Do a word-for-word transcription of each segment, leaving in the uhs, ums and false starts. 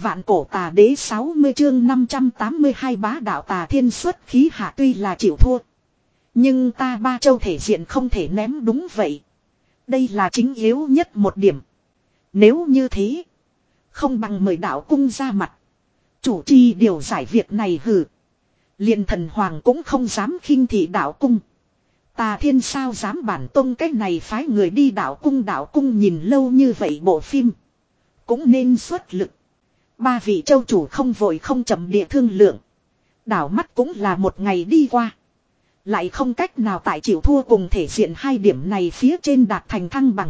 Vạn cổ tà đế sáu mươi chương năm trăm tám mươi hai bá đạo tà thiên xuất khí hạ, tuy là chịu thua. Nhưng ta ba châu thể diện không thể ném, đúng vậy. Đây là chính yếu nhất một điểm. Nếu như thế, không bằng mời đạo cung ra mặt. Chủ trì điều giải việc này hử. Liền thần hoàng cũng không dám khinh thị đạo cung. Tà thiên sao dám bản tông cách này phái người đi đạo cung. Đạo cung nhìn lâu như vậy bộ phim, cũng nên xuất lực. Ba vị châu chủ không vội không chậm địa thương lượng. Đảo mắt cũng là một ngày đi qua. Lại không cách nào tại chịu thua cùng thể diện hai điểm này phía trên đạt thành thăng bằng.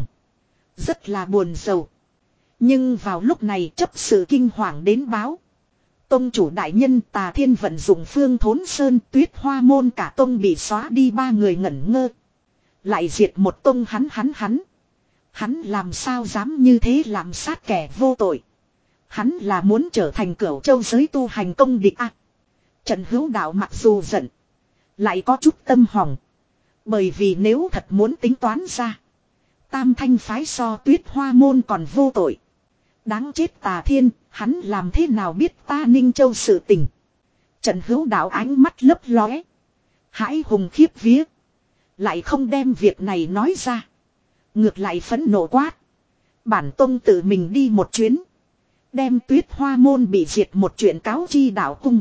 Rất là buồn rầu. Nhưng vào lúc này chấp sự kinh hoàng đến báo. Tông chủ đại nhân, Tà Thiên vận dụng Phương Thốn Sơn, Tuyết Hoa môn cả tông bị xóa đi. Ba người ngẩn ngơ. Lại diệt một tông. Hắn hắn hắn Hắn làm sao dám như thế làm sát kẻ vô tội. Hắn là muốn trở thành Cửu Châu giới tu hành công địch à. Trần Hữu Đạo mặc dù giận, lại có chút tâm hỏng. Bởi vì nếu thật muốn tính toán ra, Tam Thanh phái so Tuyết Hoa môn còn vô tội. Đáng chết Tà Thiên, hắn làm thế nào biết ta Ninh Châu sự tình. Trần Hữu Đạo ánh mắt lấp lóe, hãi hùng khiếp vía. Lại không đem việc này nói ra, ngược lại phẫn nộ quát. Bản tông tự mình đi một chuyến, đem Tuyết Hoa môn bị diệt một chuyện cáo chi đạo cung.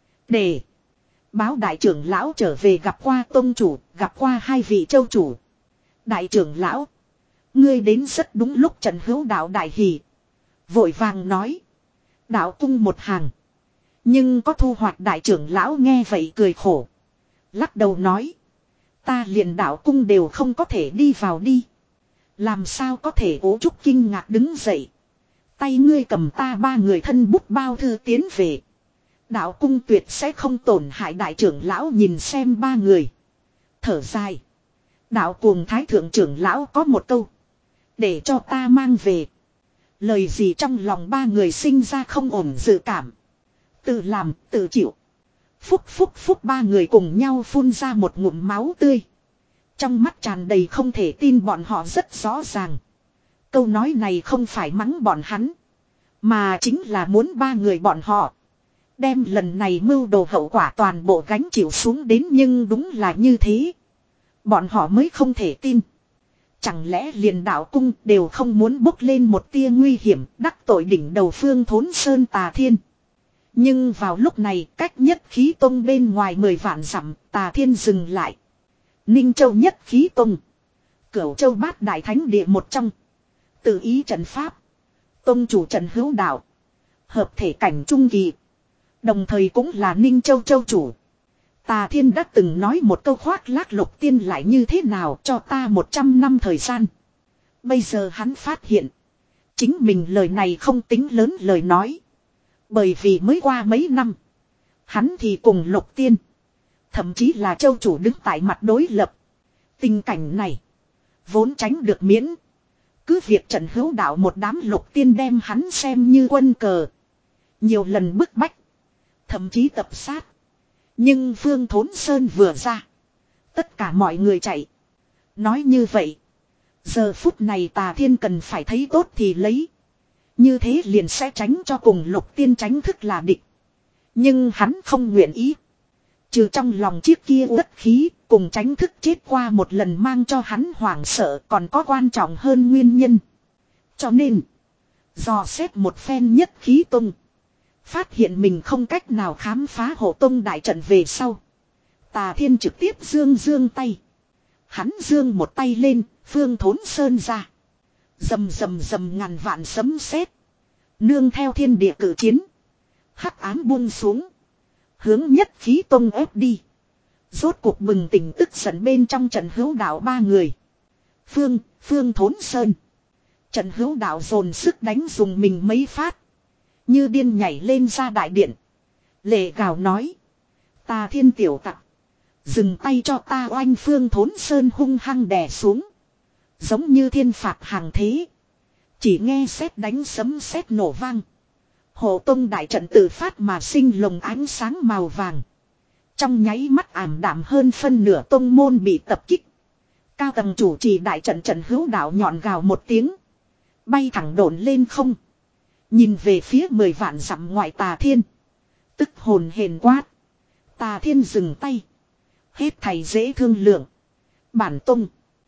Để báo đại trưởng lão trở về gặp qua tông chủ, gặp qua hai vị châu chủ. Đại trưởng lão, ngươi đến rất đúng lúc. Trần Hữu Đạo đại hỉ, vội vàng nói. Đạo cung một hàng, nhưng có thu hoạch. Đại trưởng lão nghe vậy cười khổ, lắc đầu nói. Ta liền đạo cung đều không có thể đi vào đi. Làm sao có thể. Ố Trúc kinh ngạc đứng dậy. Tay ngươi cầm ta ba người thân bút bao thư tiến về. Đạo cung tuyệt sẽ không tổn hại. Đại trưởng lão nhìn xem ba người, thở dài. Đạo cuồng thái thượng trưởng lão có một câu, để cho ta mang về. Lời gì trong lòng ba người sinh ra không ổn dự cảm. Tự làm tự chịu. Phúc phúc phúc. Ba người cùng nhau phun ra một ngụm máu tươi. Trong mắt tràn đầy không thể tin. Bọn họ rất rõ ràng, câu nói này không phải mắng bọn hắn, mà chính là muốn ba người bọn họ đem lần này mưu đồ hậu quả toàn bộ gánh chịu xuống đến. Nhưng đúng là như thế, bọn họ mới không thể tin. Chẳng lẽ liền đạo cung đều không muốn bốc lên một tia nguy hiểm đắc tội đỉnh đầu Phương Thốn Sơn Tà Thiên. Nhưng vào lúc này, cách nhất khí tông bên ngoài mười vạn dặm, Tà Thiên dừng lại. Ninh Châu nhất khí tông, Cửu Châu bát đại thánh địa một trong, tự ý trận pháp, tông chủ Trần Hữu Đạo, hợp thể cảnh trung kỳ, đồng thời cũng là Ninh Châu châu chủ. Tà Thiên đã từng nói một câu khoác lác Lục Tiên lại như thế nào, cho ta một trăm năm thời gian. Bây giờ hắn phát hiện, chính mình lời này không tính lớn lời nói. Bởi vì mới qua mấy năm, hắn thì cùng Lục Tiên, thậm chí là châu chủ đứng tại mặt đối lập. Tình cảnh này vốn tránh được miễn. Cứ việc Trần Hữu Đạo một đám Lục Tiên đem hắn xem như quân cờ, nhiều lần bức bách, thậm chí tập sát. Nhưng Phương Thốn Sơn vừa ra, tất cả mọi người chạy. Nói như vậy, giờ phút này Tà Thiên cần phải thấy tốt thì lấy. Như thế liền sẽ tránh cho cùng Lục Tiên tránh thức là địch. Nhưng hắn không nguyện ý. Trừ trong lòng chiếc kia uất khí, cùng tránh thức chết qua một lần mang cho hắn hoảng sợ, còn có quan trọng hơn nguyên nhân. Cho nên, dò xét một phen nhất khí tung, phát hiện mình không cách nào khám phá hộ tông đại trận về sau, Tà Thiên trực tiếp dương dương tay. Hắn dương một tay lên, Phương Thốn Sơn ra. Rầm rầm rầm ngàn vạn sấm sét, nương theo thiên địa cử chiến, hắc ám buông xuống, hướng nhất khí tông ép đi. Rốt cuộc bừng tỉnh tức giận bên trong Trần Hữu Đạo ba người. Phương, Phương Thốn Sơn. Trần Hữu Đạo dồn sức đánh dùng mình mấy phát, như điên nhảy lên ra đại điện, lệ gào nói. Tà Thiên tiểu tặc, dừng tay cho ta. Oanh! Phương Thốn Sơn hung hăng đè xuống, giống như thiên phạt hàng thế. Chỉ nghe sét đánh sấm sét nổ vang, hộ tông đại trận tự phát mà sinh lồng ánh sáng màu vàng. Trong nháy mắt ảm đạm hơn phân nửa tông môn bị tập kích. Cao tầng chủ trì đại trận Trần Hữu Đạo nhọn gào một tiếng, bay thẳng đổn lên không. Nhìn về phía mười vạn dặm ngoại Tà Thiên. Tức hồn hển quát. Tà Thiên dừng tay. Hết thầy dễ thương lượng. Bản tung.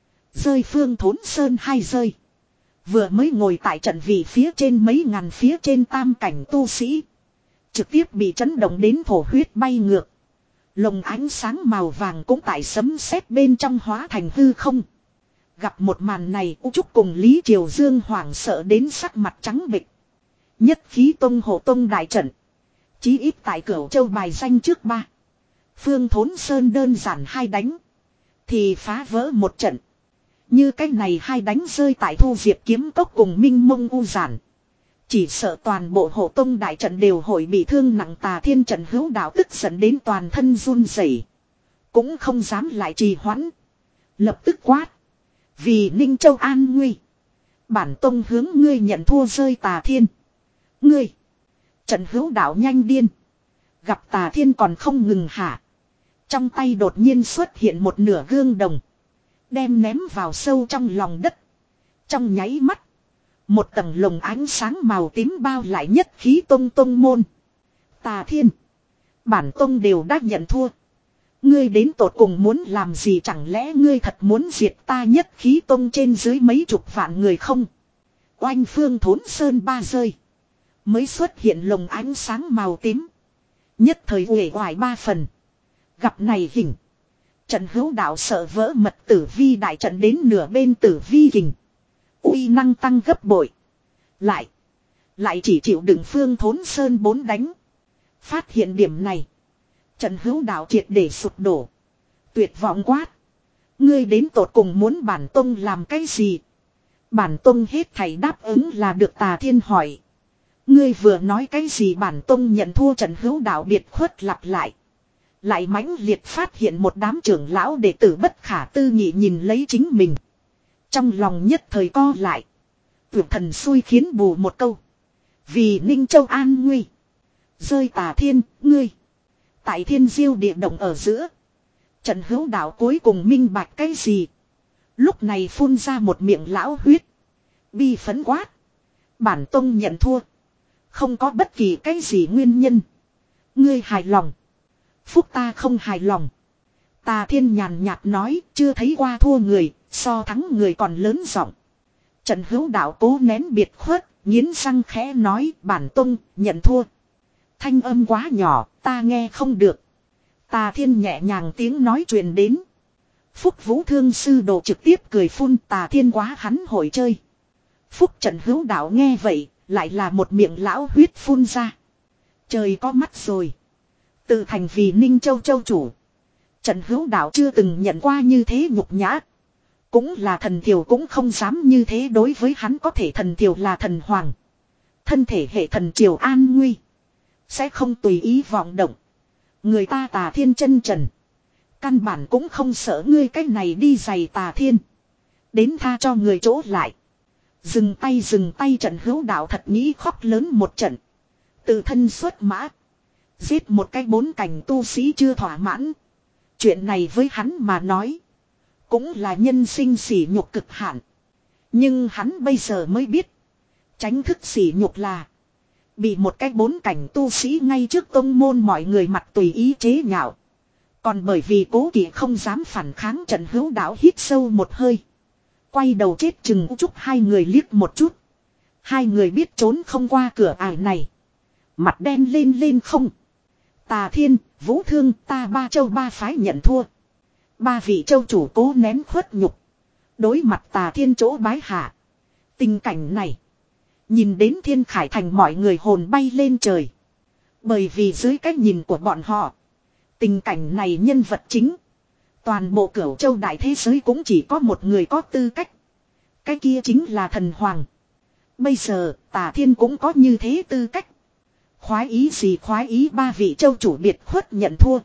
Rơi Phương Thốn Sơn hai rơi. Vừa mới ngồi tại trận vị phía trên mấy ngàn phía trên tam cảnh tu sĩ. Trực tiếp bị chấn động đến thổ huyết bay ngược. Lồng ánh sáng màu vàng cũng tại sấm sét bên trong hóa thành hư không. Gặp một màn này U Trúc cùng Lý Triều Dương hoảng sợ đến sắc mặt trắng bệch. Nhất khí tông hộ tông đại trận. Chí ít tại Cửu Châu bài danh trước ba. Phương Thốn Sơn đơn giản hai đánh. Thì phá vỡ một trận. Như cái này hai đánh rơi tại Thu Diệp Kiếm Cốc cùng Minh Mông U Giản. Chỉ sợ toàn bộ hộ tông đại trận đều hội bị thương nặng. Tà Thiên Trận Hữu Đạo tức giận đến toàn thân run rẩy, cũng không dám lại trì hoãn. Lập tức quát. Vì Ninh Châu an nguy. Bản tông hướng ngươi nhận thua rơi Tà Thiên. Ngươi. Trận Hữu Đạo nhanh điên. Gặp Tà Thiên còn không ngừng hạ. Trong tay đột nhiên xuất hiện một nửa gương đồng. Đem ném vào sâu trong lòng đất. Trong nháy mắt. Một tầng lồng ánh sáng màu tím bao lại nhất khí tông tông môn. Tà Thiên. Bản tông đều đã nhận thua. Ngươi đến tột cùng muốn làm gì, chẳng lẽ ngươi thật muốn diệt ta nhất khí tông trên dưới mấy chục vạn người không? Oanh Phương Thốn Sơn ba rơi. Mới xuất hiện lồng ánh sáng màu tím. Nhất thời uể oải ba phần. Gặp này hình. Trận Hữu Đạo sợ vỡ mật tử vi đại trận đến nửa bên tử vi hình. Uy năng tăng gấp bội. Lại. Lại chỉ chịu đựng Phương Thốn Sơn bốn đánh. Phát hiện điểm này. Trận Hữu Đạo triệt để sụp đổ. Tuyệt vọng quát. Ngươi đến tột cùng muốn bản tông làm cái gì? Bản tông hết thảy đáp ứng là được. Tà Thiên hỏi. Ngươi vừa nói cái gì? Bản tông nhận thua. Trận Hữu Đạo biệt khuất lặp lại. Lại mãnh liệt phát hiện một đám trưởng lão đệ tử bất khả tư nghị nhìn lấy chính mình. Trong lòng nhất thời co lại. Tuyệt thần xui khiến bù một câu. Vì Ninh Châu an nguy. Rơi Tà Thiên, ngươi. Tại Thiên Diêu địa động ở giữa. Trận Hữu Đạo cuối cùng minh bạch cái gì. Lúc này phun ra một miệng lão huyết. Bi phấn quát. Bản tông nhận thua. Không có bất kỳ cái gì nguyên nhân. Ngươi hài lòng. Phúc ta không hài lòng. Tà Thiên nhàn nhạt nói, chưa thấy qua thua người, so thắng người còn lớn giọng. Trận Hữu Đạo cố nén biệt khuất, nghiến răng khẽ nói, bản tông nhận thua. Thanh âm quá nhỏ, ta nghe không được. Tà Thiên nhẹ nhàng tiếng nói truyền đến. Phúc Vũ Thương sư đồ trực tiếp cười phun. Tà Thiên quá hắn hội chơi. Phúc Trận Hữu Đạo nghe vậy, lại là một miệng lão huyết phun ra. Trời có mắt rồi. Tự thành vì Ninh Châu châu chủ. Trận Hữu Đạo chưa từng nhận qua như thế nhục nhã. Cũng là thần thiểu cũng không dám như thế đối với hắn. Có thể thần thiểu là thần hoàng. Thân thể hệ thần triều an nguy. Sẽ không tùy ý vọng động. Người ta Tà Thiên chân trần. Căn bản cũng không sợ ngươi cách này đi giày Tà Thiên. Đến tha cho người chỗ lại. Dừng tay dừng tay. Trận Hữu Đạo thật nghĩ khóc lớn một trận. Tự thân xuất mã. Giết một cái bốn cảnh tu sĩ chưa thỏa mãn. Chuyện này với hắn mà nói. Cũng là nhân sinh sỉ nhục cực hạn. Nhưng hắn bây giờ mới biết. Tránh thức sỉ nhục là. Bị một cái bốn cảnh tu sĩ ngay trước tông môn mọi người mặt tùy ý chế nhạo. Còn bởi vì cố kỵ không dám phản kháng. Trận Hữu Đạo hít sâu một hơi. Quay đầu chết chừng chúc hai người liếc một chút. Hai người biết trốn không qua cửa ải này. Mặt đen lên lên không. Tà Thiên, Vũ Thương, ta ba châu ba phái nhận thua. Ba vị châu chủ cố nén khuất nhục. Đối mặt Tà Thiên chỗ bái hạ. Tình cảnh này. Nhìn đến Thiên Khải Thành mọi người hồn bay lên trời. Bởi vì dưới cái nhìn của bọn họ. Tình cảnh này nhân vật chính. Toàn bộ Cửu Châu đại thế giới cũng chỉ có một người có tư cách. Cái kia chính là thần hoàng. Bây giờ Tà Thiên cũng có như thế tư cách. Khoái ý gì khoái ý? Ba vị châu chủ biệt khuất nhận thua.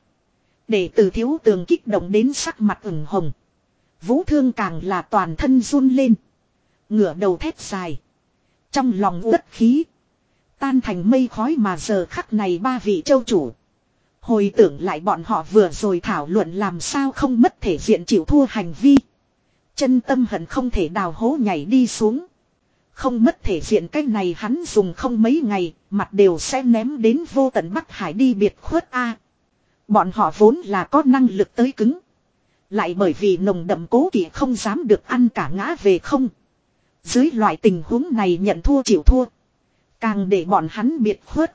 Để từ Thiếu Tường kích động đến sắc mặt ửng hồng. Vũ Thương càng là toàn thân run lên. Ngửa đầu thét dài. Trong lòng uất khí. Tan thành mây khói. Mà giờ khắc này ba vị châu chủ. Hồi tưởng lại bọn họ vừa rồi thảo luận làm sao không mất thể diện chịu thua hành vi. Chân tâm hận không thể đào hố nhảy đi xuống. Không mất thể diện cái này hắn dùng không mấy ngày, mặt đều sẽ ném đến vô tận Bắc Hải đi biệt khuất a. Bọn họ vốn là có năng lực tới cứng. Lại bởi vì nồng đậm cố kỵ không dám được ăn cả ngã về không. Dưới loại tình huống này nhận thua chịu thua. Càng để bọn hắn biệt khuất.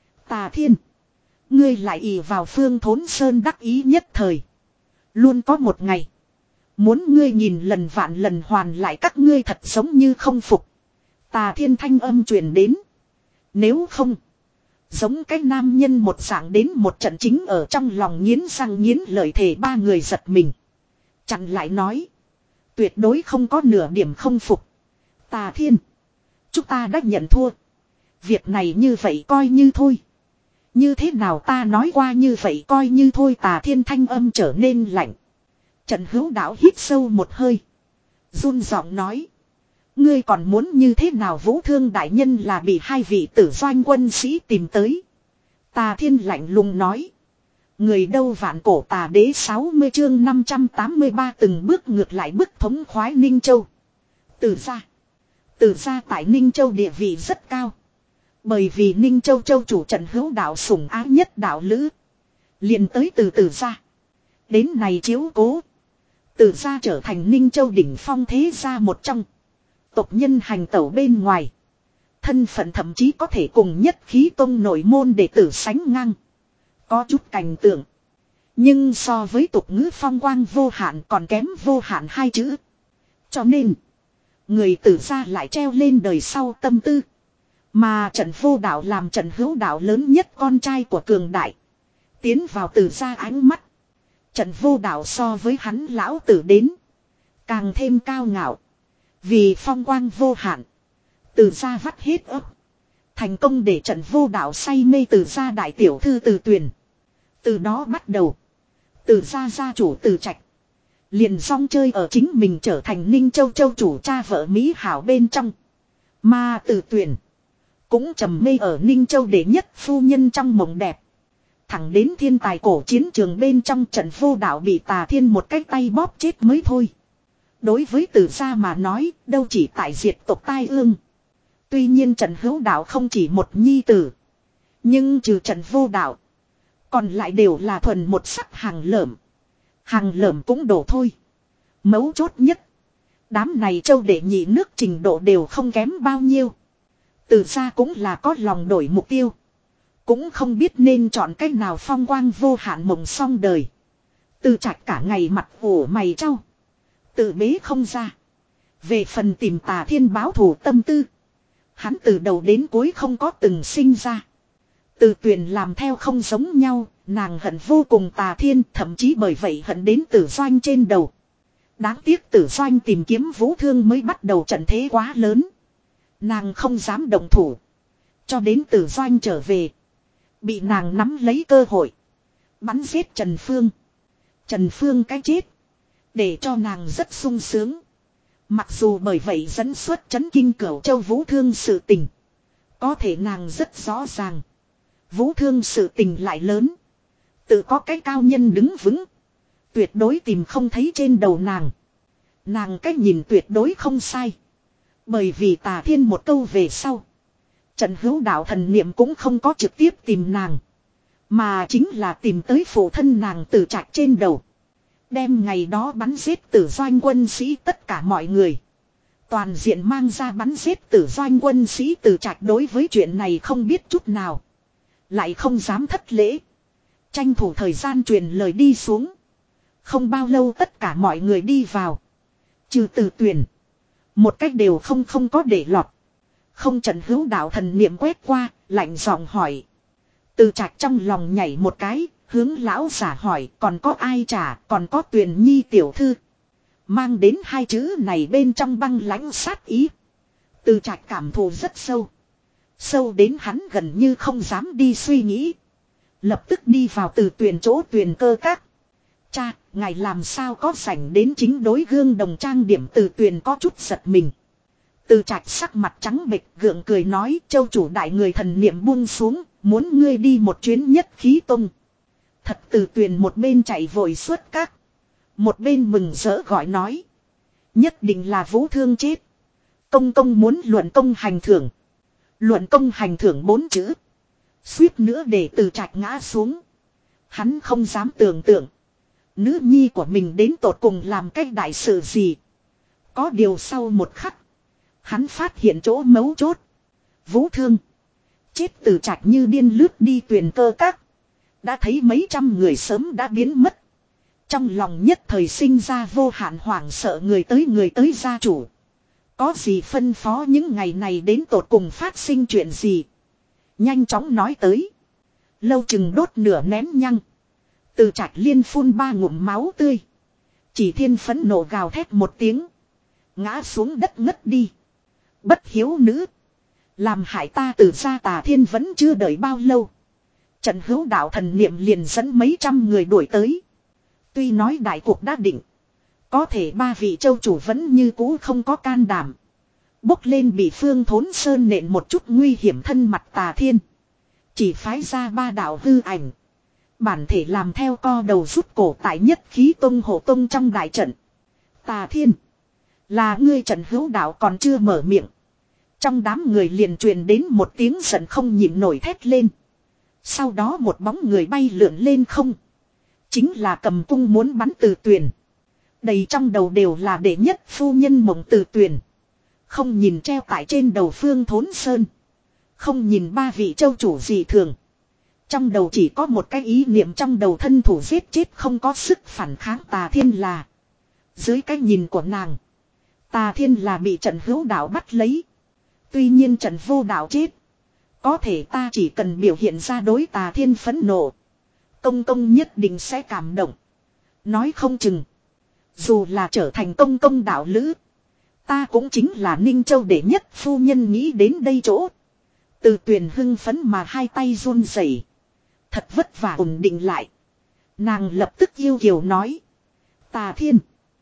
Tà Thiên. Ngươi lại ỷ vào Phương Thốn Sơn đắc ý nhất thời. Luôn có một ngày. Muốn ngươi nhìn lần vạn lần hoàn lại các ngươi thật giống như không phục. Tà Thiên thanh âm truyền đến. Nếu không. Giống cái nam nhân một dạng đến một trận chính ở trong lòng nghiến răng nghiến lợi thề ba người giật mình. Chặn lại nói. Tuyệt đối không có nửa điểm không phục. Tà Thiên. Chúng ta đã nhận thua. Việc này như vậy coi như thôi. Như thế nào ta nói qua như vậy coi như thôi. Tà Thiên thanh âm trở nên lạnh. Trần Hữu Đạo hít sâu một hơi. Run giọng nói. Ngươi còn muốn như thế nào? Vũ Thương đại nhân là bị hai vị tử doanh quân sĩ tìm tới. Tà Thiên lạnh lùng nói. Người đâu vạn cổ tà đế sáu mươi chương năm trăm tám mươi ba từng bước ngược lại bức thống khoái Ninh Châu. Từ ra. Từ ra tại Ninh Châu địa vị rất cao. Bởi vì Ninh Châu châu chủ Trần Hữu Đạo sủng ái nhất đạo lữ. Liền tới từ từ ra. Đến này chiếu cố. Từ ra trở thành Ninh Châu đỉnh phong thế gia một trong. Tộc nhân hành tẩu bên ngoài. Thân phận thậm chí có thể cùng nhất khí tông nội môn đệ tử sánh ngang. Có chút cảnh tượng. Nhưng so với tục ngữ phong quang vô hạn còn kém vô hạn hai chữ. Cho nên. Người tử gia lại treo lên đời sau tâm tư. Mà Trần Vô Đạo làm Trần Hữu Đạo lớn nhất con trai của cường đại. Tiến vào tử gia ánh mắt. Trần Vô Đạo so với hắn lão tử đến. Càng thêm cao ngạo. Vì phong quang vô hạn. Từ gia vắt hết ấp. Thành công để Trần Vô Đạo say mê từ gia đại tiểu thư Từ Tuyền. Từ đó bắt đầu. Từ gia gia chủ Từ Trạch. Liền song chơi ở chính mình trở thành Ninh Châu châu chủ cha vợ Mỹ Hảo bên trong. Mà Từ Tuyền. Cũng trầm mê ở Ninh Châu đệ nhất phu nhân trong mộng đẹp. Thẳng đến thiên tài cổ chiến trường bên trong Trần Vô Đạo bị Tà Thiên một cái tay bóp chết mới thôi. Đối với Từ gia mà nói, đâu chỉ tại diệt tộc tai ương. Tuy nhiên Trần Hữu Đạo không chỉ một nhi tử. Nhưng trừ Trần Vô Đạo. Còn lại đều là thuần một sắc hàng lởm. Hàng lởm cũng đổ thôi. Mấu chốt nhất. Đám này châu đệ nhị nước trình độ đều không kém bao nhiêu. Từ gia cũng là có lòng đổi mục tiêu. Cũng không biết nên chọn cách nào phong quang vô hạn mộng song đời. Từ Trạch cả ngày mặt ủ mày trao. Tự bế không ra. Về phần tìm Tà Thiên báo thù tâm tư. Hắn từ đầu đến cuối không có từng sinh ra. Từ Tuyền làm theo không giống nhau. Nàng hận vô cùng Tà Thiên. Thậm chí bởi vậy hận đến Tử Doanh trên đầu. Đáng tiếc Tử Doanh tìm kiếm Vũ Thương mới bắt đầu trận thế quá lớn. Nàng không dám động thủ. Cho đến Tử Doanh trở về. Bị nàng nắm lấy cơ hội. Bắn giết Trần Phương. Trần Phương cái chết. Để cho nàng rất sung sướng. Mặc dù bởi vậy dẫn xuất chấn kinh Cửu Châu Vũ Thương sự tình. Có thể nàng rất rõ ràng. Vũ Thương sự tình lại lớn. Tự có cái cao nhân đứng vững. Tuyệt đối tìm không thấy trên đầu nàng. Nàng cách nhìn tuyệt đối không sai. Bởi vì Tà Thiên một câu về sau. Trần Hữu Đạo thần niệm cũng không có trực tiếp tìm nàng. Mà chính là tìm tới phụ thân nàng Từ Trạch trên đầu. Đem ngày đó bắn giết Tử Doanh quân sĩ tất cả mọi người. Toàn diện mang ra bắn giết Tử Doanh quân sĩ Từ Trạch đối với chuyện này không biết chút nào. Lại không dám thất lễ. Tranh thủ thời gian truyền lời đi xuống. Không bao lâu tất cả mọi người đi vào. Trừ Từ Tuyền. Một cách đều không không có để lọt. Không. Trần Hữu Đạo thần niệm quét qua, lạnh giọng hỏi. Từ Trạch trong lòng nhảy một cái, hướng lão giả hỏi còn có ai trả, còn có Tuyền Nhi tiểu thư. Mang đến hai chữ này bên trong băng lãnh sát ý. Từ Trạch cảm thụ rất sâu. Sâu đến hắn gần như không dám đi suy nghĩ. Lập tức đi vào Từ Tuyền chỗ Tuyền Cơ Các. Cha, ngài làm sao có rảnh đến chính đối gương đồng trang điểm. Từ Tuyền có chút giật mình. Từ Trạch sắc mặt trắng bệch gượng cười nói châu chủ đại người thần niệm buông xuống, muốn ngươi đi một chuyến nhất khí tông. Thật. Từ Tuyền một bên chạy vội xuất các. Một bên mừng rỡ gọi nói. Nhất định là Vũ Thương chết. Công công muốn luận công hành thưởng. Luận công hành thưởng bốn chữ. Suýt nữa để Từ Trạch ngã xuống. Hắn không dám tưởng tượng. Nữ nhi của mình đến tột cùng làm cái đại sự gì. Có điều sau một khắc. Hắn phát hiện chỗ mấu chốt. Vũ Thương. Chết Từ Trạch như điên lướt đi Tuyền Cơ Các. Đã thấy mấy trăm người sớm đã biến mất. Trong lòng nhất thời sinh ra vô hạn hoảng sợ, người tới người tới gia chủ. Có gì phân phó, những ngày này đến tột cùng phát sinh chuyện gì. Nhanh chóng nói tới. Lâu chừng đốt nửa nén nhăng. Từ Trạch liên phun ba ngụm máu tươi. Chỉ Thiên phẫn nộ gào thét một tiếng. Ngã xuống đất ngất đi. Bất hiếu nữ. Làm hại ta Từ gia Tà Thiên vẫn chưa đợi bao lâu. Trận hữu đạo thần niệm liền dẫn mấy trăm người đuổi tới. Tuy nói đại cuộc đã định. Có thể ba vị châu chủ vẫn như cũ không có can đảm. Bốc lên bị Phương Thốn Sơn nện một chút nguy hiểm thân mặt Tà Thiên. Chỉ phái ra ba đạo hư ảnh. Bản thể làm theo co đầu rút cổ tại Nhất Khí Tông hộ tông trong đại trận. Tà Thiên. Là ngươi Trận hữu đạo còn chưa mở miệng. Trong đám người liền truyền đến một tiếng giận không nhịn nổi thét lên. Sau đó một bóng người bay lượn lên không. Chính là cầm cung muốn bắn Từ Tuyền. Đầy trong đầu đều là đệ nhất phu nhân mộng Từ Tuyền. Không nhìn treo tại trên đầu Phương Thốn Sơn. Không nhìn ba vị châu chủ gì thường. Trong đầu chỉ có một cái ý niệm, trong đầu thân thủ giết chết không có sức phản kháng Tà Thiên là. Dưới cái nhìn của nàng. Tà Thiên là bị Trận hữu đạo bắt lấy. Tuy nhiên Trận vô đạo chết. Có thể ta chỉ cần biểu hiện ra đối Tà Thiên phẫn nộ. Công công nhất định sẽ cảm động. Nói không chừng. Dù là trở thành công công đạo lữ. Ta cũng chính là Ninh Châu đệ nhất phu nhân, nghĩ đến đây chỗ. Từ Tuyền hưng phấn mà hai tay run rẩy. Thật vất vả ổn định lại. Nàng lập tức yêu kiều nói. Tà Thiên.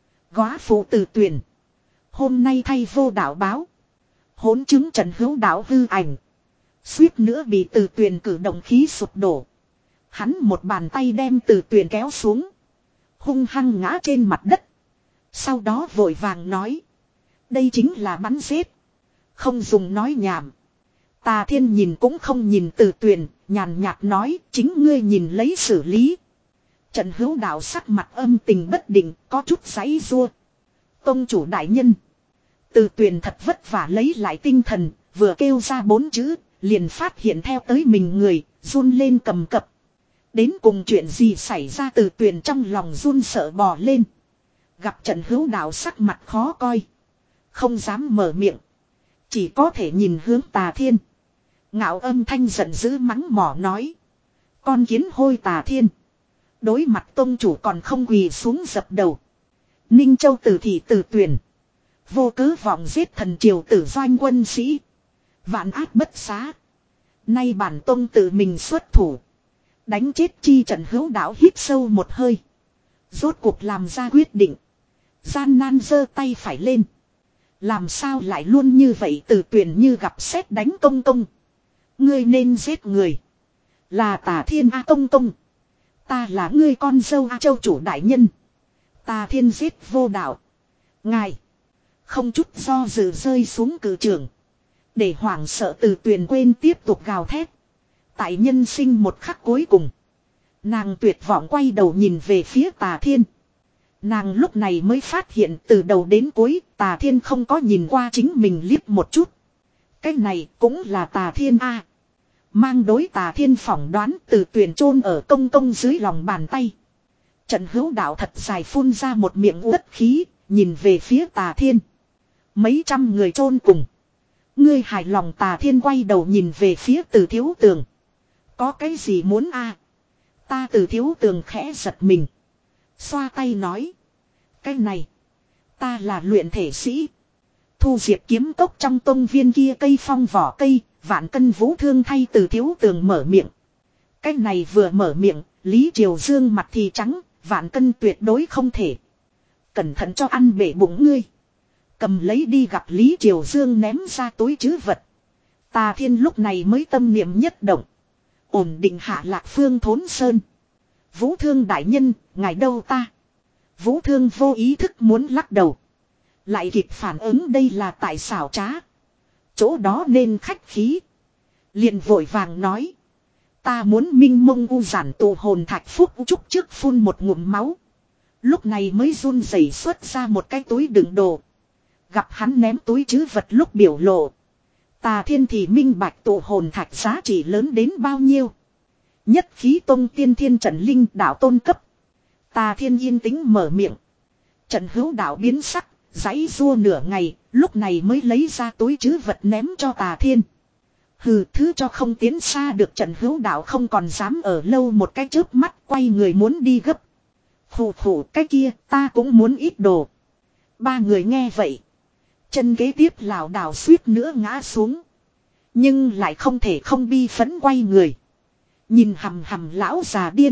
Góa phụ Từ Tuyền. Hôm nay thay vô đạo báo. Hỗn chứng Trận hữu đạo hư ảnh. Suýt nữa bị Từ Tuyền cử động khí sụp đổ. Hắn một bàn tay đem Từ Tuyền kéo xuống. Hung hăng ngã trên mặt đất. Sau đó vội vàng nói. Đây chính là bắn giết. Không dùng nói nhảm. Tà Thiên nhìn cũng không nhìn Từ Tuyền, nhàn nhạt nói, chính ngươi nhìn lấy xử lý. Trận hữu đạo sắc mặt âm tình bất định, có chút giãy giụa. Tông chủ đại nhân. Từ Tuyền thật vất vả lấy lại tinh thần, vừa kêu ra bốn chữ, liền phát hiện theo tới mình người, run lên cầm cập. Đến cùng chuyện gì xảy ra, Từ Tuyền trong lòng run sợ bò lên. Gặp Trận hữu đạo sắc mặt khó coi. Không dám mở miệng. Chỉ có thể nhìn hướng Tà Thiên. Ngạo âm thanh giận dữ mắng mỏ nói. Con kiến hôi Tà Thiên. Đối mặt tông chủ còn không quỳ xuống dập đầu. Ninh Châu tử thị Từ Tuyền. Vô cớ vọng giết thần triều tử doanh quân sĩ. Vạn ác bất xá. Nay bản tông tự mình xuất thủ. Đánh chết chi Trận hữu đạo hít sâu một hơi. Rốt cuộc làm ra quyết định. Gian nan giơ tay phải lên. Làm sao lại luôn như vậy, Từ Tuyền như gặp sét đánh công công. Ngươi nên giết người. Là Tà Thiên a công công. Ta là ngươi con dâu a châu chủ đại nhân. Tà Thiên giết vô đạo. Ngài. Không chút do dự rơi xuống cử trường. Để hoảng sợ Từ Tuyền quên tiếp tục gào thét. Tại nhân sinh một khắc cuối cùng. Nàng tuyệt vọng quay đầu nhìn về phía Tà Thiên. Nàng lúc này mới phát hiện từ đầu đến cuối Tà Thiên không có nhìn qua chính mình liếc một chút. Cái này cũng là Tà Thiên a. Mang đối Tà Thiên phỏng đoán, Từ Tuyền chôn ở công công dưới lòng bàn tay. Trận hữu đạo thật dài phun ra một miệng uất khí, nhìn về phía Tà Thiên. Mấy trăm người chôn cùng. Ngươi hài lòng? Tà Thiên quay đầu nhìn về phía Từ Thiếu Tường. Có cái gì muốn a? Ta Từ Thiếu Tường khẽ giật mình. Xoa tay nói. Cái này. Ta là luyện thể sĩ. Thu diệp kiếm cốc trong tông viên kia cây phong vỏ cây. Vạn cân vũ thương thay Từ Thiếu Tường mở miệng. Cái này vừa mở miệng. Lý Triều Dương mặt thì trắng. Vạn cân tuyệt đối không thể. Cẩn thận cho ăn bể bụng ngươi. Cầm lấy đi. Gặp Lý Triều Dương ném ra túi trữ vật. Tà Thiên lúc này mới tâm niệm nhất động. Ổn định hạ Lạc Phương Thốn Sơn. Vũ Thương đại nhân, ngài đâu ta? Vũ Thương vô ý thức muốn lắc đầu. Lại kịp phản ứng đây là tại xảo trá. Chỗ đó nên khách khí. Liền vội vàng nói. Ta muốn minh mông u giản tụ hồn thạch phúc trúc trước phun một ngụm máu. Lúc này mới run rẩy xuất ra một cái túi đựng đồ. Gặp hắn ném túi chứ vật lúc biểu lộ. Tà Thiên thì minh bạch tụ hồn thạch giá trị lớn đến bao nhiêu. Nhất khí tông tiên thiên trận linh đạo tôn cấp. Tà Thiên yên tĩnh mở miệng. Trận hữu đạo biến sắc, giãy rua nửa ngày, lúc này mới lấy ra túi chứ vật ném cho Tà Thiên. Hừ, thứ cho không tiến xa được trận hữu đạo không còn dám ở lâu một cái chớp mắt, quay người muốn đi gấp. Khủ khủ cái kia, ta cũng muốn ít đồ. Ba người nghe vậy. Chân kế tiếp lảo đảo suýt nữa ngã xuống. Nhưng lại không thể không bi phẫn quay người. Nhìn hầm hầm lão già điên.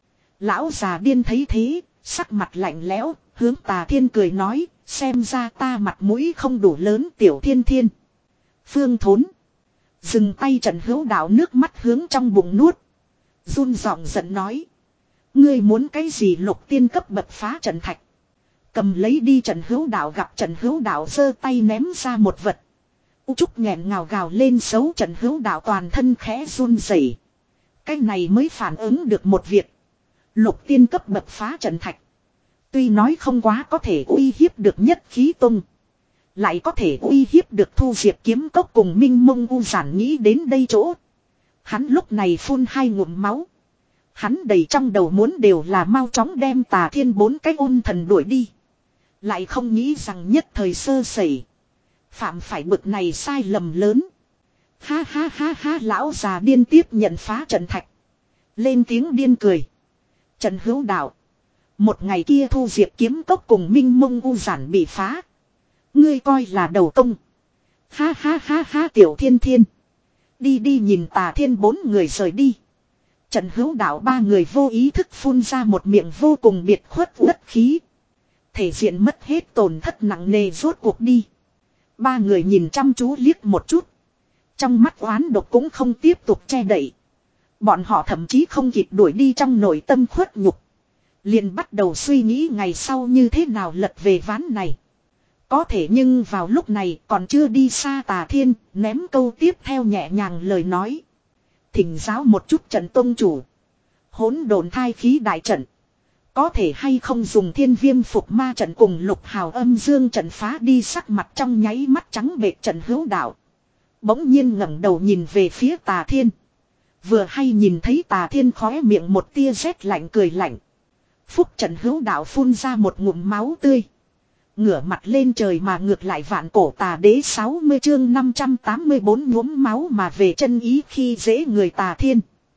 Lão già điên thấy thế, sắc mặt lạnh lẽo, hướng Tà Thiên cười nói, xem ra ta mặt mũi không đủ lớn tiểu thiên thiên. Phương Thốn. Dừng tay trận hữu đạo nước mắt hướng trong bụng nuốt. Run giọng giận nói. Ngươi muốn cái gì lục tiên cấp bậc phá trận thạch. Cầm lấy đi trận hữu đạo gặp trận hữu đạo giơ tay ném ra một vật. U Trúc nghẹn ngào gào lên xấu trận hữu đạo toàn thân khẽ run rẩy. Cái này mới phản ứng được một việc. Lục tiên cấp bậc phá trận thạch. Tuy nói không quá có thể uy hiếp được nhất khí tung. Lại có thể uy hiếp được Thu Diệp kiếm cốc cùng minh mông u giản nghĩ đến đây chỗ. Hắn lúc này phun hai ngụm máu. Hắn đầy trong đầu muốn đều là mau chóng đem Tà Thiên bốn cái ôn thần đuổi đi. Lại không nghĩ rằng nhất thời sơ sẩy. Phạm phải bực này sai lầm lớn. Ha ha ha ha lão già điên tiếp nhận phá trận thạch. Lên tiếng điên cười. Trần Hữu Đạo. Một ngày kia Thu Diệp kiếm cốc cùng minh mông u giản bị phá. Ngươi coi là đầu công. Ha ha ha ha tiểu thiên thiên. Đi đi nhìn Tà Thiên bốn người rời đi. Trần Hữu Đạo ba người vô ý thức phun ra một miệng vô cùng biệt khuất đất khí. Thể diện mất hết tổn thất nặng nề rốt cuộc đi. Ba người nhìn chăm chú liếc một chút. Trong mắt oán độc cũng không tiếp tục che đậy. Bọn họ thậm chí không kịp đuổi đi trong nội tâm khuất nhục. Liền bắt đầu suy nghĩ ngày sau như thế nào lật về ván này. Có thể nhưng vào lúc này còn chưa đi xa Tà Thiên, ném câu tiếp theo nhẹ nhàng lời nói. Thỉnh giáo một chút trận tông chủ. Hỗn độn thai khí đại trận. Có thể hay không dùng thiên viêm phục ma trận cùng lục hào âm dương trận phá đi sắc mặt trong nháy mắt trắng bệch trận Hữu Đạo. Bỗng nhiên ngẩng đầu nhìn về phía Tà Thiên. Vừa hay nhìn thấy Tà Thiên khóe miệng một tia rét lạnh cười lạnh. Phúc trận Hữu Đạo phun ra một ngụm máu tươi. Ngửa mặt lên trời mà ngược lại vạn cổ Tà Đế sáu mươi chương năm trăm tám mươi bốn nhuốm máu mà về chân ý khi dễ người Tà Thiên.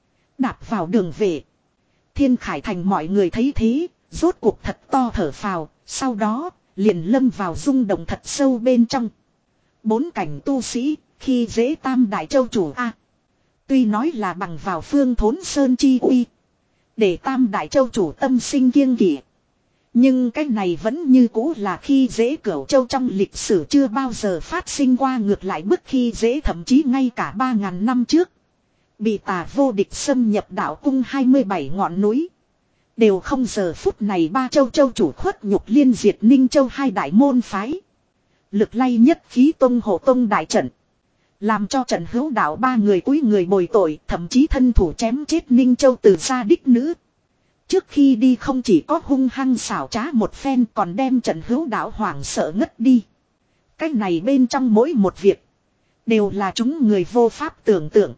Đạp vào đường về. Thiên Khải Thành mọi người thấy thế, rốt cuộc thật to thở phào, sau đó, liền lâm vào rung động thật sâu bên trong. Bốn cảnh tu sĩ, khi dễ Tam Đại Châu chủ A. Tuy nói là bằng vào Phương Thốn Sơn chi uy. Để Tam Đại Châu chủ tâm sinh kiêng kỵ. Nhưng cái này vẫn như cũ là khi dễ Cửu Châu trong lịch sử chưa bao giờ phát sinh qua ngược lại bức khi dễ thậm chí ngay cả ba ngàn năm trước. Bị Tà vô địch xâm nhập đạo cung hai mươi bảy ngọn núi. Đều không giờ phút này ba châu châu chủ khuất nhục liên diệt Ninh Châu hai đại môn phái. Lực lay nhất khí tông hộ tông đại trận. Làm cho trận Hữu Đạo ba người cúi người bồi tội, thậm chí thân thủ chém chết Ninh Châu từ gia đích nữ. Trước khi đi không chỉ có hung hăng xảo trá một phen còn đem trận Hữu Đạo hoảng sợ ngất đi. Cách này bên trong mỗi một việc. Đều là chúng người vô pháp tưởng tượng.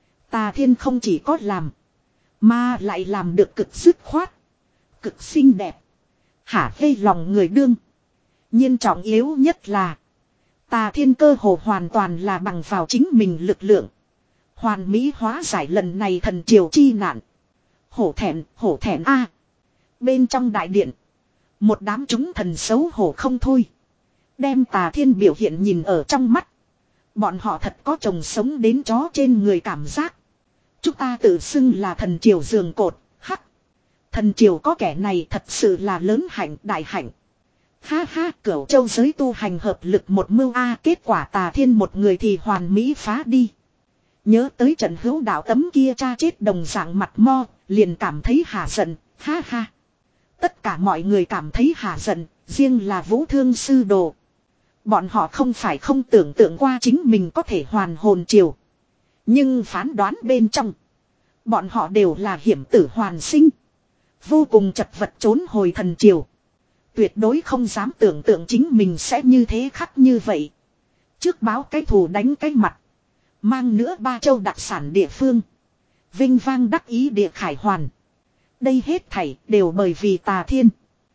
Tà Thiên không chỉ có làm. Mà lại làm được cực dứt khoát. Cực xinh đẹp. Hả hê lòng người đương. Nhưng trọng yếu nhất là. Tà Thiên cơ hồ hoàn toàn là bằng vào chính mình lực lượng. Hoàn mỹ hóa giải lần này thần triều chi nạn. Hổ thẹn, hổ thẹn a. Bên trong đại điện. Một đám chúng thần xấu hổ không thôi. Đem Tà Thiên biểu hiện nhìn ở trong mắt. Bọn họ thật có chồng sống đến chó trên người cảm giác. Chúng ta tự xưng là thần triều giường cột, hắc. Thần triều có kẻ này thật sự là lớn hạnh, đại hạnh. Ha ha, Cửu Châu giới tu hành hợp lực một mưu a, kết quả Tà Thiên một người thì hoàn mỹ phá đi. Nhớ tới trận Hữu Đạo tấm kia cha chết đồng dạng mặt mo, liền cảm thấy hà giận, ha ha. Tất cả mọi người cảm thấy hà giận, riêng là Vũ Thương sư đồ. Bọn họ không phải không tưởng tượng qua chính mình có thể hoàn hồn triều. Nhưng phán đoán bên trong. Bọn họ đều là hiểm tử hoàn sinh. Vô cùng chật vật trốn hồi thần triều. Tuyệt đối không dám tưởng tượng chính mình sẽ như thế khắc như vậy. Trước báo cái thù đánh cái mặt. Mang nữa ba châu đặc sản địa phương. Vinh vang đắc ý địa khải hoàn. Đây hết thảy đều bởi vì Tà Thiên.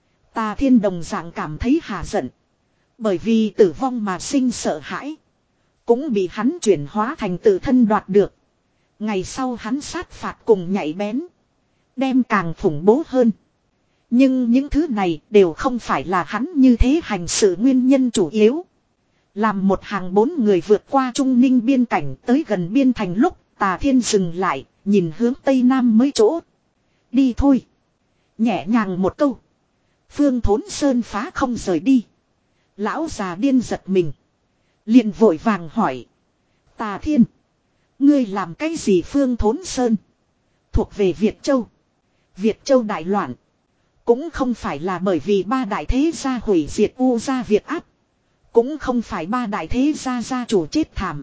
Tà Thiên đồng dạng cảm thấy hà giận. Bởi vì tử vong mà sinh sợ hãi. Cũng bị hắn chuyển hóa thành tự thân đoạt được. Ngày sau hắn sát phạt cùng nhạy bén. Đem càng khủng bố hơn. Nhưng những thứ này đều không phải là hắn như thế hành sự nguyên nhân chủ yếu. Làm một hàng bốn người vượt qua Trung Ninh biên cảnh tới gần biên thành lúc Tà Thiên dừng lại, nhìn hướng Tây Nam mấy chỗ. Đi thôi. Nhẹ nhàng một câu. Phương Thốn Sơn phá không rời đi. Lão già điên giật mình. Liền vội vàng hỏi. Tà Thiên. Ngươi làm cái gì Phương Thốn Sơn? Thuộc về Việt Châu. Việt Châu đại loạn. Cũng không phải là bởi vì ba đại thế gia hủy diệt U gia Việt áp. Cũng không phải ba đại thế gia gia chủ chết thảm.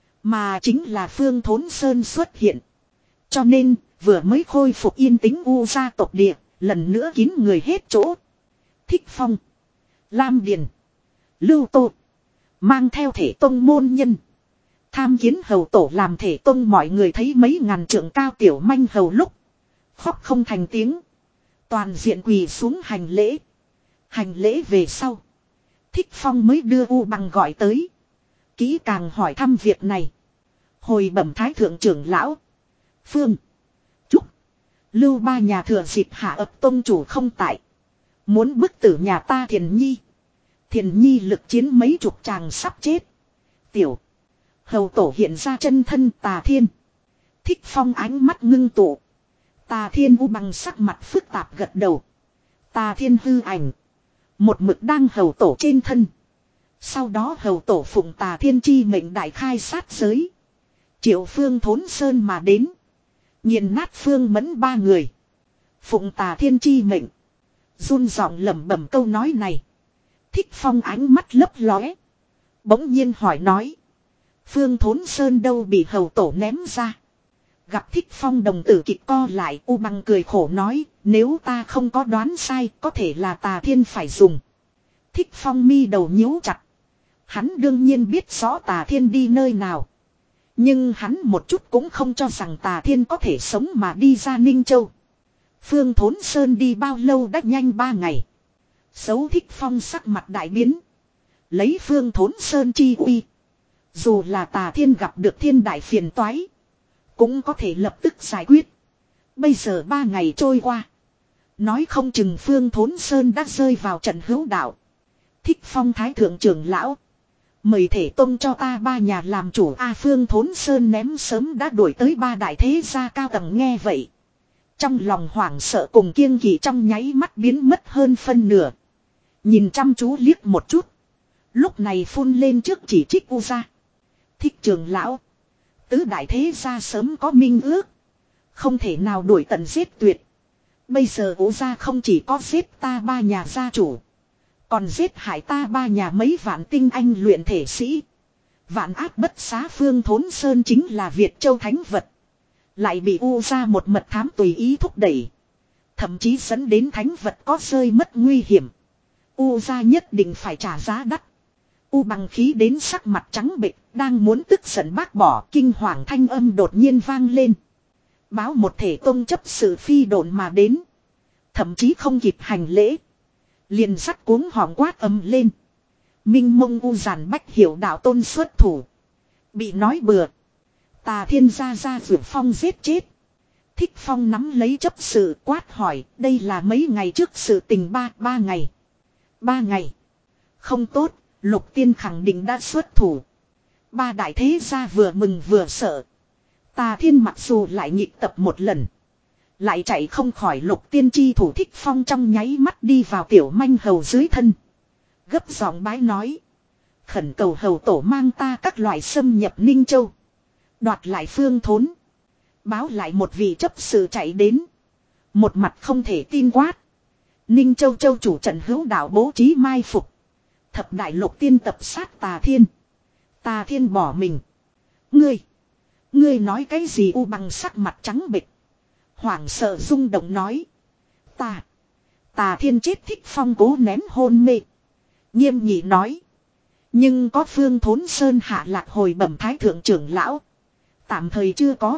Mà chính là Phương Thốn Sơn xuất hiện. Cho nên vừa mới khôi phục yên tĩnh U gia tộc địa. Lần nữa kín người hết chỗ. Thích Phong. Lam Điền. Lưu Tô. Mang theo thể tông môn nhân. Tham kiến hầu tổ làm thể tông mọi người thấy mấy ngàn trượng cao tiểu manh hầu lúc. Khóc không thành tiếng. Toàn diện quỳ xuống hành lễ. Hành lễ về sau. Thích Phong mới đưa U Bằng gọi tới. Kỹ càng hỏi thăm việc này. Hồi bẩm thái thượng trưởng lão. Phương. Trúc. Lưu ba nhà thừa dịp hạ ập tông chủ không tại. Muốn bức tử nhà ta Thiền Nhi. Thiền Nhi lực chiến mấy chục chàng sắp chết. Tiểu. Hầu tổ hiện ra chân thân Tà Thiên. Thích Phong ánh mắt ngưng tụ. Tà Thiên U Bằng sắc mặt phức tạp gật đầu. Tà Thiên hư ảnh. Một mực đang hầu tổ trên thân. Sau đó hầu tổ phụng Tà Thiên chi mệnh đại khai sát giới. Triệu Phương Thốn Sơn mà đến. Nhìn nát Phương Mẫn ba người. Phụng Tà Thiên chi mệnh. Run giọng lẩm bẩm câu nói này. Thích Phong ánh mắt lấp lóe. Bỗng nhiên hỏi nói. Phương Thốn Sơn đâu bị hầu tổ ném ra. Gặp Thích Phong đồng tử kịch co lại, U Bằng cười khổ nói, nếu ta không có đoán sai, có thể là Tà Thiên phải dùng. Thích Phong mi đầu nhíu chặt. Hắn đương nhiên biết rõ Tà Thiên đi nơi nào. Nhưng hắn một chút cũng không cho rằng Tà Thiên có thể sống mà đi ra Ninh Châu. Phương Thốn Sơn đi bao lâu đã nhanh ba ngày. Xấu Thích Phong sắc mặt đại biến. Lấy Phương Thốn Sơn chi uy. Dù là Tà Thiên gặp được thiên đại phiền toái. Cũng có thể lập tức giải quyết. Bây giờ ba ngày trôi qua. Nói không chừng Phương Thốn Sơn đã rơi vào trận hữu đạo. Thích Phong thái thượng trưởng lão. Mời thể tông cho ta ba nhà làm chủ. A Phương Thốn Sơn ném sớm đã đuổi tới ba đại thế gia cao tầng nghe vậy. Trong lòng hoảng sợ cùng kiêng kỵ trong nháy mắt biến mất hơn phân nửa. Nhìn chăm chú liếc một chút. Lúc này phun lên trước chỉ trích U gia. Thích trưởng lão. Tứ đại thế gia sớm có minh ước. Không thể nào đuổi tận giết tuyệt. Bây giờ U gia không chỉ có giết ta ba nhà gia chủ. Còn giết hại ta ba nhà mấy vạn tinh anh luyện thể sĩ. Vạn áp bất xá Phương Thốn Sơn chính là Việt Châu thánh vật. Lại bị U gia một mật thám tùy ý thúc đẩy. Thậm chí dẫn đến thánh vật có rơi mất nguy hiểm. U gia nhất định phải trả giá đắt. U Bằng khí đến sắc mặt trắng bệch, đang muốn tức giận bác bỏ, kinh hoàng thanh âm đột nhiên vang lên. Báo một thể tông chấp sự phi độn mà đến. Thậm chí không kịp hành lễ. Liền sắt cuống họng quát âm lên. Minh mông U giản bách hiểu đạo tôn xuất thủ. Bị nói bừa. Tà Thiên gia gia vượt phong giết chết. Thích Phong nắm lấy chấp sự quát hỏi, đây là mấy ngày trước sự tình ba, ba ngày. Ba ngày. Không tốt, Lục Tiên khẳng định đã xuất thủ. Ba đại thế gia vừa mừng vừa sợ. Tà Thiên mặc dù lại nhịp tập một lần. Lại chạy không khỏi Lục Tiên chi thủ. Thích Phong trong nháy mắt đi vào tiểu manh hầu dưới thân. Gấp giọng bái nói. Khẩn cầu hầu tổ mang ta các loại xâm nhập Ninh Châu. Đoạt lại Phương Thốn. Báo lại một vị chấp sự chạy đến. Một mặt không thể tin quát. Ninh Châu châu chủ trận hữu đạo bố trí mai phục. Thập đại lục tiên tập sát Tà Thiên. Tà Thiên bỏ mình. Ngươi. Ngươi nói cái gì? U Bằng sắc mặt trắng bệch. Hoảng sợ rung động nói. Ta. Tà Thiên chết. Thích Phong cố nén hôn mê. Nghiêm nghị nói. Nhưng có Phương Thốn Sơn hạ lạc hồi bẩm thái thượng trưởng lão. Tạm thời chưa có.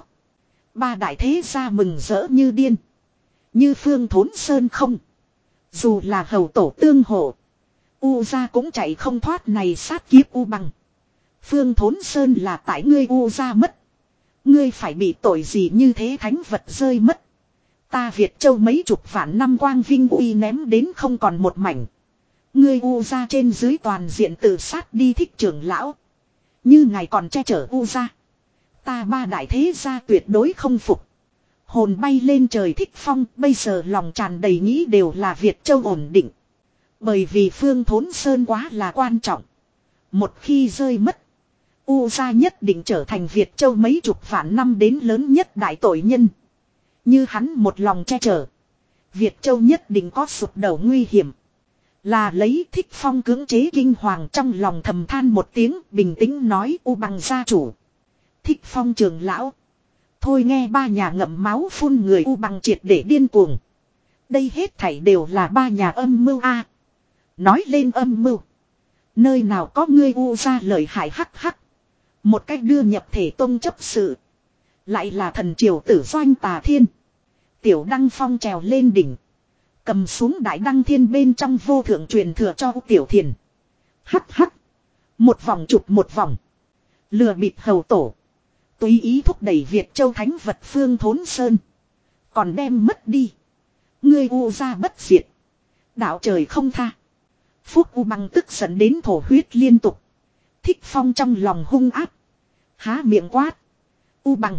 Ba đại thế gia mừng rỡ như điên. Như Phương Thốn Sơn không. Dù là hầu tổ tương hộ. U gia cũng chạy không thoát này sát kiếp. U Bằng. Phương Thốn Sơn là tại ngươi U gia mất. Ngươi phải bị tội gì như thế? Thánh vật rơi mất. Ta Việt Châu mấy chục vạn năm quang vinh uy ném đến không còn một mảnh. Ngươi U gia trên dưới toàn diện tự sát đi. Thích trưởng lão. Như ngài còn che chở U gia. Ta ba đại thế gia tuyệt đối không phục. Hồn bay lên trời. Thích Phong bây giờ lòng tràn đầy nghĩ đều là Việt Châu ổn định. Bởi vì Phương Thốn Sơn quá là quan trọng. Một khi rơi mất. U gia nhất định trở thành Việt Châu mấy chục vạn năm đến lớn nhất đại tội nhân. Như hắn một lòng che chở. Việt Châu nhất định có sụp đổ nguy hiểm. Là lấy. Thích Phong cưỡng chế kinh hoàng trong lòng thầm than một tiếng. Bình tĩnh nói. U Bằng gia chủ. Thích Phong trưởng lão. Thôi nghe ba nhà ngậm máu phun người. U Bằng triệt để điên cuồng. Đây hết thảy đều là ba nhà âm mưu a. Nói lên âm mưu. Nơi nào có ngươi U gia lợi hại hắc hắc. Một cách đưa nhập thể tông chấp sự. Lại là thần triều tử doanh Tà Thiên. Tiểu Đăng Phong trèo lên đỉnh. Cầm xuống Đại Đăng Thiên bên trong vô thượng truyền thừa cho Tiểu Thiền. Hắc hắc. Một vòng chụp một vòng. Lừa bịp hầu tổ. Tùy ý thúc đẩy Việt Châu thánh vật Phương Thốn Sơn. Còn đem mất đi. Ngươi U gia bất diệt. Đạo trời không tha. Phúc U Bằng tức giận đến thổ huyết liên tục. Thích Phong trong lòng hung áp. Há miệng quát. U Bằng.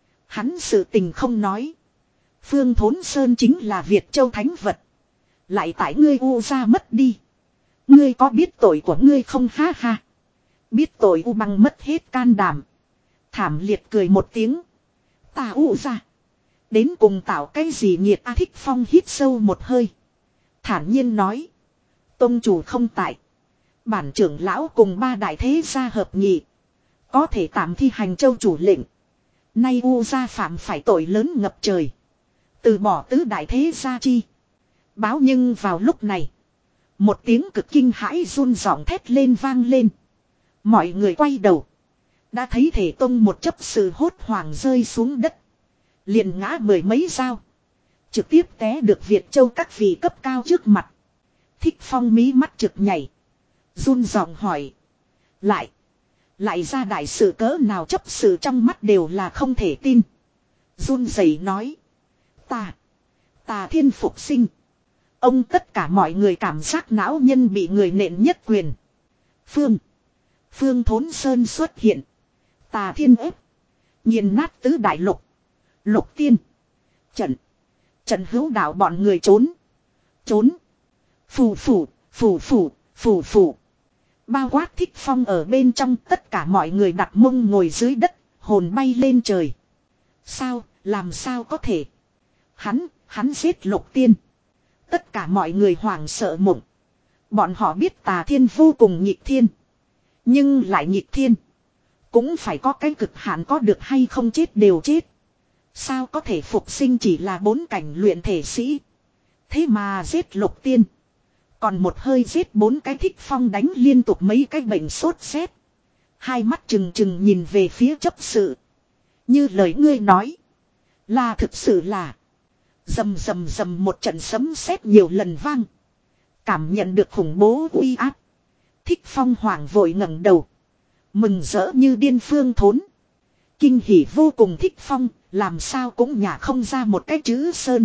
Hắn sự tình không nói. Phương Thốn Sơn chính là Việt Châu thánh vật. Lại tại ngươi U gia mất đi. Ngươi có biết tội của ngươi không? Ha ha. Biết tội. U Bằng mất hết can đảm. Thảm liệt cười một tiếng. Ta U gia. Đến cùng tạo cái gì nhiệt? A Thích Phong hít sâu một hơi. Thản nhiên nói. Tông chủ không tại. Bản trưởng lão cùng ba đại thế gia hợp nghị. Có thể tạm thi hành châu chủ lệnh. Nay U gia phạm phải tội lớn ngập trời. Từ bỏ tứ đại thế gia chi. Báo nhưng vào lúc này. Một tiếng cực kinh hãi run giọng thét lên vang lên. Mọi người quay đầu. Đã thấy thể tông một chấp sự hốt hoảng rơi xuống đất. Liền ngã mười mấy dao. Trực tiếp té được Việt Châu các vị cấp cao trước mặt. Thích Phong mí mắt trực nhảy. Run giọng hỏi. Lại. Lại ra đại sự cỡ nào? Chấp sự trong mắt đều là không thể tin. Run rẩy nói. Ta. Tà Thiên phục sinh. Ông tất cả mọi người cảm giác não nhân bị người nện nhất quyền. Phương. Phương Thốn Sơn xuất hiện. Tà Thiên ép. Nghiền nát tứ đại lục. Lục tiên. Trận. Trận hữu đạo bọn người trốn. Trốn. Phù phù. Phù phù. Phù phù. Bao quát Thích Phong ở bên trong, tất cả mọi người đặt mông ngồi dưới đất, hồn bay lên trời. Sao, làm sao có thể? Hắn, hắn giết Lục Tiên. Tất cả mọi người hoảng sợ mộng. Bọn họ biết Tà Thiên vô cùng nghịch thiên. Nhưng lại nghịch thiên. Cũng phải có cái cực hạn, có được hay không chết đều chết. Sao có thể phục sinh chỉ là bốn cảnh luyện thể sĩ. Thế mà giết Lục Tiên. Còn một hơi giết bốn cái. Thích Phong đánh liên tục mấy cái bệnh sốt rét. Hai mắt trừng trừng nhìn về phía chấp sự. Như lời ngươi nói. Là thực sự là. Rầm rầm rầm một trận sấm sét nhiều lần vang. Cảm nhận được khủng bố uy áp. Thích Phong hoảng vội ngẩng đầu. Mừng rỡ như điên. Phương Thốn. Kinh hỉ vô cùng. Thích Phong làm sao cũng nhả không ra một cái chữ sơn.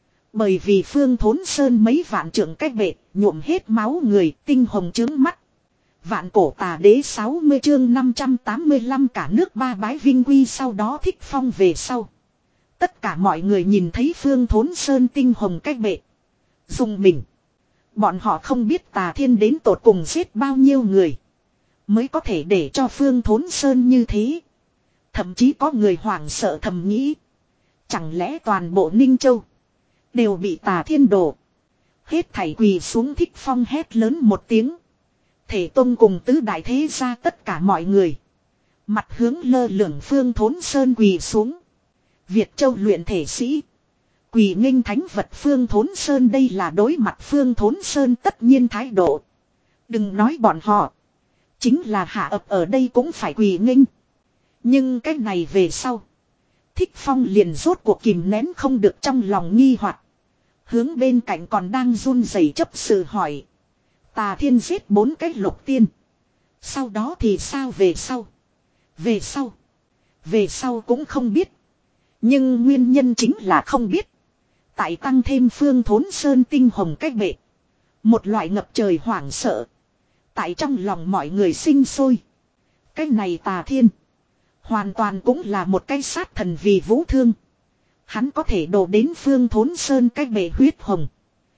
Bởi vì Phương Thốn Sơn mấy vạn trượng cách bệ, nhuộm hết máu người, tinh hồng trướng mắt. Vạn cổ tà đế sáu mươi chương năm trăm tám mươi lăm cả nước ba bái vinh quy. Sau đó Thích Phong về sau. Tất cả mọi người nhìn thấy Phương Thốn Sơn tinh hồng cách bệ. Dùng mình. Bọn họ không biết Tà Thiên đến tột cùng giết bao nhiêu người. Mới có thể để cho Phương Thốn Sơn như thế. Thậm chí có người hoảng sợ thầm nghĩ. Chẳng lẽ toàn bộ Ninh Châu đều bị Tà Thiên đổ. Hết thảy quỳ xuống. Thích Phong hét lớn một tiếng. Thể Tông cùng tứ đại thế gia tất cả mọi người. Mặt hướng lơ lửng Phương Thốn Sơn quỳ xuống. Việt Châu luyện thể sĩ. Quỳ nghênh thánh vật Phương Thốn Sơn, đây là đối mặt Phương Thốn Sơn tất nhiên thái độ. Đừng nói bọn họ. Chính là hạ ập ở đây cũng phải quỳ nghênh. Nhưng cái này về sau. Thích Phong liền rốt cuộc kìm nén không được trong lòng nghi hoặc. Hướng bên cạnh còn đang run rẩy chấp sự hỏi. Tà Thiên giết bốn cái lục tiên. Sau đó thì sao về sau? Về sau. Về sau cũng không biết. Nhưng nguyên nhân chính là không biết. Tại tăng thêm Phương Thốn Sơn tinh hồng cách bệ. Một loại ngập trời hoảng sợ. Tại trong lòng mọi người sinh sôi. Cái này Tà Thiên. Hoàn toàn cũng là một cái sát thần vì vũ thương. Hắn có thể đổ đến Phương Thốn Sơn cách bệ huyết hồng.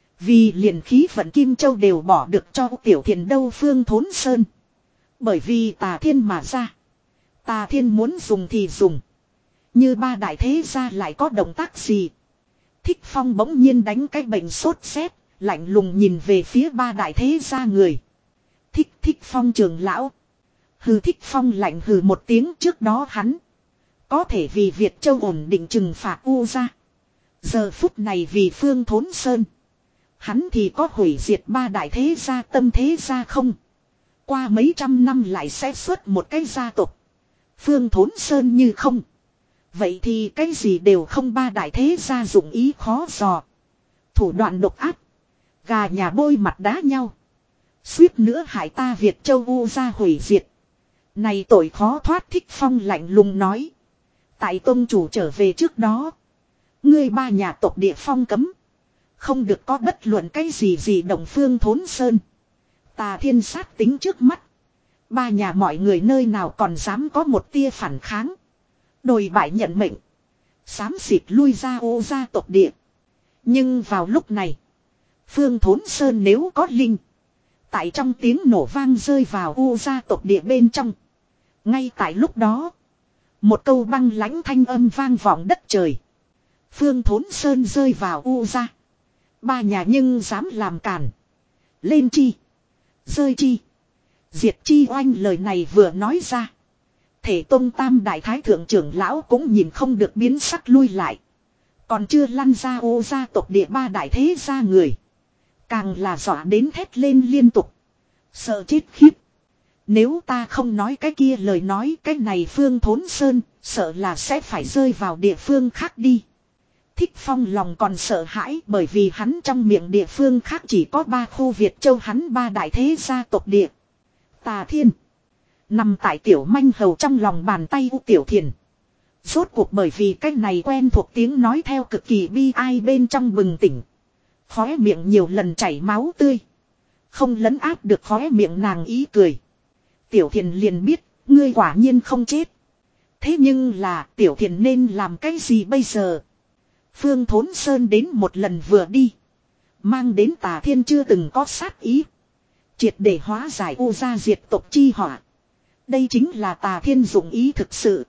Vì liền khí vận Kim Châu đều bỏ được cho Tiểu Thiền đâu Phương Thốn Sơn. Bởi vì Tà Thiên mà ra. Tà Thiên muốn dùng thì dùng. Như ba đại thế gia lại có động tác gì. Thích Phong bỗng nhiên đánh cái bệnh sốt rét. Lạnh lùng nhìn về phía ba đại thế gia người. Thích Thích Phong trưởng lão. Hừ Thích Phong lạnh hừ một tiếng, trước đó hắn. Có thể vì Việt Châu ổn định trừng phạt U gia. Giờ phút này vì Phương Thốn Sơn. Hắn thì có hủy diệt ba đại thế gia tâm thế gia không. Qua mấy trăm năm lại sẽ xuất một cái gia tộc. Phương Thốn Sơn như không. Vậy thì cái gì đều không, ba đại thế gia dụng ý khó dò. Thủ đoạn độc ác. Gà nhà bôi mặt đá nhau. Suýt nữa hại ta Việt Châu U gia hủy diệt. Này tội khó thoát. Thích Phong lạnh lùng nói. Tại tông chủ trở về trước đó. Ngươi ba nhà tộc địa phong cấm. Không được có bất luận cái gì gì động Phương Thốn Sơn. Tà Thiên sát tính trước mắt. Ba nhà mọi người nơi nào còn dám có một tia phản kháng. Đồi bại nhận mệnh. Xám xịt lui ra ô gia tộc địa. Nhưng vào lúc này. Phương Thốn Sơn nếu có linh. Tại trong tiếng nổ vang rơi vào ô gia tộc địa bên trong. Ngay tại lúc đó. Một câu băng lãnh thanh âm vang vọng đất trời. Phương Thốn Sơn rơi vào u gia. Ba nhà nhưng dám làm cản. Lên chi. Rơi chi. Diệt chi oanh, lời này vừa nói ra. Thể Tông tam đại thái thượng trưởng lão cũng nhìn không được biến sắc lui lại. Còn chưa lăn ra ô gia tộc địa ba đại thế gia người. Càng là dọa đến thét lên liên tục. Sợ chết khiếp. Nếu ta không nói cái kia lời nói, cái này Phương Thốn Sơn, sợ là sẽ phải rơi vào địa phương khác đi. Thích Phong lòng còn sợ hãi, bởi vì hắn trong miệng địa phương khác chỉ có ba khu Việt Châu, hắn ba đại thế gia tộc địa. Tà Thiên. Nằm tại tiểu manh hầu trong lòng bàn tay U Tiểu Thiền. Rốt cuộc bởi vì cái này quen thuộc tiếng nói theo cực kỳ bi ai bên trong bừng tỉnh. Khóe miệng nhiều lần chảy máu tươi. Không lấn áp được khóe miệng nàng ý cười. Tiểu Thiền liền biết, ngươi quả nhiên không chết. Thế nhưng là Tiểu Thiền nên làm cái gì bây giờ? Phương Thốn Sơn đến một lần vừa đi. Mang đến Tà Thiên chưa từng có sát ý. Triệt để hóa giải U gia diệt tộc chi họa. Đây chính là Tà Thiên dụng ý thực sự.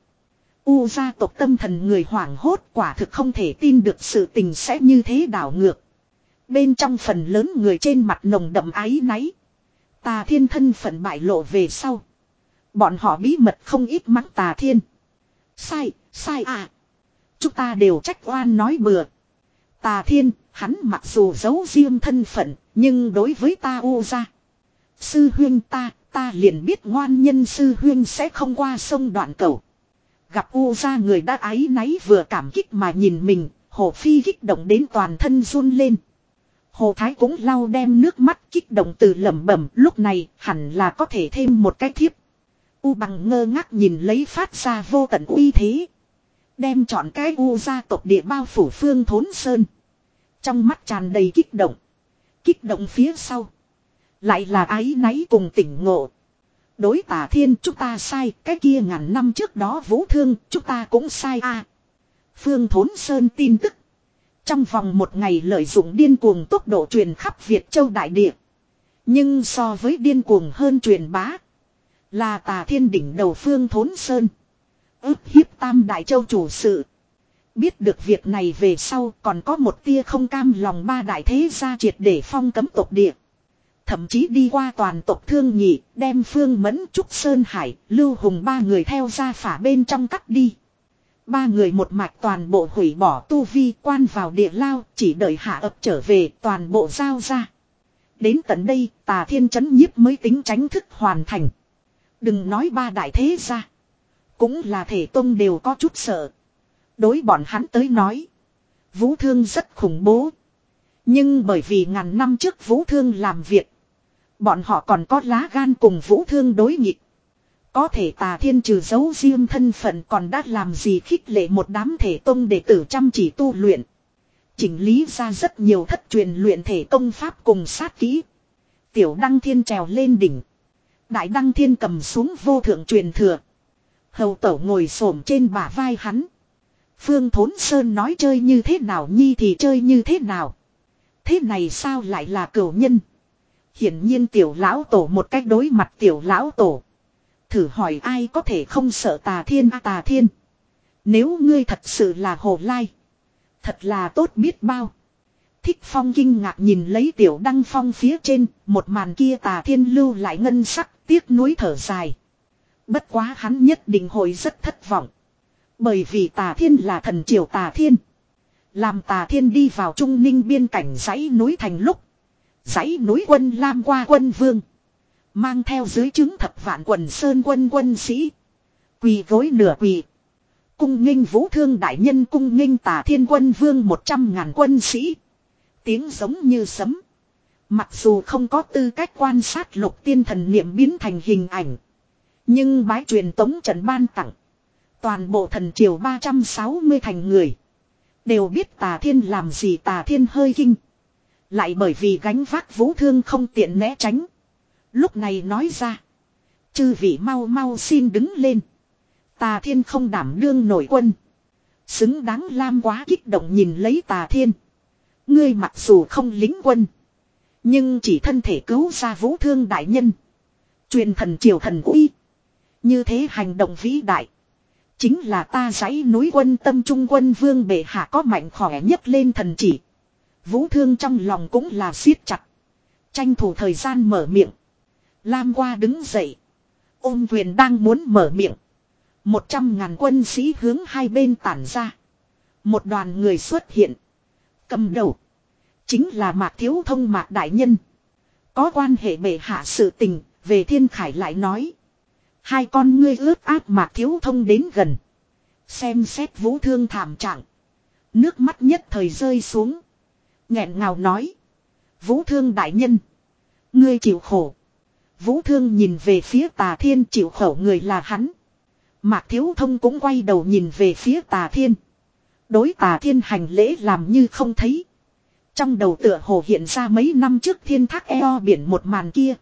U gia tộc tâm thần người hoảng hốt, quả thực không thể tin được sự tình sẽ như thế đảo ngược. Bên trong phần lớn người trên mặt nồng đậm áy náy. Tà Thiên thân phận bại lộ về sau. Bọn họ bí mật không ít mắng Tà Thiên. Sai, sai à. Chúng ta đều trách oan nói bừa. Tà Thiên, hắn mặc dù giấu riêng thân phận, nhưng đối với ta U gia. Sư huyên ta, ta liền biết ngoan nhân sư huyên sẽ không qua sông đoạn cầu. Gặp U gia người đã áy náy vừa cảm kích mà nhìn mình, Hồ Phi kích động đến toàn thân run lên. Hồ Thái cũng lau đem nước mắt kích động từ lẩm bẩm, lúc này hẳn là có thể thêm một cái thiếp. U Bằng ngơ ngác nhìn lấy phát ra vô tận uy thế. Đem chọn cái U gia tộc địa bao phủ Phương Thốn Sơn. Trong mắt tràn đầy kích động. Kích động phía sau. Lại là áy náy cùng tỉnh ngộ. Đối Tà Thiên chúng ta sai, cái kia ngàn năm trước đó vũ thương chúng ta cũng sai a. À, Phương Thốn Sơn tin tức. Trong vòng một ngày lợi dụng điên cuồng tốc độ truyền khắp Việt Châu đại địa. Nhưng so với điên cuồng hơn truyền bá. Là Tà Thiên đỉnh đầu Phương Thốn Sơn. Ức hiếp tam đại châu chủ sự. Biết được việc này về sau còn có một tia không cam lòng ba đại thế gia triệt để phong cấm tộc địa. thậm chí đi qua toàn tộc Thương Nhị, đem Phương Mẫn, Trúc Sơn Hải, Lưu Hùng ba người theo ra phả bên trong cắt đi. Ba người một mạch toàn bộ hủy bỏ tu vi, quan vào địa lao, chỉ đợi hạ ập trở về, toàn bộ giao ra. Đến tận đây, Tà Thiên trấn nhiếp mới tính tránh thức hoàn thành. Đừng nói ba đại thế gia, cũng là thể tông đều có chút sợ. Đối bọn hắn tới nói, Vũ Thương rất khủng bố. Nhưng bởi vì ngàn năm trước Vũ Thương làm việc, bọn họ còn có lá gan cùng Vũ Thương đối nghịch. Có thể Tà Thiên trừ giấu riêng thân phận còn đã làm gì khích lệ một đám thể tông đệ tử chăm chỉ tu luyện. Chỉnh lý ra rất nhiều thất truyền luyện thể công pháp cùng sát kỹ. Tiểu Đăng Thiên trèo lên đỉnh. Đại Đăng Thiên cầm xuống vô thượng truyền thừa. Hầu Tẩu ngồi xổm trên bả vai hắn. Phương Thốn Sơn nói chơi như thế nào nhi thì chơi như thế nào. Thế này sao lại là cửu nhân? Hiển nhiên tiểu lão tổ một cách đối mặt tiểu lão tổ. Thử hỏi ai có thể không sợ Tà Thiên à, Tà Thiên. Nếu ngươi thật sự là Hồ Lai, thật là tốt biết bao. Thích Phong kinh ngạc nhìn lấy tiểu Đăng Phong phía trên, một màn kia Tà Thiên lưu lại ngân sắc, tiếc nuối thở dài. Bất quá hắn nhất định hồi rất thất vọng. Bởi vì Tà Thiên là thần triều Tà Thiên. Làm Tà Thiên đi vào Trung Ninh biên cảnh dãy núi thành lúc, dãy núi quân Lam qua quân vương mang theo dưới trướng thập vạn quần sơn quân quân sĩ, quỳ gối nửa quỳ. Cung nghênh Vũ Thương đại nhân, cung nghênh Tà Thiên quân vương một trăm ngàn quân sĩ. Tiếng giống như sấm. Mặc dù không có tư cách quan sát Lục Tiên thần niệm biến thành hình ảnh, nhưng bái truyền tống trận ban tặng, toàn bộ thần triều ba trăm sáu mươi thành người đều biết Tà Thiên làm gì. Tà Thiên hơi kinh, lại bởi vì gánh vác Vũ Thương không tiện né tránh, lúc này nói ra: chư vị mau mau xin đứng lên. Tà Thiên không đảm đương nổi quân. Xứng đáng. Lam quá kích động nhìn lấy Tà Thiên. Ngươi mặc dù không lính quân, nhưng chỉ thân thể cứu ra Vũ Thương đại nhân, truyền thần triều thần uy, như thế hành động vĩ đại, chính là ta dãy núi quân tâm trung quân vương bệ hạ có mạnh khỏe nhất lên thần chỉ. Vũ Thương trong lòng cũng là siết chặt, tranh thủ thời gian mở miệng. Lam qua đứng dậy, ôm quyền đang muốn mở miệng, một trăm ngàn quân sĩ hướng hai bên tản ra. Một đoàn người xuất hiện, cầm đầu chính là Mạc Thiếu Thông Mạc đại nhân. Có quan hệ bệ hạ sự tình, về Thiên Khải lại nói. Hai con ngươi ướt át Mạc Thiếu Thông đến gần, xem xét Vũ Thương thảm trạng, nước mắt nhất thời rơi xuống, nghẹn ngào nói: Vũ Thương đại nhân, ngươi chịu khổ. Vũ Thương nhìn về phía Tà Thiên, chịu khổ người là hắn. Mạc Thiếu Thông cũng quay đầu nhìn về phía Tà Thiên, đối Tà Thiên hành lễ làm như không thấy. Trong đầu tựa hồ hiện ra mấy năm trước thiên thác eo biển một màn kia.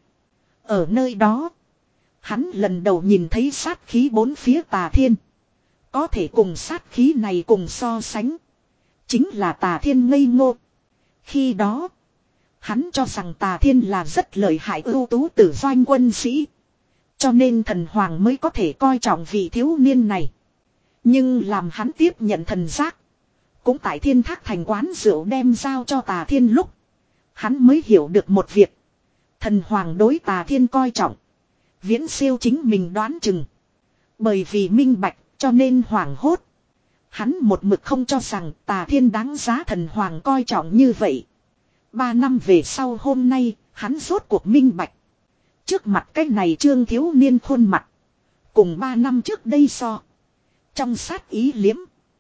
Ở nơi đó, hắn lần đầu nhìn thấy sát khí bốn phía Tà Thiên. Có thể cùng sát khí này cùng so sánh, chính là Tà Thiên ngây ngô. Khi đó, hắn cho rằng Tà Thiên là rất lợi hại ưu tú tử doanh quân sĩ, cho nên thần hoàng mới có thể coi trọng vị thiếu niên này. Nhưng làm hắn tiếp nhận thần giác, cũng tại Thiên Thác thành quán rượu đem giao cho Tà Thiên lúc, hắn mới hiểu được một việc. Thần hoàng đối Tà Thiên coi trọng viễn siêu chính mình đoán chừng. Bởi vì minh bạch cho nên hoảng hốt. Hắn một mực không cho rằng Tà Thiên đáng giá thần hoàng coi trọng như vậy. Ba năm về sau hôm nay, hắn rốt cuộc minh bạch. Trước mặt cái này trương thiếu niên khuôn mặt, cùng ba năm trước đây so, trong sát ý liếm,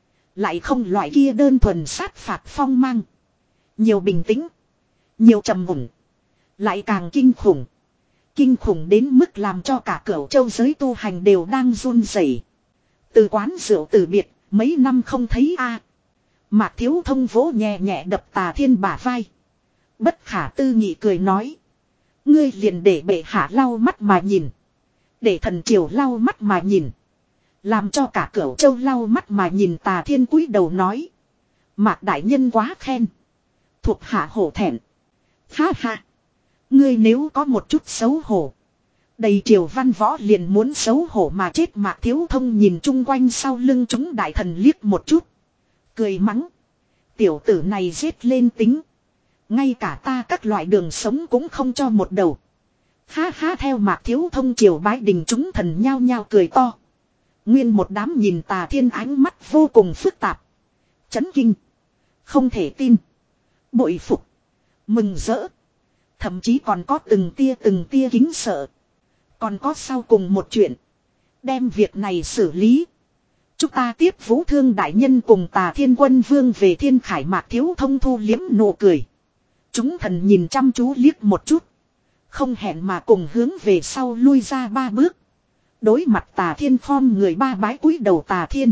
lại không loại kia đơn thuần sát phạt phong mang. Nhiều bình tĩnh, nhiều trầm mùn, lại càng kinh khủng. Kinh khủng đến mức làm cho cả cửu châu giới tu hành đều đang run rẩy. Từ quán rượu từ biệt, mấy năm không thấy a. À. Mạc Thiếu Thông vỗ nhẹ nhẹ đập Tà Thiên bả vai, bất khả tư nghị cười nói: ngươi liền để bệ hạ lau mắt mà nhìn, để thần triều lau mắt mà nhìn, làm cho cả cửu châu lau mắt mà nhìn. Tà Thiên cúi đầu nói: Mạc đại nhân quá khen, thuộc hạ hổ thẹn. Ha ha, ngươi nếu có một chút xấu hổ, đầy triều văn võ liền muốn xấu hổ mà chết. Mạc Thiếu Thông nhìn chung quanh sau lưng chúng đại thần liếc một chút, cười mắng: tiểu tử này giết lên tính, Ngay cả ta các loại đường sống cũng không cho một đầu. Ha ha, theo Mạc Thiếu Thông triều bái đình chúng thần nhao nhao cười to. Nguyên một đám nhìn Tà Thiên ánh mắt vô cùng phức tạp. Chấn kinh. Không thể tin. Bội phục. Mừng rỡ. Thậm chí còn có từng tia từng tia kính sợ. Còn có sau cùng một chuyện. Đem việc này xử lý. Chúng ta tiếp Vũ Thương đại nhân cùng Tà Thiên Quân Vương về Thiên Khải. Mạc Thiếu Thông thu liếm nụ cười. Chúng thần nhìn chăm chú liếc một chút. Không hẹn mà cùng hướng về sau lui ra ba bước. Đối mặt Tà Thiên khom người ba bái cúi đầu. Tà Thiên.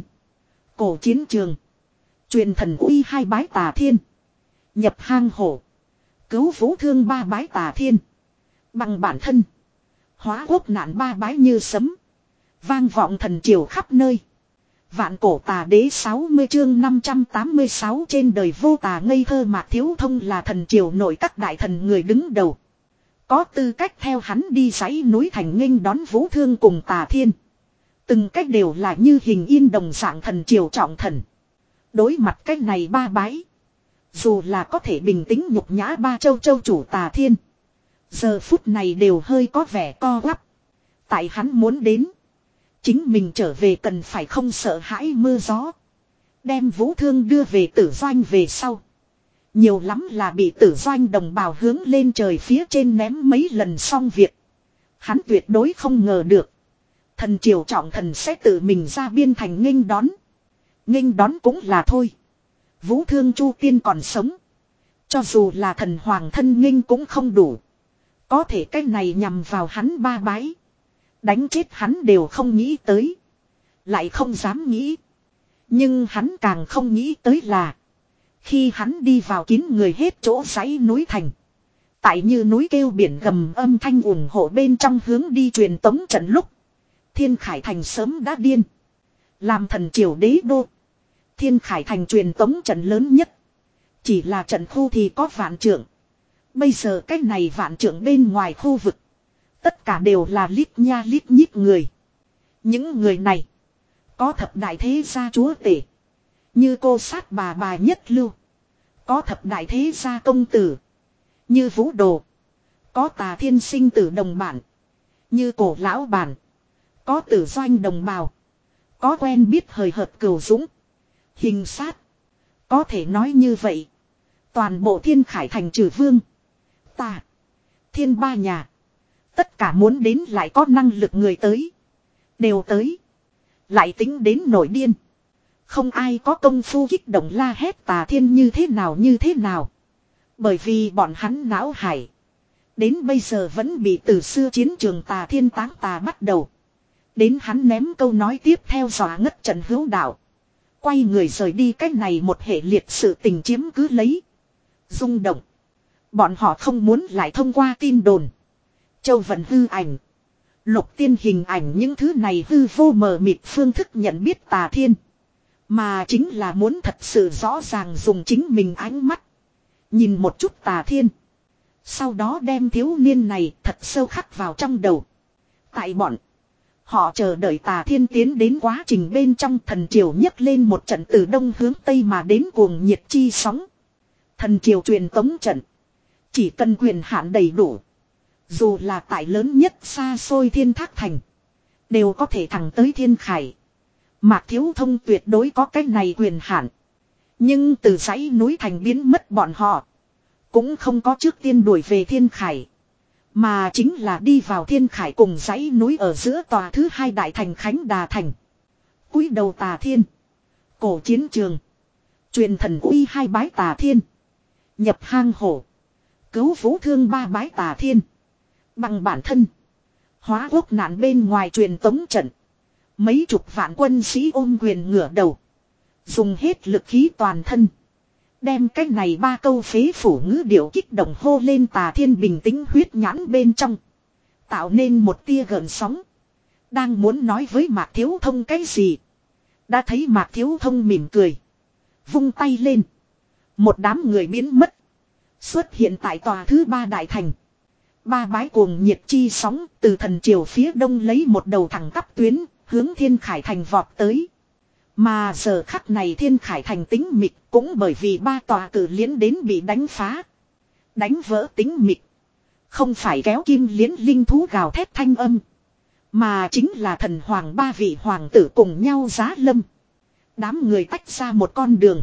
Cổ chiến trường. Truyền thần uy hai bái Tà Thiên. Nhập hang hổ. Cứu Vũ Thương ba bái Tà Thiên. Bằng bản thân. Hóa quốc nạn ba bái như sấm. Vang vọng thần triều khắp nơi. Vạn cổ tà đế sáu mươi chương năm trăm tám mươi sáu trên đời vô tà ngây thơ. Mạc Thiếu Thông là thần triều nội các đại thần người đứng đầu. Có tư cách theo hắn đi dãy núi thành nghênh đón Vũ Thương cùng Tà Thiên. Từng cách đều là như hình yên đồng dạng thần triều trọng thần. Đối mặt cách này ba bái. Dù là có thể bình tĩnh nhục nhã ba châu châu chủ Tà Thiên. Giờ phút này đều hơi có vẻ co quắp. Tại hắn muốn đến. Chính mình trở về cần phải không sợ hãi mưa gió. Đem Vũ Thương đưa về tử doanh về sau. Nhiều lắm là bị tử doanh đồng bào hướng lên trời phía trên ném mấy lần xong việc. Hắn tuyệt đối không ngờ được. Thần triều trọng thần sẽ tự mình ra biên thành nghênh đón. Nghênh đón cũng là thôi. Vũ Thương Chu Tiên còn sống. Cho dù là thần hoàng thân nghênh cũng không đủ. Có thể cái này nhằm vào hắn ba bái. Đánh chết hắn đều không nghĩ tới. Lại không dám nghĩ. Nhưng hắn càng không nghĩ tới là. Khi hắn đi vào kín người hết chỗ dãy núi thành. Tại như núi kêu biển gầm âm thanh ủng hộ bên trong hướng đi truyền tống trận lúc. Thiên Khải Thành sớm đã điên. Làm thần triều đế đô. Thiên Khải Thành truyền tống trận lớn nhất. Chỉ là trận khu thì có vạn trượng. Bây giờ cách này vạn trượng bên ngoài khu vực. Tất cả đều là lít nha lít nhít người. Những người này. Có thập đại thế gia chúa tể. Như cô sát bà bà nhất lưu. Có thập đại thế gia công tử. Như Vũ Đồ. Có Tà Thiên sinh tử đồng bản. Như cổ lão bản. Có tử doanh đồng bào. Có quen biết hời hợt cừu dũng. Hình sát. Có thể nói như vậy. Toàn bộ Thiên Khải Thành trừ vương. Tà. Thiên ba nhà. Tất cả muốn đến lại có năng lực người tới. Đều tới. Lại tính đến nổi điên. Không ai có công phu kích động la hét Tà Thiên như thế nào như thế nào. Bởi vì bọn hắn não hải. Đến bây giờ vẫn bị từ xưa chiến trường Tà Thiên táng tà bắt đầu. Đến hắn ném câu nói tiếp theo dọa ngất Trần Hữu Đạo. Quay người rời đi cách này một hệ liệt sự tình chiếm cứ lấy. Rung động. Bọn họ không muốn lại thông qua tin đồn. Châu vận hư ảnh. Lục tiên hình ảnh những thứ này hư vô mờ mịt phương thức nhận biết Tà Thiên. Mà chính là muốn thật sự rõ ràng dùng chính mình ánh mắt. Nhìn một chút Tà Thiên. Sau đó đem thiếu niên này thật sâu khắc vào trong đầu. Tại bọn. Họ chờ đợi Tà Thiên tiến đến quá trình bên trong thần triều nhấc lên một trận từ đông hướng tây mà đến cuồng nhiệt chi sóng. Thần triều truyền tống trận. Chỉ cần quyền hạn đầy đủ. Dù là tại lớn nhất xa xôi Thiên Thác Thành. Đều có thể thẳng tới Thiên Khải. Mạc Thiếu Thông tuyệt đối có cái này quyền hạn. Nhưng từ dãy núi thành biến mất bọn họ. Cũng không có trước tiên đuổi về Thiên Khải. Mà chính là đi vào Thiên Khải cùng dãy núi ở giữa tòa thứ hai đại thành Khánh Đà Thành. Cúi đầu Tà Thiên. Cổ chiến trường. Truyền thần uy hai bái Tà Thiên. Nhập hang hổ. Cứu Vũ Thương ba bái Tà Thiên. Bằng bản thân. Hóa quốc nạn bên ngoài truyền tống trận. Mấy chục vạn quân sĩ ôm quyền ngửa đầu. Dùng hết lực khí toàn thân. Đem cái này ba câu phế phủ ngữ điệu kích động hô lên Tà Thiên bình tĩnh huyết nhãn bên trong. Tạo nên một tia gợn sóng. Đang muốn nói với Mạc Thiếu Thông cái gì. Đã thấy Mạc Thiếu Thông mỉm cười. Vung tay lên. Một đám người biến mất. Xuất hiện tại tòa thứ ba đại thành. Ba bái cuồng nhiệt chi sóng từ thần triều phía đông lấy một đầu thẳng tắp tuyến. Hướng Thiên Khải Thành vọt tới. Mà giờ khắc này Thiên Khải Thành tính mịch cũng bởi vì ba tòa cử liễn đến bị đánh phá. Đánh vỡ tính mịt. Không phải kéo kim liễn linh thú gào thét thanh âm. Mà chính là thần hoàng ba vị hoàng tử cùng nhau giá lâm. Đám người tách ra một con đường.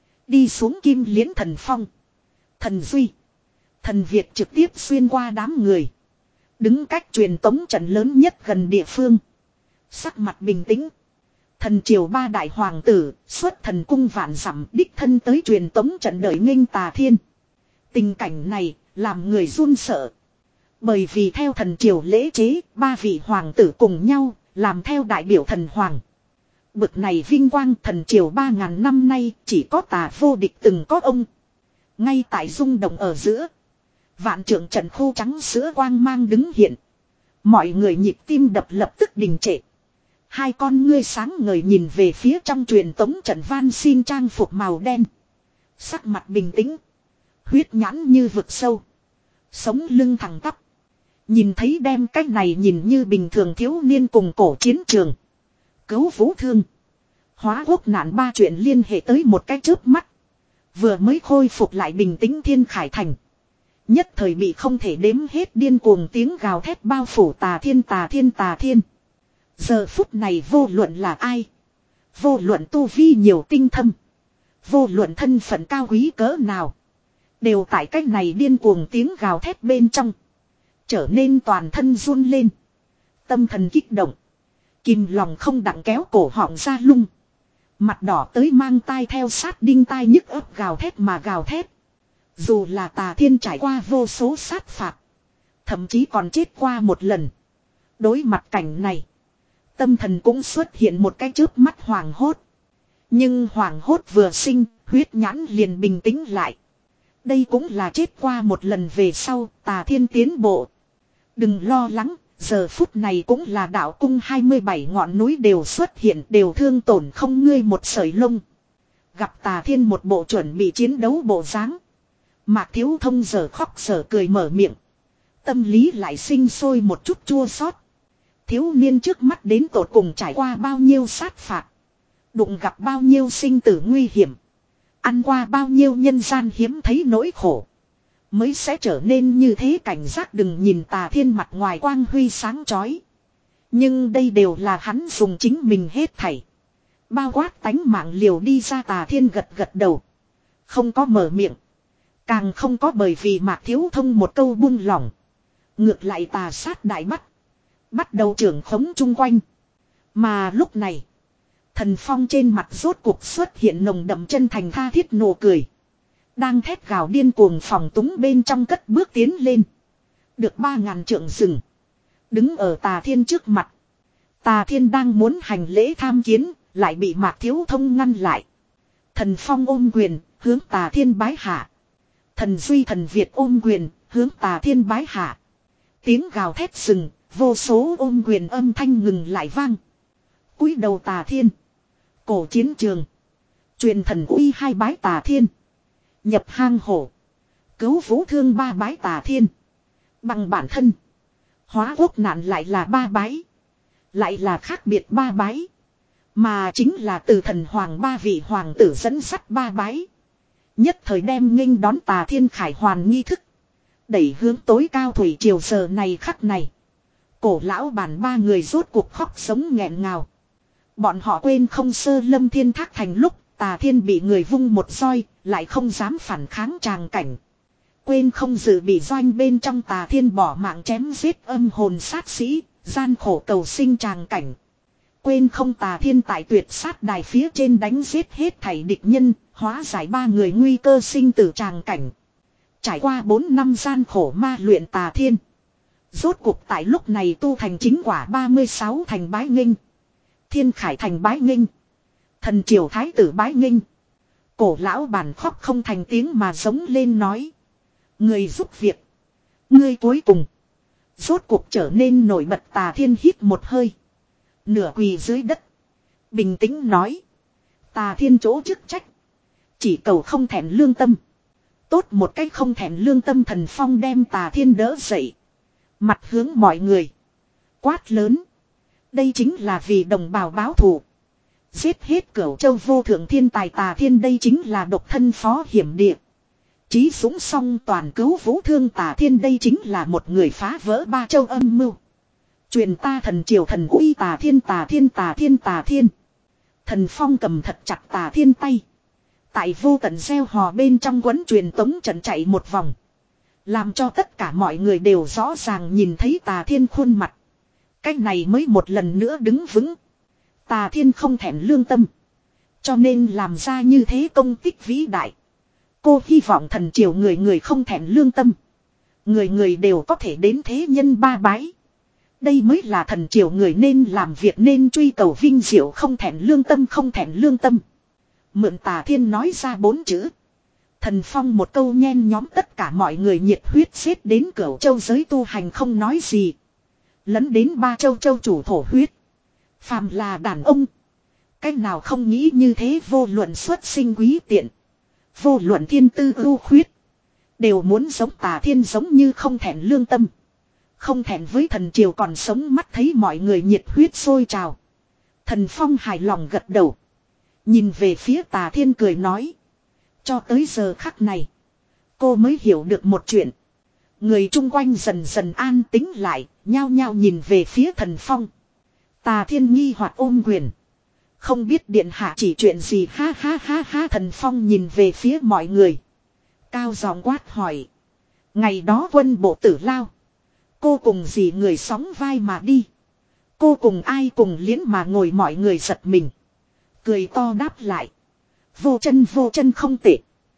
Đi xuống kim liễn thần phong. Thần Duy. Thần Việt trực tiếp xuyên qua đám người. Đứng cách truyền tống trận lớn nhất gần địa phương. Sắc mặt bình tĩnh. Thần triều ba đại hoàng tử xuất thần cung vạn dặm đích thân tới truyền tống trận đợi nghênh Tà Thiên. Tình cảnh này làm người run sợ. Bởi vì theo thần triều lễ chế, ba vị hoàng tử cùng nhau làm theo đại biểu thần hoàng. Bực này vinh quang thần triều ba ngàn năm nay chỉ có Tà vô địch từng có ông. Ngay tại rung động ở giữa. Vạn trưởng trận khu trắng sữa quang mang đứng hiện. Mọi người nhịp tim đập lập tức đình trệ. Hai con ngươi sáng ngời nhìn về phía trong truyền tống trận van xin trang phục màu đen. Sắc mặt bình tĩnh. Huyết nhãn như vực sâu. Sống lưng thẳng tắp. Nhìn thấy đem cách này nhìn như bình thường thiếu niên cùng cổ chiến trường. Cứu vũ thương. Hóa quốc nạn ba chuyện liên hệ tới một cái chớp mắt. Vừa mới khôi phục lại bình tĩnh Thiên Khải Thành. Nhất thời bị không thể đếm hết điên cuồng tiếng gào thét bao phủ Tà Thiên Tà Thiên Tà Thiên. Giờ phút này vô luận là ai. Vô luận tu vi nhiều tinh thâm. Vô luận thân phận cao quý cỡ nào. Đều tại cách này điên cuồng tiếng gào thét bên trong. Trở nên toàn thân run lên. Tâm thần kích động. Kìm lòng không đặng kéo cổ họng ra lung. Mặt đỏ tới mang tai theo sát đinh tai nhức ấp gào thét mà gào thét. Dù là Tà Thiên trải qua vô số sát phạt. Thậm chí còn chết qua một lần. Đối mặt cảnh này. Tâm thần cũng xuất hiện một cái chớp mắt hoàng hốt. Nhưng hoàng hốt vừa sinh, huyết nhãn liền bình tĩnh lại. Đây cũng là chết qua một lần về sau, Tà Thiên tiến bộ. Đừng lo lắng, giờ phút này cũng là đạo cung hai mươi bảy ngọn núi đều xuất hiện, đều thương tổn không ngươi một sợi lông. Gặp Tà Thiên một bộ chuẩn bị chiến đấu bộ dáng. Mạc Thiếu Thông giờ khóc giờ cười mở miệng. Tâm lý lại sinh sôi một chút chua xót. Thiếu niên trước mắt đến tột cùng trải qua bao nhiêu sát phạt. Đụng gặp bao nhiêu sinh tử nguy hiểm. Ăn qua bao nhiêu nhân gian hiếm thấy nỗi khổ. Mới sẽ trở nên như thế cảnh giác đừng nhìn Tà Thiên mặt ngoài quang huy sáng chói. Nhưng đây đều là hắn dùng chính mình hết thảy. Bao quát tánh mạng liều đi ra Tà Thiên gật gật đầu. Không có mở miệng. Càng không có bởi vì Mạc Thiếu Thông một câu buông lỏng. Ngược lại tà sát đại bắt. Bắt đầu trưởng khống chung quanh. Mà lúc này. Thần Phong trên mặt rốt cuộc xuất hiện nồng đậm chân thành tha thiết nụ cười. Đang thét gào điên cuồng phòng túng bên trong cất bước tiến lên. Được ba ngàn trượng rừng. Đứng ở Tà Thiên trước mặt. Tà Thiên đang muốn hành lễ tham kiến. Lại bị Mạc Thiếu Thông ngăn lại. Thần Phong ôm quyền hướng Tà Thiên bái hạ. Thần Duy thần Việt ôm quyền hướng Tà Thiên bái hạ. Tiếng gào thét rừng. Vô số ôm quyền âm thanh ngừng lại vang. Cúi đầu Tà Thiên. Cổ chiến trường. Truyền thần uy hai bái Tà Thiên. Nhập hang hổ. Cứu vũ thương ba bái Tà Thiên. Bằng bản thân. Hóa quốc nạn lại là ba bái. Lại là khác biệt ba bái. Mà chính là từ thần hoàng ba vị hoàng tử dẫn sắt ba bái. Nhất thời đem nghênh đón Tà Thiên khải hoàn nghi thức. Đẩy hướng tối cao thủy triều giờ này khắc này. Cổ lão bản ba người rốt cuộc khóc sống nghẹn ngào. Bọn họ quên không sơ lâm thiên thác thành lúc Tà Thiên bị người vung một roi, lại không dám phản kháng tràng cảnh. Quên không dự bị doanh bên trong Tà Thiên bỏ mạng chém giết âm hồn sát sĩ, gian khổ cầu sinh tràng cảnh. Quên không Tà Thiên tại tuyệt sát đài phía trên đánh giết hết thảy địch nhân, hóa giải ba người nguy cơ sinh tử tràng cảnh. Trải qua bốn năm gian khổ ma luyện Tà Thiên. Rốt cuộc tại lúc này tu thành chính quả ba mươi sáu thành bái nghênh. Thiên Khải thành bái nghênh. Thần triều thái tử bái nghênh. Cổ lão bản khóc không thành tiếng mà giống lên nói. Người giúp việc. Ngươi cuối cùng. Rốt cuộc trở nên nổi bật. Tà Thiên hít một hơi. Nửa quỳ dưới đất. Bình tĩnh nói. Tà Thiên chỗ chức trách. Chỉ cầu không thẹn lương tâm. Tốt một cách không thẹn lương tâm. Thần Phong đem Tà Thiên đỡ dậy. Mặt hướng mọi người. Quát lớn. Đây chính là vì đồng bào báo thù. Giết hết Cửu Châu vô thượng thiên tài Tà Thiên đây chính là độc thân phó hiểm địa. Chí dũng song toàn cứu vũ thương Tà Thiên, đây chính là một người phá vỡ ba châu âm mưu. Truyền ta thần triều thần uy Tà Thiên Tà Thiên Tà Thiên Tà Thiên. Thần Phong cầm thật chặt Tà Thiên tay. Tại vô tận gieo hò bên trong quấn truyền tống trận chạy một vòng. Làm cho tất cả mọi người đều rõ ràng nhìn thấy Tà Thiên khuôn mặt. Cái này mới một lần nữa đứng vững. Tà Thiên không thèm lương tâm. Cho nên làm ra như thế công tích vĩ đại. Cô hy vọng thần triều người người không thèm lương tâm. Người người đều có thể đến thế nhân ba bái. Đây mới là thần triều người nên làm việc, nên truy cầu vinh diệu, không thèm lương tâm, không thèm lương tâm. Mượn Tà Thiên nói ra bốn chữ. Thần Phong một câu nhen nhóm tất cả mọi người nhiệt huyết xếp đến Cửu Châu giới tu hành không nói gì. Lấn đến ba châu châu chủ thổ huyết. Phàm là đàn ông. Cách nào không nghĩ như thế, vô luận xuất sinh quý tiện. Vô luận thiên tư ưu khuyết. Đều muốn giống Tà Thiên, giống như không thèm lương tâm. Không thèm với thần triều, còn sống mắt thấy mọi người nhiệt huyết sôi trào. Thần Phong hài lòng gật đầu. Nhìn về phía Tà Thiên cười nói. Cho tới giờ khắc này. Cô mới hiểu được một chuyện. Người chung quanh dần dần an tĩnh lại. Nhao nhao nhìn về phía thần Phong. Tà Thiên nghi hoặc ôm quyền. Không biết điện hạ chỉ chuyện gì, ha ha ha ha. Thần Phong nhìn về phía mọi người. Cao giọng quát hỏi. Ngày đó quân bộ Tử Lao. Cô cùng gì người sóng vai mà đi. Cô cùng ai cùng liễn mà ngồi, mọi người giật mình. Cười to đáp lại. Vô chân vô chân không tệ.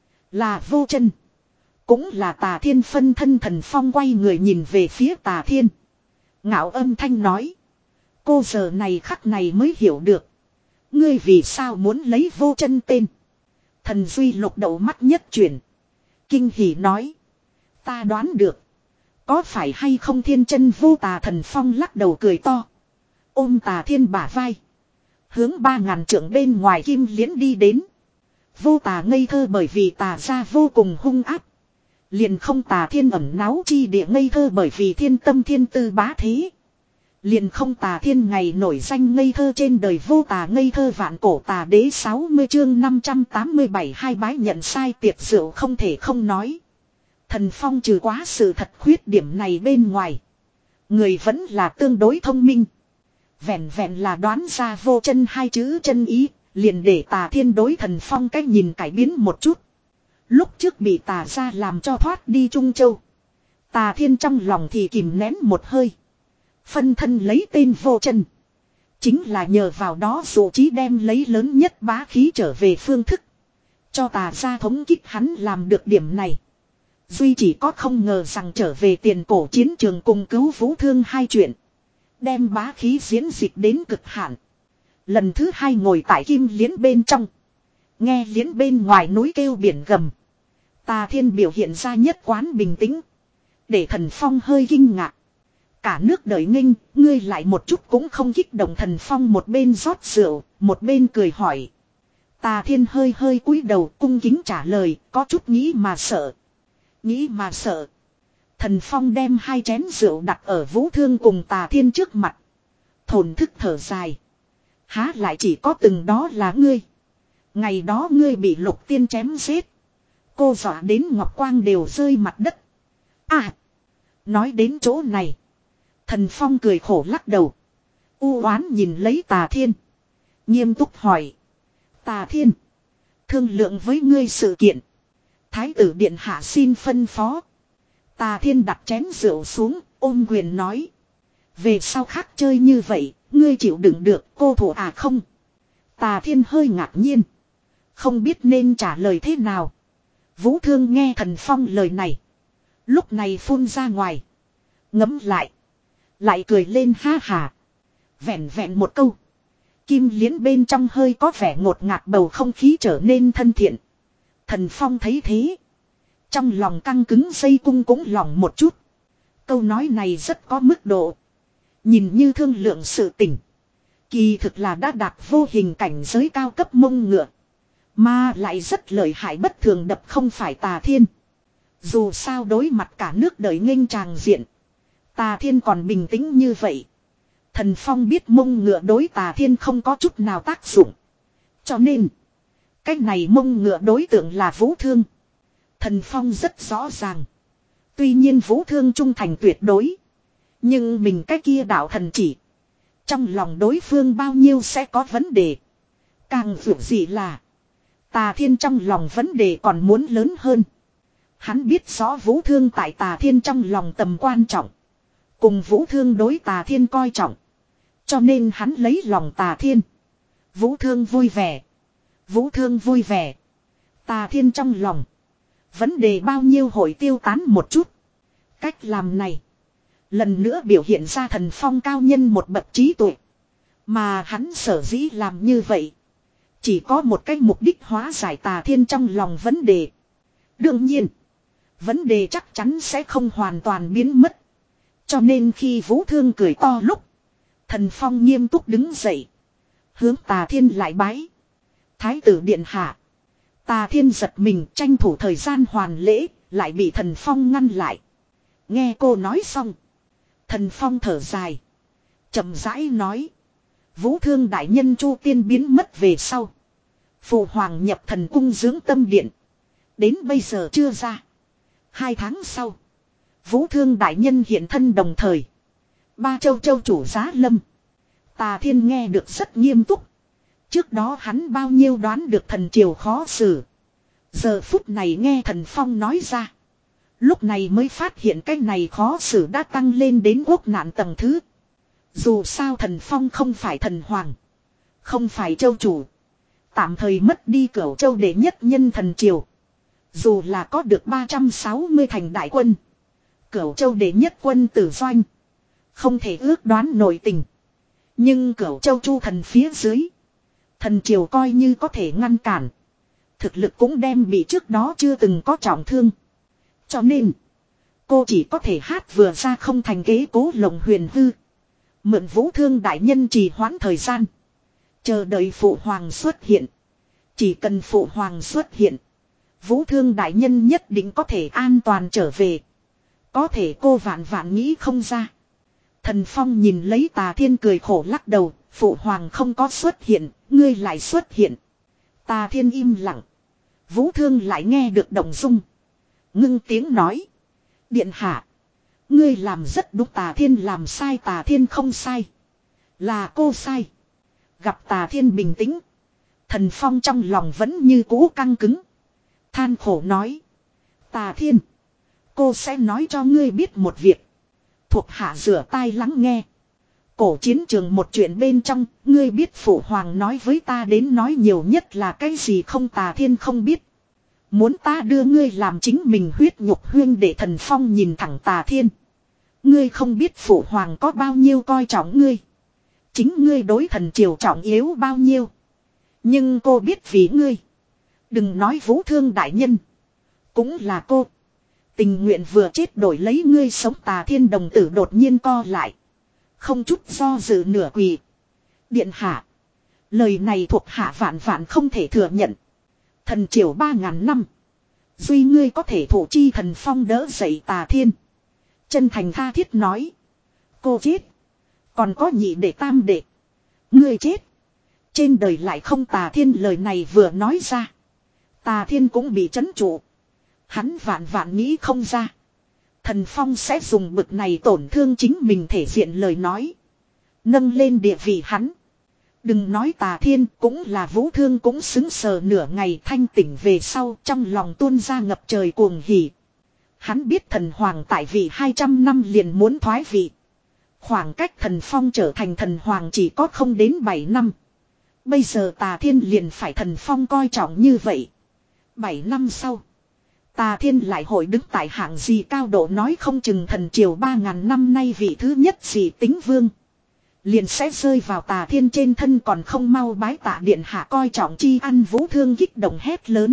Là vô chân. Cũng là Tà Thiên phân thân. Thần Phong quay người nhìn về phía Tà Thiên. Ngạo âm thanh nói. Cô giờ này khắc này mới hiểu được. Ngươi vì sao muốn lấy vô chân tên. Thần Duy Lục đầu mắt nhất chuyển. Kinh hỉ nói. Ta đoán được. Có phải hay không thiên chân vô tà. Thần Phong lắc đầu cười to. Ôm Tà Thiên bả vai. Hướng ba ngàn trượng bên ngoài kim liễn đi đến. Vô tà ngây thơ bởi vì Tà gia vô cùng hung áp. Liền không Tà Thiên ẩn náu chi địa ngây thơ bởi vì thiên tâm thiên tư bá thế. Liền không Tà Thiên ngày nổi danh ngây thơ trên đời. Vô tà ngây thơ vạn cổ tà đế. Sáu mươi chương năm trăm tám mươi bảy. Hai bái nhận sai tiệc rượu không thể không nói. Thần Phong trừ quá sự thật khuyết điểm này bên ngoài. Người vẫn là tương đối thông minh. Vẹn vẹn là đoán ra vô chân hai chữ chân ý. Liền để Tà Thiên đối Thần Phong cách nhìn cải biến một chút. Lúc trước bị Tà gia làm cho thoát đi Trung Châu. Tà Thiên trong lòng thì kìm nén một hơi. Phân thân lấy tên vô chân. Chính là nhờ vào đó dụ trí đem lấy lớn nhất bá khí trở về phương thức. Cho Tà gia thống kích, hắn làm được điểm này. Duy chỉ có không ngờ rằng trở về tiền cổ chiến trường cùng cứu vũ thương hai chuyện. Đem bá khí diễn dịch đến cực hạn. Lần thứ hai ngồi tại kim liễn bên trong. Nghe liễn bên ngoài núi kêu biển gầm. Tà Thiên biểu hiện ra nhất quán bình tĩnh. Để Thần Phong hơi kinh ngạc. Cả nước đợi nghênh, ngươi lại một chút cũng không kích động. Thần Phong một bên rót rượu, một bên cười hỏi. Tà Thiên hơi hơi cúi đầu cung kính trả lời, có chút nghĩ mà sợ. Nghĩ mà sợ. Thần Phong đem hai chén rượu đặt ở Vũ Thương cùng Tà Thiên trước mặt. Thổn thức thở dài. Há lại chỉ có từng đó là ngươi. Ngày đó ngươi bị Lục Tiên chém giết. Cô dọa đến Ngọc Quang đều rơi mặt đất. À. Nói đến chỗ này. Thần Phong cười khổ lắc đầu. U oán nhìn lấy Tà Thiên. Nghiêm túc hỏi. Tà Thiên. Thương lượng với ngươi sự kiện. Thái tử điện hạ xin phân phó. Tà Thiên đặt chén rượu xuống, ôm quyền nói. Về sau khác chơi như vậy, ngươi chịu đựng được cô thủ à không? Tà Thiên hơi ngạc nhiên. Không biết nên trả lời thế nào. Vũ Thương nghe Thần Phong lời này. Lúc này phun ra ngoài. Ngấm lại. Lại cười lên ha hà. Vẹn vẹn một câu. Kim liễn bên trong hơi có vẻ ngột ngạt, bầu không khí trở nên thân thiện. Thần Phong thấy thế. Trong lòng căng cứng dây cung cũng lỏng một chút. Câu nói này rất có mức độ. Nhìn như thương lượng sự tình. Kỳ thực là đã đạt vô hình cảnh giới cao cấp mông ngựa. Mà lại rất lợi hại bất thường đập không phải Tà Thiên. Dù sao đối mặt cả nước đợi nghênh tràng diện. Tà Thiên còn bình tĩnh như vậy. Thần Phong biết mông ngựa đối Tà Thiên không có chút nào tác dụng. Cho nên. Cái này mông ngựa đối tượng là Vũ Thương. Thần Phong rất rõ ràng. Tuy nhiên Vũ Thương trung thành tuyệt đối. Nhưng mình cái kia đạo thần chỉ. Trong lòng đối phương bao nhiêu sẽ có vấn đề. Càng vượt gì là. Tà Thiên trong lòng vấn đề còn muốn lớn hơn. Hắn biết rõ Vũ Thương tại Tà Thiên trong lòng tầm quan trọng. Cùng Vũ Thương đối Tà Thiên coi trọng. Cho nên hắn lấy lòng Tà Thiên. Vũ Thương vui vẻ. Vũ Thương vui vẻ. Tà Thiên trong lòng. Vấn đề bao nhiêu hội tiêu tán một chút. Cách làm này. Lần nữa biểu hiện ra Thần Phong cao nhân một bậc trí tuệ. Mà hắn sở dĩ làm như vậy. Chỉ có một cái mục đích hóa giải Tà Thiên trong lòng vấn đề. Đương nhiên. Vấn đề chắc chắn sẽ không hoàn toàn biến mất. Cho nên khi Vũ Thương cười to lúc. Thần Phong nghiêm túc đứng dậy. Hướng Tà Thiên lại bái. Thái tử điện hạ. Tà Thiên giật mình tranh thủ thời gian hoàn lễ. Lại bị Thần Phong ngăn lại. Nghe cô nói xong. Thần Phong thở dài. Chậm rãi nói. Vũ Thương đại nhân Chu Tiên biến mất về sau. Phụ hoàng nhập thần cung dưỡng tâm điện. Đến bây giờ chưa ra. Hai tháng sau. Vũ Thương đại nhân hiện thân đồng thời. Ba châu châu chủ giá lâm. Tà Thiên nghe được rất nghiêm túc. Trước đó hắn bao nhiêu đoán được thần triều khó xử. Giờ phút này nghe Thần Phong nói ra. Lúc này mới phát hiện cái này khó xử đã tăng lên đến quốc nạn tầng thứ. Dù sao Thần Phong không phải thần hoàng. Không phải châu chủ. Tạm thời mất đi Cửu Châu đệ nhất nhân thần triều. Dù là có được ba trăm sáu mươi thành đại quân. Cửu Châu đệ nhất quân tử doanh. Không thể ước đoán nội tình. Nhưng Cửu Châu Chu thần phía dưới. Thần triều coi như có thể ngăn cản. Thực lực cũng đem bị trước đó chưa từng có trọng thương. Cho nên. Cô chỉ có thể hát vừa ra không thành kế cố lồng huyền hư. Mượn Vũ Thương đại nhân trì hoãn thời gian. Chờ đợi phụ hoàng xuất hiện. Chỉ cần phụ hoàng xuất hiện. Vũ Thương đại nhân nhất định có thể an toàn trở về. Có thể cô vạn vạn nghĩ không ra. Thần Phong nhìn lấy Tà Thiên cười khổ lắc đầu. Phụ hoàng không có xuất hiện. Ngươi lại xuất hiện. Tà Thiên im lặng. Vũ Thương lại nghe được động dung. Ngưng tiếng nói. Điện hạ. Ngươi làm rất đúng. Tà Thiên làm sai. Tà Thiên không sai. Là cô sai. Gặp Tà Thiên bình tĩnh. Thần Phong trong lòng vẫn như cũ căng cứng. Than khổ nói. Tà Thiên. Cô sẽ nói cho ngươi biết một việc. Thuộc hạ rửa tai lắng nghe. Cổ chiến trường một chuyện bên trong. Ngươi biết phụ hoàng nói với ta đến nói nhiều nhất là cái gì không? Tà Thiên không biết. Muốn ta đưa ngươi làm chính mình huyết nhục huyên để Thần Phong nhìn thẳng Tà Thiên. Ngươi không biết phụ hoàng có bao nhiêu coi trọng ngươi. Chính ngươi đối thần triều trọng yếu bao nhiêu. Nhưng cô biết vì ngươi. Đừng nói Vũ Thương đại nhân. Cũng là cô. Tình nguyện vừa chết đổi lấy ngươi sống. Tà Thiên đồng tử đột nhiên co lại. Không chút do dự nửa quỳ. Điện hạ. Lời này thuộc hạ vạn vạn không thể thừa nhận. Thần triều ba ngàn năm. Duy ngươi có thể thủ chi. Thần Phong đỡ dậy Tà Thiên. Chân thành tha thiết nói. Cô chết. Còn có nhị đệ tam đệ. Ngươi chết. Trên đời lại không. Tà Thiên lời này vừa nói ra. Tà Thiên cũng bị trấn trụ. Hắn vạn vạn nghĩ không ra. Thần Phong sẽ dùng bực này tổn thương chính mình thể diện lời nói. Nâng lên địa vị hắn. Đừng nói Tà Thiên cũng là Vũ Thương cũng xứng sờ nửa ngày thanh tỉnh về sau trong lòng tuôn ra ngập trời cuồng hỉ. Hắn biết thần hoàng tại vị hai trăm năm liền muốn thoái vị. Khoảng cách Thần Phong trở thành thần hoàng chỉ có không đến bảy năm. Bây giờ Tà Thiên liền phải Thần Phong coi trọng như vậy. bảy năm sau. Tà Thiên lại hội đứng tại hạng gì cao độ nói không chừng thần triều ba ngàn năm nay vị thứ nhất gì tính vương. Liền sẽ rơi vào Tà Thiên trên thân còn không mau bái tạ điện hạ coi trọng chi ăn. Vũ Thương kích động hét lớn.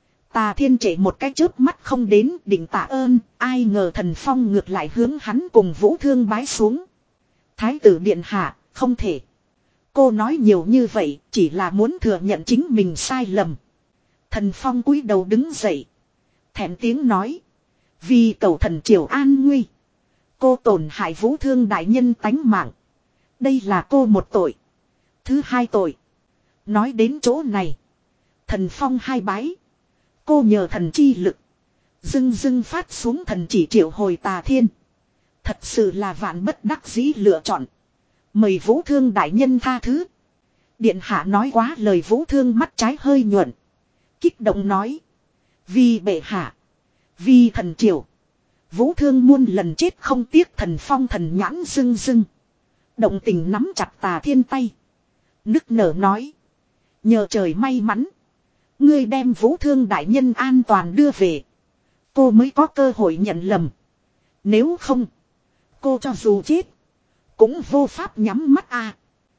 Tà Thiên trễ một cái chớp mắt không đến định tạ ơn. Ai ngờ Thần Phong ngược lại hướng hắn cùng Vũ Thương bái xuống. Thái tử điện hạ không thể. Cô nói nhiều như vậy chỉ là muốn thừa nhận chính mình sai lầm. Thần Phong cúi đầu đứng dậy. Thẹn tiếng nói. Vì cầu thần triều an nguy. Cô tổn hại Vũ Thương đại nhân tánh mạng. Đây là cô một tội. Thứ hai tội. Nói đến chỗ này. Thần Phong hai bái. Cô nhờ thần chi lực. Dưng dưng phát xuống thần chỉ triệu hồi Tà Thiên. Thật sự là vạn bất đắc dĩ lựa chọn. Mời Vũ Thương đại nhân tha thứ. Điện hạ nói quá lời. Vũ Thương mắt trái hơi nhuận. Kích động nói. Vì bệ hạ. Vì thần triều. Vũ Thương muôn lần chết không tiếc. Thần Phong thần nhãn dưng dưng. Động tình nắm chặt Tà Thiên tay. Nức nở nói. Nhờ trời may mắn. Ngươi đem Vũ Thương đại nhân an toàn đưa về. Cô mới có cơ hội nhận lầm. Nếu không. Cô cho dù chết. Cũng vô pháp nhắm mắt a.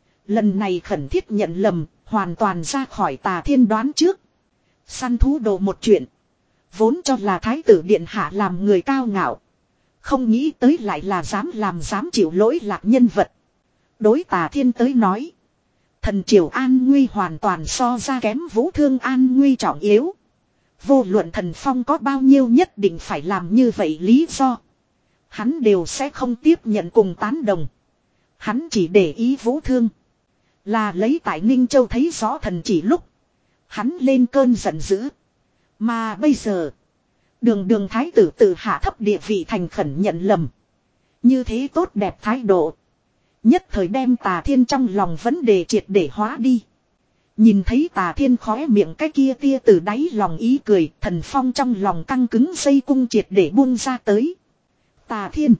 Lần này khẩn thiết nhận lầm. Hoàn toàn ra khỏi Tà Thiên đoán trước. Săn thú đồ một chuyện. Vốn cho là thái tử điện hạ làm người cao ngạo. Không nghĩ tới lại là dám làm dám chịu lỗi lạc nhân vật. Đối Tà Thiên tới nói. Thần triều an nguy hoàn toàn so ra kém Vũ Thương an nguy trọng yếu. Vô luận Thần Phong có bao nhiêu nhất định phải làm như vậy lý do. Hắn đều sẽ không tiếp nhận cùng tán đồng. Hắn chỉ để ý Vũ Thương. Là lấy tại Ninh Châu thấy rõ thần chỉ lúc. Hắn lên cơn giận dữ. Mà bây giờ. Đường đường thái tử tự hạ thấp địa vị thành khẩn nhận lầm. Như thế tốt đẹp thái độ. Nhất thời đem Tà Thiên trong lòng vấn đề triệt để hóa đi. Nhìn thấy Tà Thiên khóe miệng cái kia tia từ đáy lòng ý cười. Thần Phong trong lòng căng cứng dây cung triệt để buông ra tới. Tà Thiên.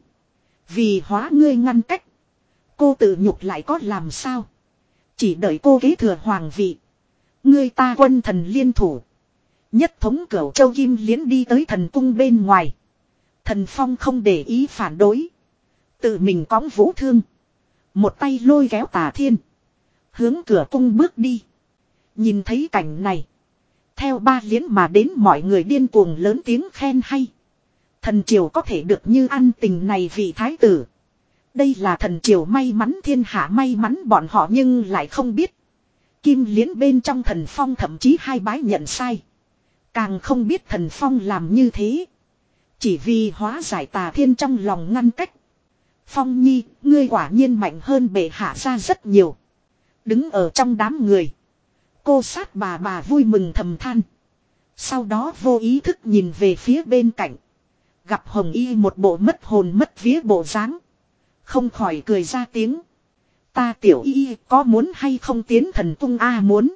Vì hóa ngươi ngăn cách. Cô tự nhục lại có làm sao. Chỉ đợi cô kế thừa hoàng vị. Ngươi ta quân thần liên thủ. Nhất thống cửu châu Kim Liễn đi tới thần cung bên ngoài. Thần Phong không để ý phản đối. Tự mình cõng Vũ Thương. Một tay lôi kéo Tà Thiên. Hướng cửa cung bước đi. Nhìn thấy cảnh này. Theo ba liễn mà đến mọi người điên cuồng lớn tiếng khen hay. Thần triều có thể được như ăn tình này vị thái tử. Đây là thần triều may mắn thiên hạ may mắn bọn họ nhưng lại không biết. Kim Liễn bên trong Thần Phong thậm chí hai bái nhận sai. Càng không biết Thần Phong làm như thế. Chỉ vì hóa giải Tà Thiên trong lòng ngăn cách. Phong Nhi, ngươi quả nhiên mạnh hơn bệ hạ ra rất nhiều. Đứng ở trong đám người. Cô sát bà bà vui mừng thầm than. Sau đó vô ý thức nhìn về phía bên cạnh. Gặp Hồng Y một bộ mất hồn mất vía bộ dáng. Không khỏi cười ra tiếng. Ta tiểu Y có muốn hay không tiến thần cung A muốn.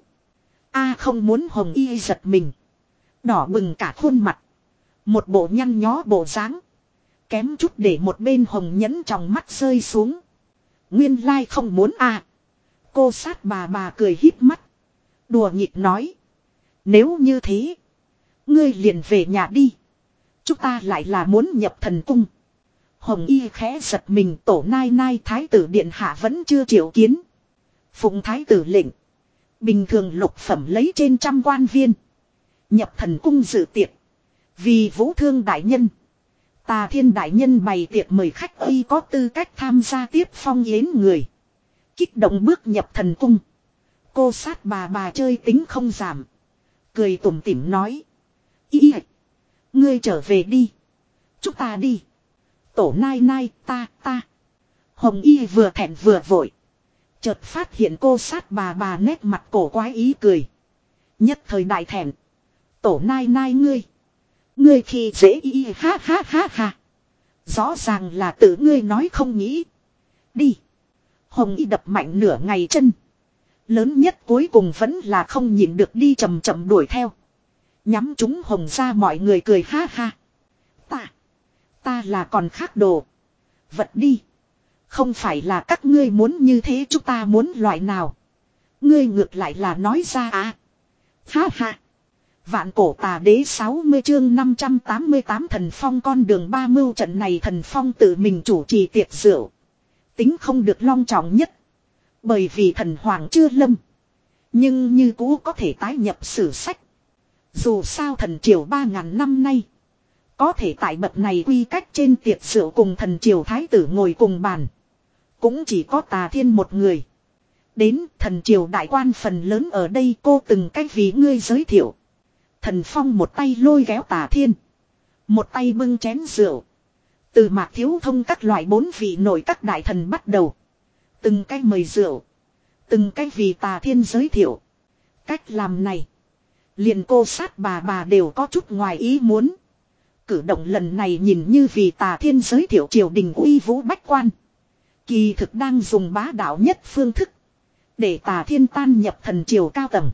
A không muốn. Hồng Y giật mình. Đỏ bừng cả khuôn mặt. Một bộ nhăn nhó bộ dáng. Kém chút để một bên Hồng Nhẫn trong mắt rơi xuống. Nguyên lai không muốn A. Cô sát bà bà cười híp mắt. Đùa nghịch nói. Nếu như thế. Ngươi liền về nhà đi. Chúng ta lại là muốn nhập thần cung. Hồng Y khẽ giật mình. Tổ nai nai thái tử điện hạ vẫn chưa triệu kiến. Phụng thái tử lệnh. Bình thường lục phẩm lấy trên trăm quan viên. Nhập thần cung dự tiệc. Vì Vũ Thương đại nhân. Tà Thiên đại nhân bày tiệc mời khách y có tư cách tham gia tiếp phong yến người. Kích động bước nhập thần cung. Cô sát bà bà chơi tính không giảm. Cười tủm tỉm nói. Y ngươi trở về đi. Chúng ta đi. Tổ nai nai ta ta. Hồng Y vừa thẹn vừa vội. Chợt phát hiện cô sát bà bà nét mặt cổ quái ý cười. Nhất thời đại thẹn. Tổ nai nai ngươi. Ngươi khi dễ y ha ha ha ha. Rõ ràng là tự ngươi nói không nghĩ. Đi. Hồng Y đập mạnh nửa ngày chân. Lớn nhất cuối cùng vẫn là không nhịn được đi chậm chậm đuổi theo. Nhắm chúng Hồng ra mọi người cười ha ha. Ta. Ta là còn khác đồ. Vật đi. Không phải là các ngươi muốn như thế chúng ta muốn loại nào. Ngươi ngược lại là nói ra à. Ha ha. Vạn cổ tà đế sáu mươi chương năm trăm tám mươi tám Thần Phong con đường ba mưu trận này Thần Phong tự mình chủ trì tiệc rượu. Tính không được long trọng nhất. Bởi vì thần hoàng chưa lâm. Nhưng như cũ có thể tái nhập sử sách. Dù sao thần triều ba ngàn năm nay. Có thể tại bậc này quy cách trên tiệc rượu cùng thần triều thái tử ngồi cùng bàn. Cũng chỉ có Tà Thiên một người. Đến thần triều đại quan phần lớn ở đây cô từng cách vì ngươi giới thiệu. Thần Phong một tay lôi kéo Tà Thiên. Một tay bưng chén rượu. Từ Mạc Thiếu Thông các loại bốn vị nội các đại thần bắt đầu. Từng cách mời rượu. Từng cách vì Tà Thiên giới thiệu. Cách làm này. Liền cô sát bà bà đều có chút ngoài ý muốn. Cử động lần này nhìn như vì Tà Thiên giới thiệu triều đình uy vũ bách quan. Kỳ thực đang dùng bá đạo nhất phương thức. Để Tà Thiên tan nhập thần triều cao tầng.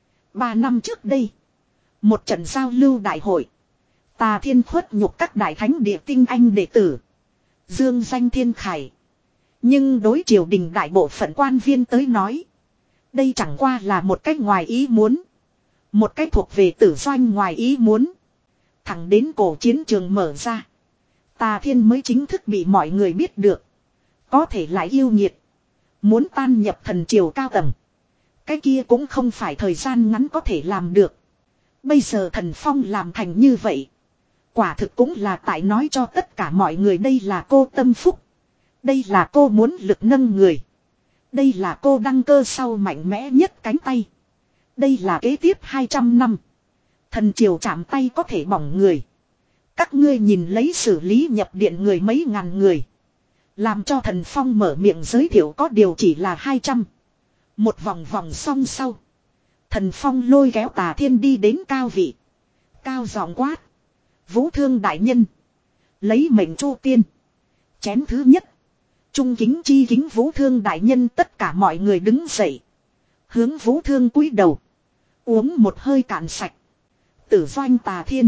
Ba năm trước đây. Một trận giao lưu đại hội. Tà Thiên khuất nhục các đại thánh địa tinh anh đệ tử. Dương danh thiên khải. Nhưng đối triều đình đại bộ phận quan viên tới nói. Đây chẳng qua là một cách ngoài ý muốn. Một cách thuộc về tử doanh ngoài ý muốn. Thẳng đến cổ chiến trường mở ra. Tà Thiên mới chính thức bị mọi người biết được. Có thể lại yêu nghiệt. Muốn tan nhập thần triều cao tầng. Cái kia cũng không phải thời gian ngắn có thể làm được. Bây giờ Thần Phong làm thành như vậy. Quả thực cũng là tại nói cho tất cả mọi người đây là cô tâm phúc. Đây là cô muốn lực nâng người. Đây là cô đăng cơ sau mạnh mẽ nhất cánh tay. Đây là kế tiếp hai trăm năm. Thần triều chạm tay có thể bỏng người. Các ngươi nhìn lấy xử lý nhập điện người mấy ngàn người. Làm cho Thần Phong mở miệng giới thiệu có điều chỉ là hai trăm. Một vòng vòng xong sau. Thần Phong lôi kéo Tà Thiên đi đến cao vị. Cao giọng quát. Vũ Thương đại nhân. Lấy mệnh Chu Tiên. Chén thứ nhất. Trung kính chi kính Vũ Thương đại nhân, tất cả mọi người đứng dậy. Hướng Vũ Thương cúi đầu. Uống một hơi cạn sạch. Tử doanh Tà Thiên.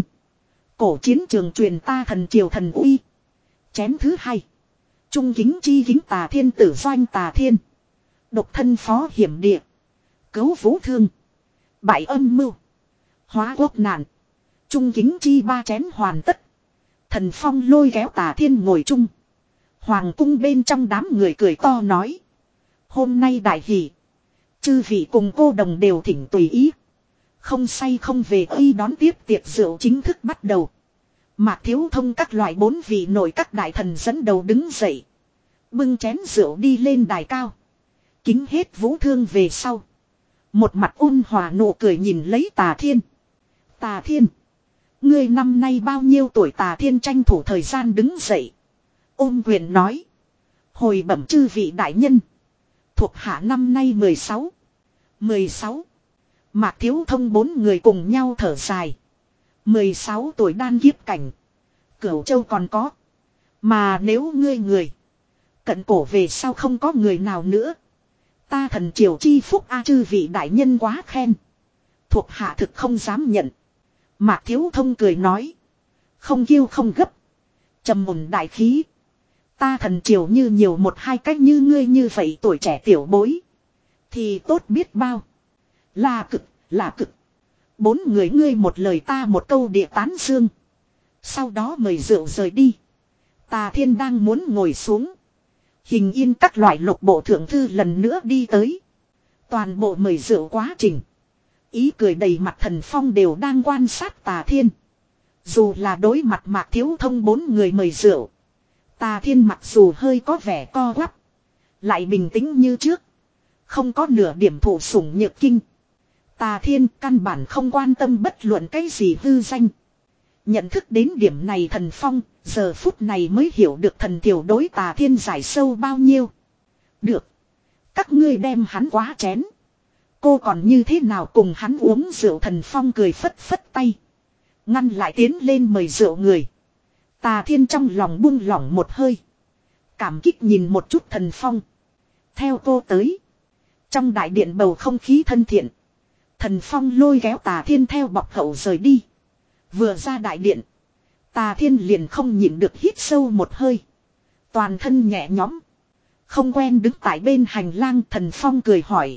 Cổ chiến trường truyền ta thần triều thần uy. Chén thứ hai. Trung kính chi kính Tà Thiên, tử doanh Tà Thiên. Độc thân phó hiểm địa. Cứu Vũ Thương. Bại âm mưu. Hóa quốc nạn. Trung kính chi ba chén hoàn tất. Thần Phong lôi kéo Tà Thiên ngồi chung. Hoàng cung bên trong đám người cười to nói. Hôm nay đại hỷ. Chư vị cùng cô đồng đều thỉnh tùy ý. Không say không về y đón tiếp tiệc rượu chính thức bắt đầu. Mạc Thiếu Thông các loại bốn vị nội các đại thần dẫn đầu đứng dậy. Bưng chén rượu đi lên đài cao. Kính hết Vũ Thương về sau. Một mặt ôn hòa nụ cười nhìn lấy Tà Thiên. Tà Thiên. Ngươi năm nay bao nhiêu tuổi? Tà Thiên tranh thủ thời gian đứng dậy. Ôm quyền nói. Hồi bẩm chư vị đại nhân. Thuộc hạ năm nay mười sáu. mười sáu. Mạc Thiếu Thông bốn người cùng nhau thở dài. mười sáu tuổi đan kiếp cảnh. Cửu Châu còn có. Mà nếu ngươi người. Cận cổ về sau không có người nào nữa. Ta thần triều chi phúc a, chư vị đại nhân quá khen. Thuộc hạ thực không dám nhận. Mạc Thiếu Thông cười nói. Không kiêu không gấp. Trầm ổn đại khí. Ta thần triều như nhiều một hai cách như ngươi như vậy tuổi trẻ tiểu bối. Thì tốt biết bao. Là cực, là cực. Bốn người ngươi một lời ta một câu địa tán dương. Sau đó mời rượu rời đi. Tà Thiên đang muốn ngồi xuống. Hình yên các loại lục bộ thượng thư lần nữa đi tới. Toàn bộ mời rượu quá trình. Ý cười đầy mặt Thần Phong đều đang quan sát Tà Thiên. Dù là đối mặt Mạc Thiếu Thông bốn người mời rượu. Tà Thiên mặc dù hơi có vẻ co quắp. Lại bình tĩnh như trước. Không có nửa điểm thụ sủng nhược kinh. Tà Thiên căn bản không quan tâm bất luận cái gì hư danh. Nhận thức đến điểm này Thần Phong, giờ phút này mới hiểu được thần tiểu đối Tà Thiên giải sâu bao nhiêu. Được. Các ngươi đem hắn quá chén. Cô còn như thế nào cùng hắn uống rượu? Thần Phong cười phất phất tay. Ngăn lại tiến lên mời rượu người. Tà Thiên trong lòng buông lỏng một hơi. Cảm kích nhìn một chút Thần Phong. Theo cô tới. Trong đại điện bầu không khí thân thiện. Thần Phong lôi kéo Tà Thiên theo bọc hậu rời đi. Vừa ra đại điện. Tà Thiên liền không nhịn được hít sâu một hơi. Toàn thân nhẹ nhõm. Không quen đứng tại bên hành lang. Thần Phong cười hỏi.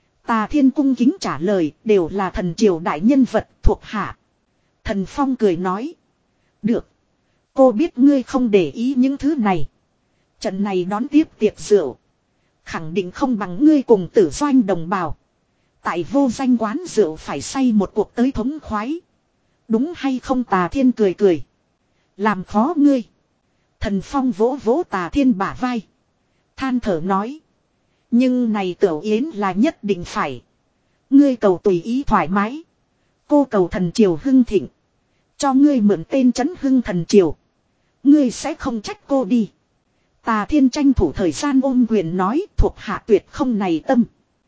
Tà Thiên cung kính trả lời. Đều là thần triều đại nhân vật thuộc hạ. Thần Phong cười nói. Được. Cô biết ngươi không để ý những thứ này. Trận này đón tiếp tiệc rượu. Khẳng định không bằng ngươi cùng Tử Doanh đồng bào. Tại vô danh quán rượu phải say một cuộc tới thống khoái. Đúng hay không? Tà Thiên cười cười. Làm khó ngươi. Thần Phong vỗ vỗ Tà Thiên bả vai. Than thở nói. Nhưng này Tiểu Yến là nhất định phải. Ngươi cầu tùy ý thoải mái. Cô cầu thần triều hưng thịnh. Cho ngươi mượn tên trấn hưng thần triều. Ngươi sẽ không trách cô đi. Tà Thiên tranh thủ thời gian ôm quyền nói thuộc hạ tuyệt không này tâm.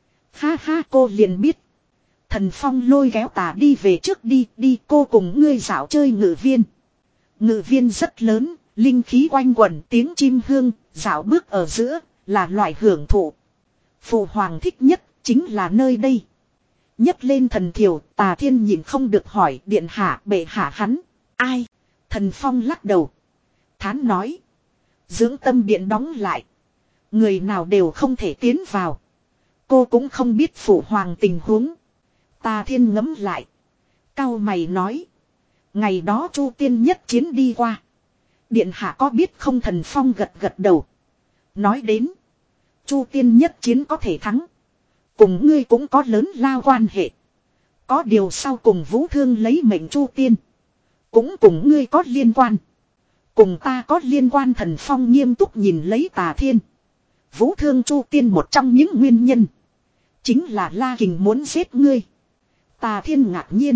Ha ha, cô liền biết. Thần Phong lôi kéo Tà đi về trước đi, đi cô cùng ngươi dạo chơi ngự viên. Ngự viên rất lớn, linh khí quanh quẩn, tiếng chim hương, dạo bước ở giữa, là loại hưởng thụ. Phụ hoàng thích nhất, chính là nơi đây. Nhấc lên thần thiều, Tà Thiên nhìn không được hỏi điện hạ bệ hạ hắn. Ai? Thần Phong lắc đầu. Thán nói. Dưỡng tâm điện đóng lại. Người nào đều không thể tiến vào. Cô cũng không biết phụ hoàng tình huống. Tà Thiên ngẫm lại. Cao mày nói. Ngày đó Chu Tiên nhất chiến đi qua. Điện hạ có biết không? Thần Phong gật gật đầu. Nói đến. Chu Tiên nhất chiến có thể thắng. Cùng ngươi cũng có lớn lao quan hệ. Có điều sau cùng Vũ Thương lấy mệnh Chu Tiên. Cũng cùng ngươi có liên quan. Cùng ta có liên quan. Thần Phong nghiêm túc nhìn lấy Tà Thiên. Vũ Thương Chu Tiên một trong những nguyên nhân. Chính là La Kình muốn giết ngươi. Tà Thiên ngạc nhiên.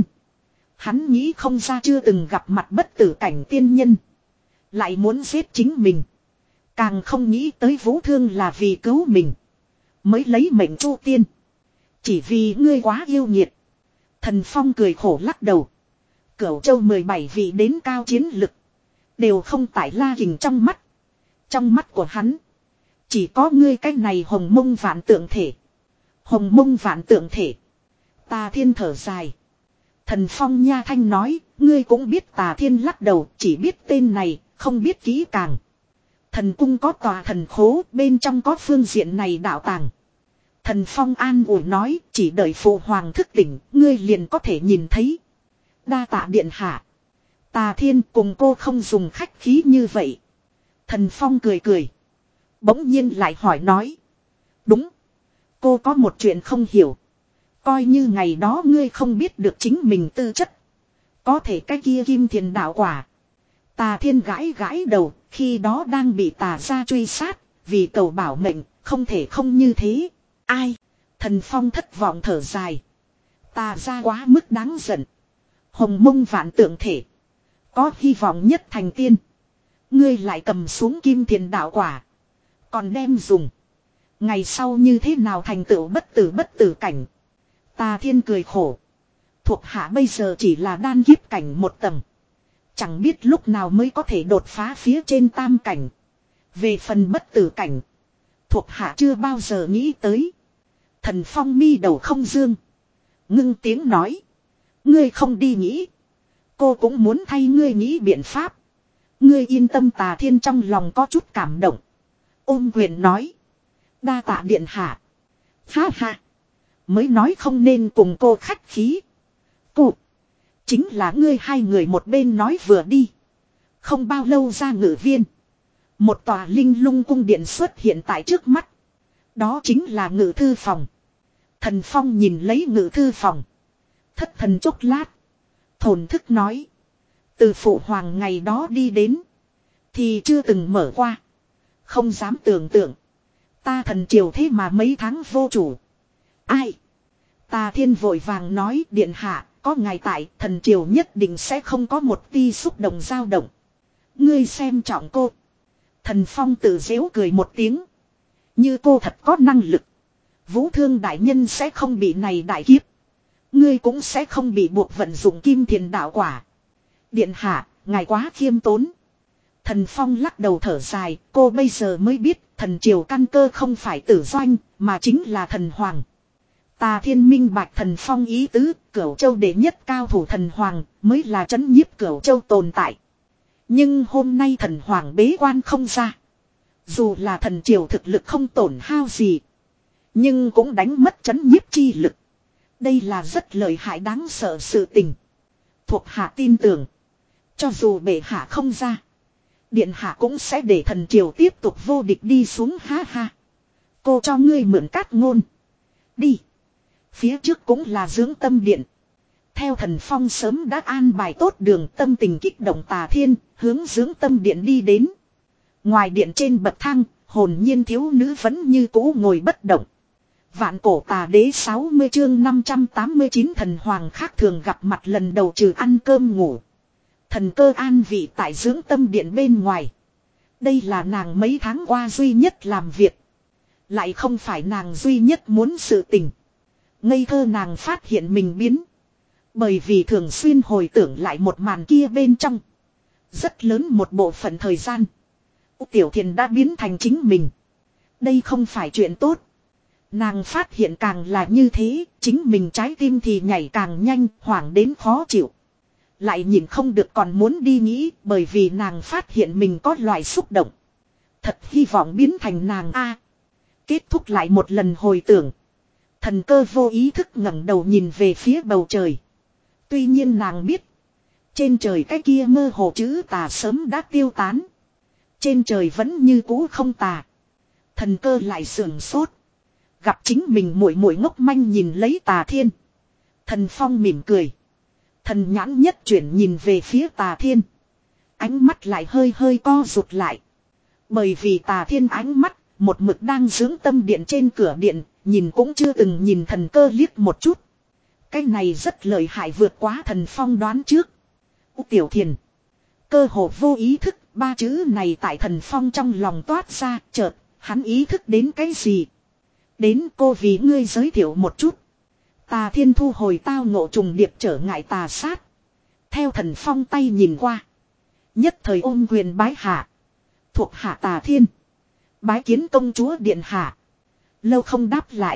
Hắn nghĩ không ra chưa từng gặp mặt bất tử cảnh tiên nhân. Lại muốn giết chính mình. Càng không nghĩ tới Vũ Thương là vì cứu mình. Mới lấy mệnh Chu Tiên. Chỉ vì ngươi quá yêu nghiệt. Thần Phong cười khổ lắc đầu. Cửu Châu mười bảy vị đến cao chiến lực. Đều không tại La Kình trong mắt. Trong mắt của hắn. Chỉ có ngươi cái này hồng mông vạn tượng thể. Hồng mông vạn tượng thể. Tà Thiên thở dài. Thần Phong nha thanh nói. Ngươi cũng biết. Tà Thiên lắc đầu. Chỉ biết tên này. Không biết kỹ càng. Thần cung có tòa thần khố. Bên trong có phương diện này đạo tàng. Thần Phong an ủi nói. Chỉ đợi phụ hoàng thức tỉnh. Ngươi liền có thể nhìn thấy. Đa tạ điện hạ. Tà Thiên cùng cô không dùng khách khí như vậy. Thần Phong cười cười. Bỗng nhiên lại hỏi nói. Đúng. Cô có một chuyện không hiểu. Coi như ngày đó ngươi không biết được chính mình tư chất. Có thể cái kia kim thiền đạo quả. Tà Thiên gãi gãi đầu. Khi đó đang bị tà gia truy sát. Vì cầu bảo mệnh. Không thể không như thế. Ai? Thần Phong thất vọng thở dài. Tà gia quá mức đáng giận. Hồng mông vạn tượng thể. Có hy vọng nhất thành tiên. Ngươi lại cầm xuống kim thiền đạo quả. Còn đem dùng. Ngày sau như thế nào thành tựu bất tử bất tử cảnh. Tà Thiên cười khổ. Thuộc hạ bây giờ chỉ là đan kiếp cảnh một tầng. Chẳng biết lúc nào mới có thể đột phá phía trên tam cảnh. Về phần bất tử cảnh. Thuộc hạ chưa bao giờ nghĩ tới. Thần Phong mi đầu không dương. Ngưng tiếng nói. Ngươi không đi nghĩ. Cô cũng muốn thay ngươi nghĩ biện pháp. Ngươi yên tâm. Tà Thiên trong lòng có chút cảm động. Ôm quyền nói. Đa tạ điện hạ. Ha ha. Mới nói không nên cùng cô khách khí. Cô. Chính là ngươi hai người một bên nói vừa đi. Không bao lâu ra ngự viên. Một tòa linh lung cung điện xuất hiện tại trước mắt. Đó chính là ngự thư phòng. Thần Phong nhìn lấy ngự thư phòng. Thất thần chốc lát. Thổn thức nói. Từ phụ hoàng ngày đó đi đến. Thì chưa từng mở qua. Không dám tưởng tượng. Ta thần triều thế mà mấy tháng vô chủ. Ai? Tà Thiên vội vàng nói điện hạ. Có ngài tại thần triều nhất định sẽ không có một ti xúc động dao động. Ngươi xem trọng cô. Thần Phong tự dễu cười một tiếng. Như cô thật có năng lực. Vũ Thương đại nhân sẽ không bị này đại kiếp. Ngươi cũng sẽ không bị buộc vận dụng kim thiền đạo quả. Điện hạ, ngài quá khiêm tốn. Thần Phong lắc đầu thở dài. Cô bây giờ mới biết thần triều căn cơ không phải tử doanh. Mà chính là thần hoàng. Tà Thiên minh bạch Thần Phong ý tứ. Cửu Châu đệ nhất cao thủ thần hoàng. Mới là trấn nhiếp Cửu Châu tồn tại. Nhưng hôm nay thần hoàng bế quan không ra. Dù là thần triều thực lực không tổn hao gì. Nhưng cũng đánh mất trấn nhiếp chi lực. Đây là rất lợi hại đáng sợ sự tình. Thuộc hạ tin tưởng. Cho dù bệ hạ không ra. Điện hạ cũng sẽ để thần triều tiếp tục vô địch đi xuống ha ha. Cô cho ngươi mượn cát ngôn. Đi. Phía trước cũng là dưỡng tâm điện. Theo Thần Phong sớm đã an bài tốt đường tâm tình kích động Tà Thiên. Hướng dưỡng tâm điện đi đến. Ngoài điện trên bậc thang. Hồn nhiên thiếu nữ vẫn như cũ ngồi bất động. Vạn cổ tà đế sáu mươi chương năm trăm tám mươi chín thần hoàng khác thường gặp mặt lần đầu trừ ăn cơm ngủ. Thần cơ an vị tại dưỡng tâm điện bên ngoài. Đây là nàng mấy tháng qua duy nhất làm việc. Lại không phải nàng duy nhất muốn sự tình. Ngây thơ nàng phát hiện mình biến. Bởi vì thường xuyên hồi tưởng lại một màn kia bên trong. Rất lớn một bộ phận thời gian. Tiểu Thiền đã biến thành chính mình. Đây không phải chuyện tốt. Nàng phát hiện càng là như thế, chính mình trái tim thì nhảy càng nhanh, hoảng đến khó chịu. Lại nhìn không được còn muốn đi nghĩ, bởi vì nàng phát hiện mình có loại xúc động. Thật hy vọng biến thành nàng a. Kết thúc lại một lần hồi tưởng. Thần cơ vô ý thức ngẩng đầu nhìn về phía bầu trời. Tuy nhiên nàng biết. Trên trời cái kia mơ hồ chữ tà sớm đã tiêu tán. Trên trời vẫn như cũ không tà. Thần cơ lại sườn sốt. Gặp chính mình muội muội ngốc manh nhìn lấy Tà Thiên. Thần Phong mỉm cười. Thần nhãn nhất chuyển nhìn về phía Tà Thiên. Ánh mắt lại hơi hơi co rụt lại. Bởi vì Tà Thiên ánh mắt, một mực đang dưỡng tâm điện trên cửa điện, nhìn cũng chưa từng nhìn thần cơ liếc một chút. Cái này rất lợi hại vượt quá Thần Phong đoán trước. Tiểu Thiền. Cơ hồ vô ý thức, ba chữ này tại Thần Phong trong lòng toát ra, chợt, hắn ý thức đến cái gì? Đến cô vì ngươi giới thiệu một chút. Tà Thiên thu hồi tao ngộ trùng điệp trở ngại tà sát. Theo Thần Phong tay nhìn qua. Nhất thời ôm quyền bái hạ. Thuộc hạ Tà Thiên. Bái kiến công chúa điện hạ. Lâu không đáp lại.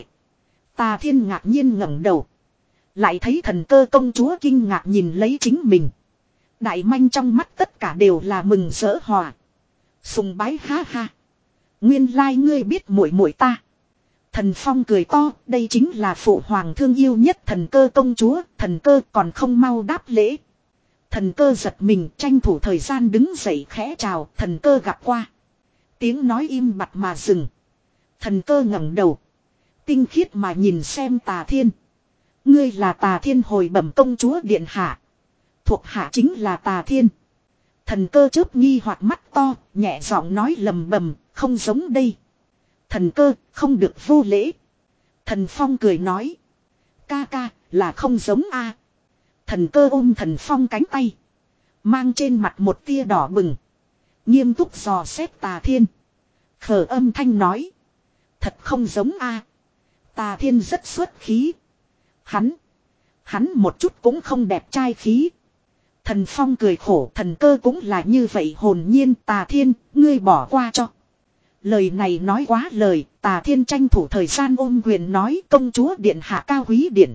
Tà Thiên ngạc nhiên ngẩng đầu. Lại thấy thần cơ công chúa kinh ngạc nhìn lấy chính mình. Đại manh trong mắt tất cả đều là mừng rỡ hòa. Sùng bái ha ha. Nguyên lai ngươi biết muội muội ta. Thần Phong cười to, đây chính là phụ hoàng thương yêu nhất thần cơ công chúa, thần cơ còn không mau đáp lễ. Thần cơ giật mình tranh thủ thời gian đứng dậy khẽ chào, thần cơ gặp qua. Tiếng nói im bặt mà dừng. Thần cơ ngẩng đầu. Tinh khiết mà nhìn xem Tà Thiên. Ngươi là Tà Thiên hồi bẩm công chúa điện hạ. Thuộc hạ chính là Tà Thiên. Thần cơ chớp nghi hoặc mắt to, nhẹ giọng nói lầm bầm, không giống đây. Thần cơ, không được vô lễ. Thần Phong cười nói. Ca ca, là không giống a. Thần cơ ôm Thần Phong cánh tay. Mang trên mặt một tia đỏ bừng. Nghiêm túc dò xét Tà Thiên. Khờ âm thanh nói. Thật không giống a. Tà Thiên rất xuất khí. Hắn. Hắn một chút cũng không đẹp trai khí. Thần Phong cười khổ, thần cơ cũng là như vậy hồn nhiên. Tà Thiên, ngươi bỏ qua cho. Lời này nói quá lời, Tà Thiên tranh thủ thời gian ôm quyền nói công chúa điện hạ cao quý điện.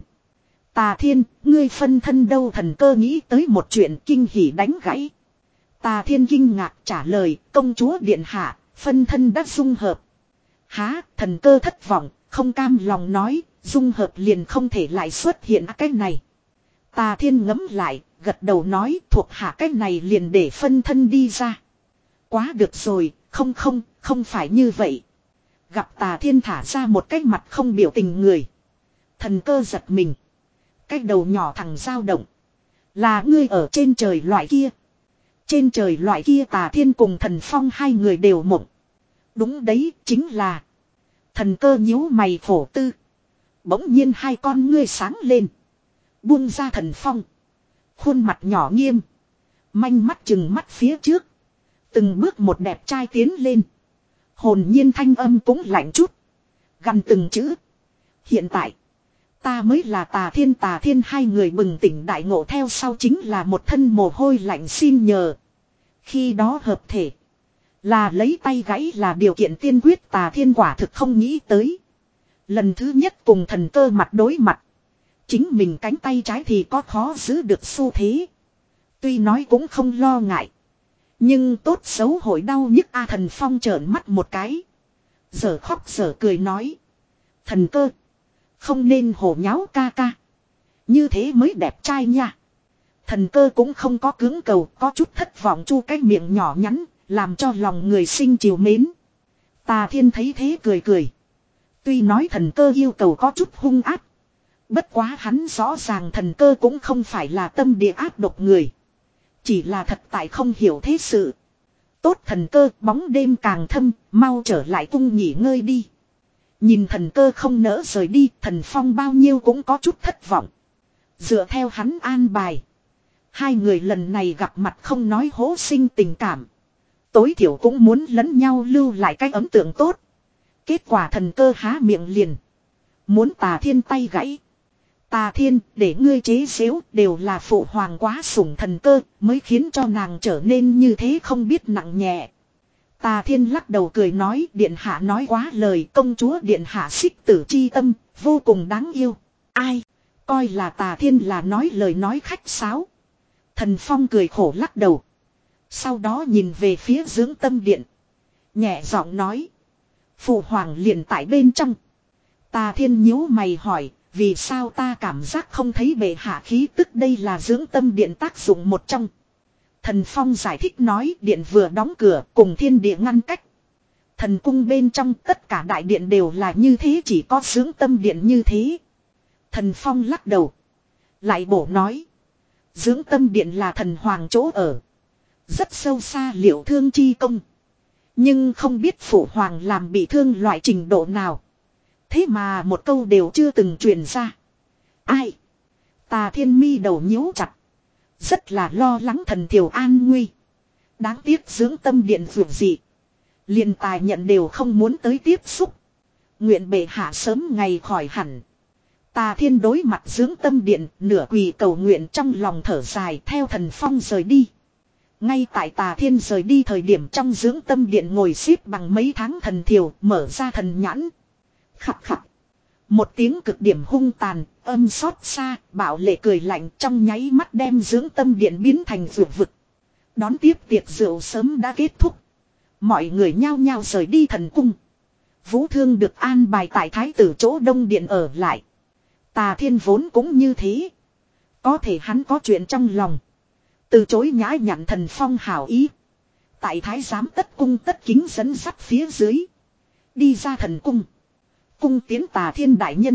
Tà Thiên, ngươi phân thân đâu? Thần cơ nghĩ tới một chuyện kinh hỉ đánh gãy. Tà Thiên kinh ngạc trả lời, công chúa điện hạ, phân thân đã dung hợp. Há, thần cơ thất vọng, không cam lòng nói, dung hợp liền không thể lại xuất hiện cái này. Tà Thiên ngẫm lại, gật đầu nói thuộc hạ cái này liền để phân thân đi ra. Quá được rồi, không không, không phải như vậy. Gặp Tà Thiên thả ra một cái mặt không biểu tình người. Thần cơ giật mình. Cái đầu nhỏ thằng dao động. Là ngươi ở trên trời loại kia. Trên trời loại kia Tà Thiên cùng Thần Phong hai người đều mộng. Đúng đấy, chính là. Thần cơ nhíu mày phổ tư. Bỗng nhiên hai con ngươi sáng lên. Buông ra Thần Phong. Khuôn mặt nhỏ nghiêm. Manh mắt chừng mắt phía trước. Từng bước một đẹp trai tiến lên. Hồn nhiên thanh âm cũng lạnh chút. Gằn từng chữ. Hiện tại. Ta mới là Tà Thiên. Tà Thiên hai người bừng tỉnh đại ngộ theo sau chính là một thân mồ hôi lạnh xin nhờ. Khi đó hợp thể. Là lấy tay gãy là điều kiện tiên quyết. Tà Thiên quả thực không nghĩ tới. Lần thứ nhất cùng thần cơ mặt đối mặt. Chính mình cánh tay trái thì có khó giữ được xu thế. Tuy nói cũng không lo ngại. Nhưng tốt xấu hội đau nhức a. Thần Phong trợn mắt một cái. Giờ khóc giờ cười nói. Thần cơ. Không nên hổ nháo ca ca. Như thế mới đẹp trai nha. Thần cơ cũng không có cưỡng cầu. Có chút thất vọng chu cái miệng nhỏ nhắn. Làm cho lòng người sinh chiều mến. Tà Thiên thấy thế cười cười. Tuy nói thần cơ yêu cầu có chút hung ác. Bất quá hắn rõ ràng thần cơ cũng không phải là tâm địa ác độc người. Chỉ là thật tại không hiểu thế sự. Tốt thần cơ, bóng đêm càng thâm, mau trở lại cung nghỉ ngơi đi. Nhìn thần cơ không nỡ rời đi, Thần Phong bao nhiêu cũng có chút thất vọng. Dựa theo hắn an bài. Hai người lần này gặp mặt không nói hố sinh tình cảm. Tối thiểu cũng muốn lẫn nhau lưu lại cái ấn tượng tốt. Kết quả thần cơ há miệng liền. Muốn Tà Thiên tay gãy. Tà Thiên, để ngươi chế giễu, đều là phụ hoàng quá sủng thần cơ, mới khiến cho nàng trở nên như thế không biết nặng nhẹ. Tà Thiên lắc đầu cười nói, điện hạ nói quá lời, công chúa điện hạ xích tử chi tâm, vô cùng đáng yêu. Ai? Coi là Tà Thiên là nói lời nói khách sáo. Thần Phong cười khổ lắc đầu. Sau đó nhìn về phía dưỡng tâm điện. Nhẹ giọng nói. Phụ hoàng liền tại bên trong. Tà Thiên nhíu mày hỏi. Vì sao ta cảm giác không thấy bệ hạ khí tức, đây là dưỡng tâm điện tác dụng một trong. Thần Phong giải thích nói, điện vừa đóng cửa cùng thiên địa ngăn cách. Thần cung bên trong tất cả đại điện đều là như thế, chỉ có dưỡng tâm điện như thế. Thần Phong lắc đầu. Lại bổ nói. Dưỡng tâm điện là thần hoàng chỗ ở. Rất sâu xa liệu thương chi công. Nhưng không biết phụ hoàng làm bị thương loại trình độ nào. Thế mà một câu đều chưa từng truyền ra. Ai? Tà Thiên mi đầu nhíu chặt. Rất là lo lắng thần thiểu an nguy. Đáng tiếc dưỡng tâm điện vượt dị. Liền tài nhận đều không muốn tới tiếp xúc. Nguyện bệ hạ sớm ngày khỏi hẳn. Tà Thiên đối mặt dưỡng tâm điện, nửa quỳ cầu nguyện trong lòng thở dài, theo Thần Phong rời đi. Ngay tại Tà Thiên rời đi thời điểm, trong dưỡng tâm điện ngồi xếp bằng mấy tháng thần thiểu, mở ra thần nhãn. Khặt khặt. Một tiếng cực điểm hung tàn, âm xót xa, bạo lệ cười lạnh trong nháy mắt đem dưỡng tâm điện biến thành vượt vực. Đón tiếp tiệc rượu sớm đã kết thúc. Mọi người nhao nhao rời đi thần cung. Vũ Thương được an bài tại thái tử chỗ đông điện ở lại. Tà Thiên vốn cũng như thế. Có thể hắn có chuyện trong lòng. Từ chối nhã nhặn Thần Phong hảo ý. Tại thái giám tất cung tất kính dẫn dắt phía dưới. Đi ra thần cung. Cung tiến Tà Thiên đại nhân.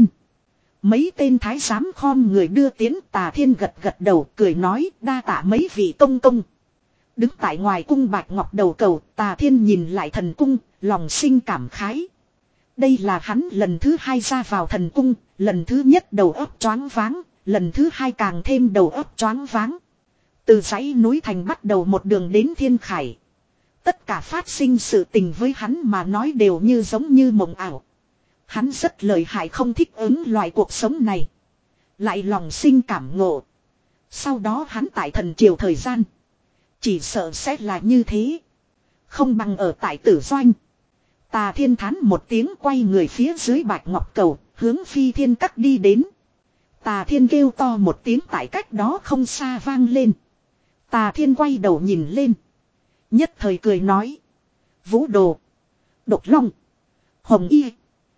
Mấy tên thái giám khom người đưa tiến, Tà Thiên gật gật đầu cười nói đa tạ mấy vị công công. Đứng tại ngoài cung bạch ngọc đầu cầu, Tà Thiên nhìn lại thần cung, lòng sinh cảm khái. Đây là hắn lần thứ hai ra vào thần cung, lần thứ nhất đầu óc choáng váng, lần thứ hai càng thêm đầu óc choáng váng. Từ dãy núi thành bắt đầu một đường đến thiên khải. Tất cả phát sinh sự tình với hắn mà nói đều như giống như mộng ảo. Hắn rất lợi hại, không thích ứng loại cuộc sống này. Lại lòng sinh cảm ngộ. Sau đó hắn tại thần triều thời gian. Chỉ sợ sẽ là như thế. Không bằng ở tại tử doanh. Tà Thiên thán một tiếng quay người phía dưới bạch ngọc cầu, hướng phi thiên các đi đến. Tà Thiên kêu to một tiếng tại cách đó không xa vang lên. Tà Thiên quay đầu nhìn lên. Nhất thời cười nói. Vũ Đồ, Độc Long, Hồng Y.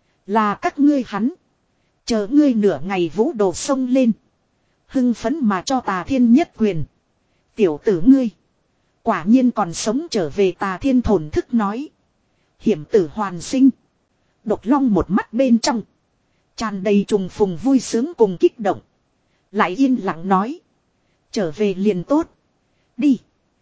Là các ngươi hắn. Chờ ngươi nửa ngày Vũ Đồ xông lên. Hưng phấn mà cho Tà Thiên nhất quyền. Tiểu tử ngươi. Quả nhiên còn sống trở về. Tà Thiên thổn thức nói. Hiểm tử hoàn sinh. Độc Long một mắt bên trong. Tràn đầy trùng phùng vui sướng cùng kích động. Lại yên lặng nói. Trở về liền tốt. Đi.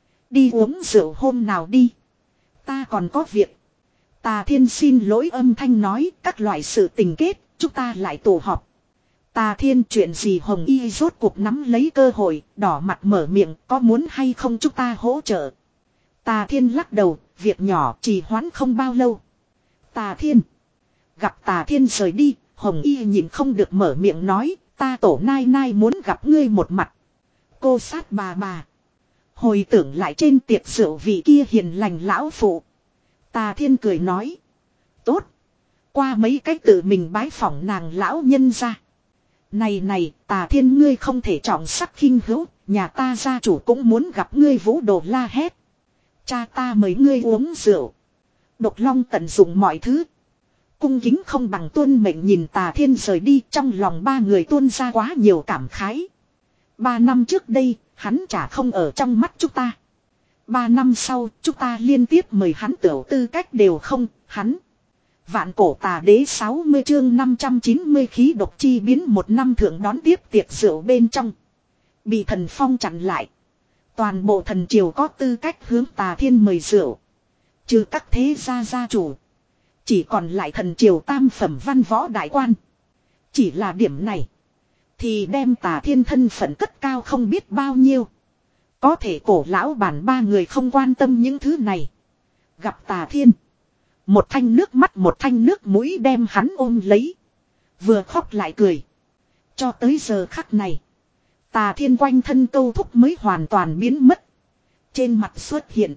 Đi uống rượu hôm nào đi. Ta còn có việc. Tà Thiên xin lỗi âm thanh nói. Các loại sự tình kết. Chúng ta lại tụ họp. Tà Thiên chuyện gì Hồng Y rốt cuộc nắm lấy cơ hội. Đỏ mặt mở miệng. Có muốn hay không chúng ta hỗ trợ. Tà Thiên lắc đầu. Việc nhỏ trì hoãn không bao lâu. Tà Thiên. Gặp Tà Thiên rời đi. Hồng Y nhìn không được mở miệng nói. Ta tổ nai nai muốn gặp ngươi một mặt. Cô sát bà bà. Hồi tưởng lại trên tiệc rượu vị kia hiền lành lão phụ. Tà Thiên cười nói. Tốt. Qua mấy cách tự mình bái phỏng nàng lão nhân ra. Này này, Tà Thiên ngươi không thể trọng sắc khinh hữu. Nhà ta gia chủ cũng muốn gặp ngươi. Vũ Đồ la hét. Cha ta mời ngươi uống rượu. Độc Long tận dụng mọi thứ. Cung kính không bằng tuân mệnh nhìn Tà Thiên rời đi. Trong lòng ba người tuôn ra quá nhiều cảm khái. Ba năm trước đây, hắn chả không ở trong mắt chúng ta. Ba năm sau, chúng ta liên tiếp mời hắn tiểu tư cách đều không, hắn. Vạn cổ Tà Đế sáu mươi chương năm trăm chín mươi khí độc chi biến một năm thượng đón tiếp tiệc rượu bên trong. Bị Thần Phong chặn lại. Toàn bộ thần triều có tư cách hướng Tà Thiên mời rượu. Trừ các thế gia gia chủ. Chỉ còn lại thần triều tam phẩm văn võ đại quan. Chỉ là điểm này. Thì đem Tà Thiên thân phận cất cao không biết bao nhiêu. Có thể cổ lão bản ba người không quan tâm những thứ này. Gặp Tà Thiên. Một thanh nước mắt một thanh nước mũi đem hắn ôm lấy. Vừa khóc lại cười. Cho tới giờ khắc này. Tà Thiên quanh thân câu thúc mới hoàn toàn biến mất. Trên mặt xuất hiện.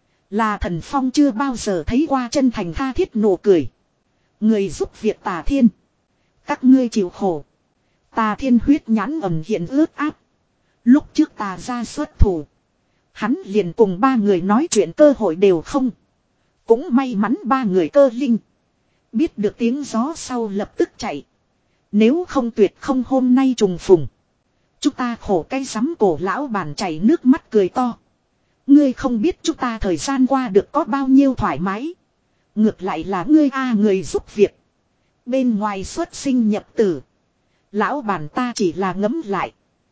Là Thần Phong chưa bao giờ thấy qua chân thành tha thiết nụ cười. Người giúp việc Tà Thiên. Các ngươi chịu khổ. Tà Thiên huyết nhãn ẩn hiện ướt áp. Lúc trước tà ra xuất thủ. Hắn liền cùng ba người nói chuyện cơ hội đều không. Cũng may mắn ba người cơ linh. Biết được tiếng gió sau lập tức chạy. Nếu không tuyệt không hôm nay trùng phùng. Chúng ta khổ cái rắm cổ lão bản chảy nước mắt cười to. Ngươi không biết chúng ta thời gian qua được có bao nhiêu thoải mái. Ngược lại là ngươi a người giúp việc. Bên ngoài xuất sinh nhập tử. Lão bản ta chỉ là ngấm lại.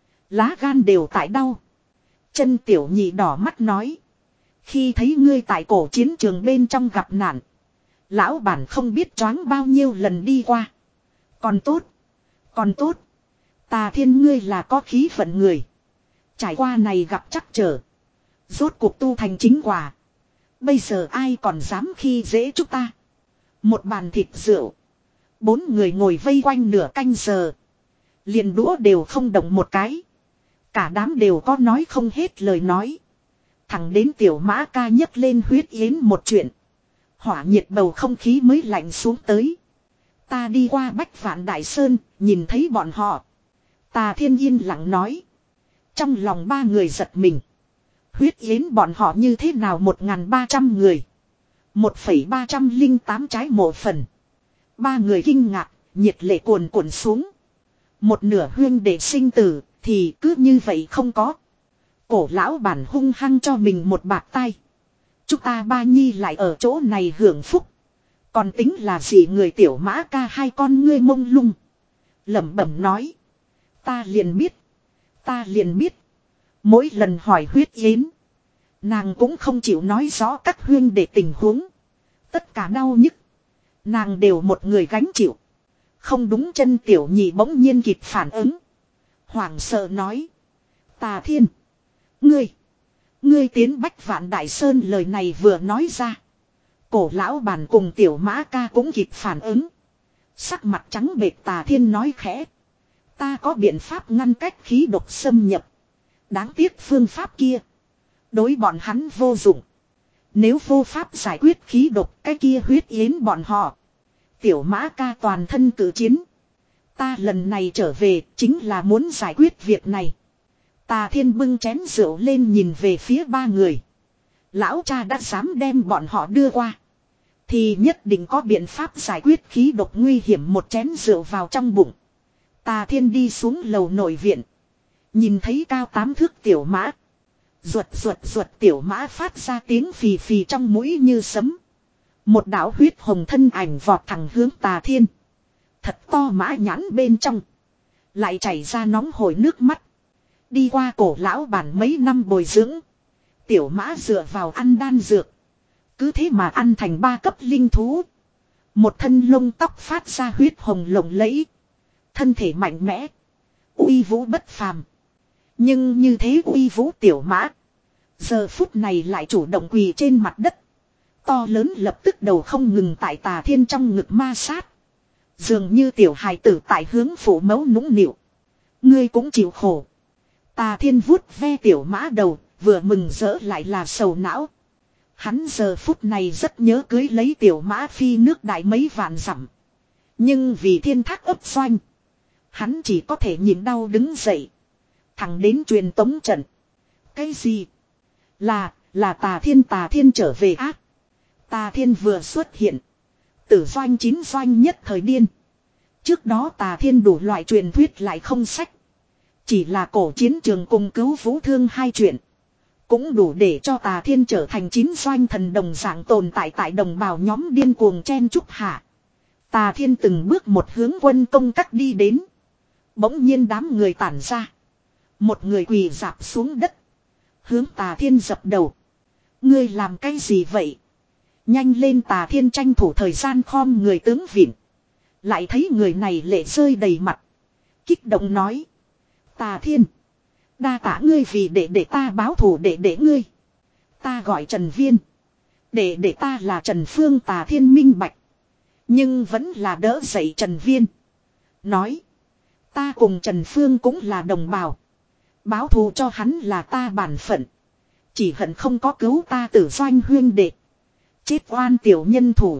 Lá gan đều tại đau. Chân tiểu nhị đỏ mắt nói. Khi thấy ngươi tại cổ chiến trường bên trong gặp nạn. Lão bản không biết choáng bao nhiêu lần đi qua. Còn tốt. Còn tốt. Tà Thiên ngươi là có khí phận người. Trải qua này gặp chắc trở. Rốt cuộc tu thành chính quả. Bây giờ ai còn dám khi dễ chúng ta. Một bàn thịt rượu. Bốn người ngồi vây quanh nửa canh giờ. Liền đũa đều không động một cái. Cả đám đều có nói không hết lời nói. Thẳng đến tiểu mã ca nhấc lên huyết yến một chuyện. Hỏa nhiệt bầu không khí mới lạnh xuống tới. Ta đi qua Bách Vạn Đại Sơn, nhìn thấy bọn họ. Tà Thiên yên lặng nói. Trong lòng ba người giật mình. Huyết yến bọn họ như thế nào một nghìn ba trăm người. Một phẩy ba trăm linh tám trái mộ phần. Ba người kinh ngạc, nhiệt lệ cuồn cuộn xuống. Một nửa huyên để sinh tử, thì cứ như vậy không có. Cổ lão bản hung hăng cho mình một bạt tay. Chúng ta ba nhi lại ở chỗ này hưởng phúc. Còn tính là gì người tiểu mã ca hai con ngươi mông lung. Lẩm bẩm nói. Ta liền biết. Ta liền biết. Mỗi lần hỏi huyết yến. Nàng cũng không chịu nói rõ các huyên để tình huống. Tất cả đau nhức. Nàng đều một người gánh chịu. Không đúng chân tiểu nhị bỗng nhiên kịp phản ứng. Hoảng sợ nói. Tà Thiên. Ngươi. Ngươi tiến Bách Vạn Đại Sơn lời này vừa nói ra. Cổ lão bản cùng tiểu mã ca cũng kịp phản ứng. Sắc mặt trắng bệch Tà Thiên nói khẽ. Ta có biện pháp ngăn cách khí độc xâm nhập. Đáng tiếc phương pháp kia. Đối bọn hắn vô dụng. Nếu vô pháp giải quyết khí độc cái kia huyết yến bọn họ. Tiểu mã ca toàn thân cử chiến. Ta lần này trở về chính là muốn giải quyết việc này. Tà Thiên bưng chén rượu lên nhìn về phía ba người. Lão cha đã dám đem bọn họ đưa qua. Thì nhất định có biện pháp giải quyết khí độc nguy hiểm một chén rượu vào trong bụng. Tà Thiên đi xuống lầu nội viện. Nhìn thấy cao tám thước tiểu mã. Ruột ruột ruột tiểu mã phát ra tiếng phì phì trong mũi như sấm. Một đạo huyết hồng thân ảnh vọt thẳng hướng Tà Thiên. Thật to mã nhãn bên trong. Lại chảy ra nóng hổi nước mắt. Đi qua cổ lão bản mấy năm bồi dưỡng. Tiểu mã dựa vào ăn đan dược. Cứ thế mà ăn thành ba cấp linh thú. Một thân lông tóc phát ra huyết hồng lộng lẫy. Thân thể mạnh mẽ. Uy vũ bất phàm. Nhưng như thế uy vũ tiểu mã. Giờ phút này lại chủ động quỳ trên mặt đất. To lớn lập tức đầu không ngừng tại Tà Thiên trong ngực ma sát. Dường như tiểu hài tử tại hướng phủ mẫu nũng nịu. Ngươi cũng chịu khổ. Tà Thiên vuốt ve tiểu mã đầu, vừa mừng rỡ lại là sầu não. Hắn giờ phút này rất nhớ cưới lấy tiểu mã phi nước đại mấy vạn dặm. Nhưng vì thiên thác ấp doanh. Hắn chỉ có thể nhìn đau đứng dậy. Thẳng đến truyền tống trận. Cái gì? Là, là Tà Thiên Tà Thiên trở về ác. Tà Thiên vừa xuất hiện. Tử doanh chín doanh nhất thời điên. Trước đó Tà Thiên đủ loại truyền thuyết lại không sách. Chỉ là cổ chiến trường cùng cứu vũ thương hai chuyện. Cũng đủ để cho Tà Thiên trở thành chín doanh thần đồng dạng tồn tại tại đồng bào nhóm điên cuồng chen chúc hạ. Tà Thiên từng bước một hướng quân công cắt đi đến. Bỗng nhiên đám người tản ra. Một người quỳ dạp xuống đất. Hướng Tà Thiên dập đầu. Ngươi làm cái gì vậy? Nhanh lên Tà Thiên tranh thủ thời gian khom người tướng vịn. Lại thấy người này lệ rơi đầy mặt. Kích động nói. Tà Thiên. Đa tả ngươi vì để để ta báo thù để để ngươi. Ta gọi Trần Viên. Để để ta là Trần Phương Tà Thiên minh bạch. Nhưng vẫn là đỡ dậy Trần Viên. Nói. Ta cùng Trần Phương cũng là đồng bào. Báo thù cho hắn là ta bản phận. Chỉ hận không có cứu ta Tử Doanh huyên đệ. Chết oan tiểu nhân thủ.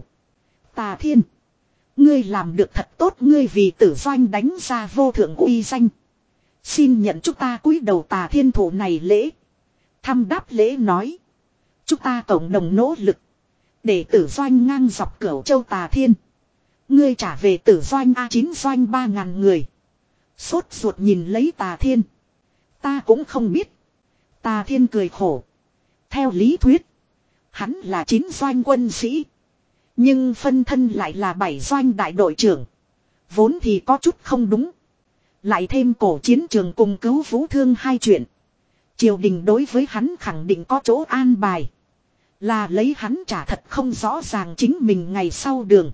Tà Thiên. Ngươi làm được thật tốt, ngươi vì Tử Doanh đánh ra vô thượng uy danh. Xin nhận chúng ta cúi đầu. Tà Thiên thủ này lễ. Thăm đáp lễ nói. Chúng ta cộng đồng nỗ lực. Để Tử Doanh ngang dọc Cửu Châu. Tà Thiên. Ngươi trả về Tử Doanh A chín doanh ba ngàn người. Sốt ruột nhìn lấy Tà Thiên. Ta cũng không biết. Tà Thiên cười khổ. Theo lý thuyết. Hắn là chín doanh quân sĩ. Nhưng phân thân lại là bảy doanh đại đội trưởng. Vốn thì có chút không đúng. Lại thêm cổ chiến trường cùng cứu vũ thương hai chuyện. Triều đình đối với hắn khẳng định có chỗ an bài. Là lấy hắn trả thật không rõ ràng chính mình ngày sau đường.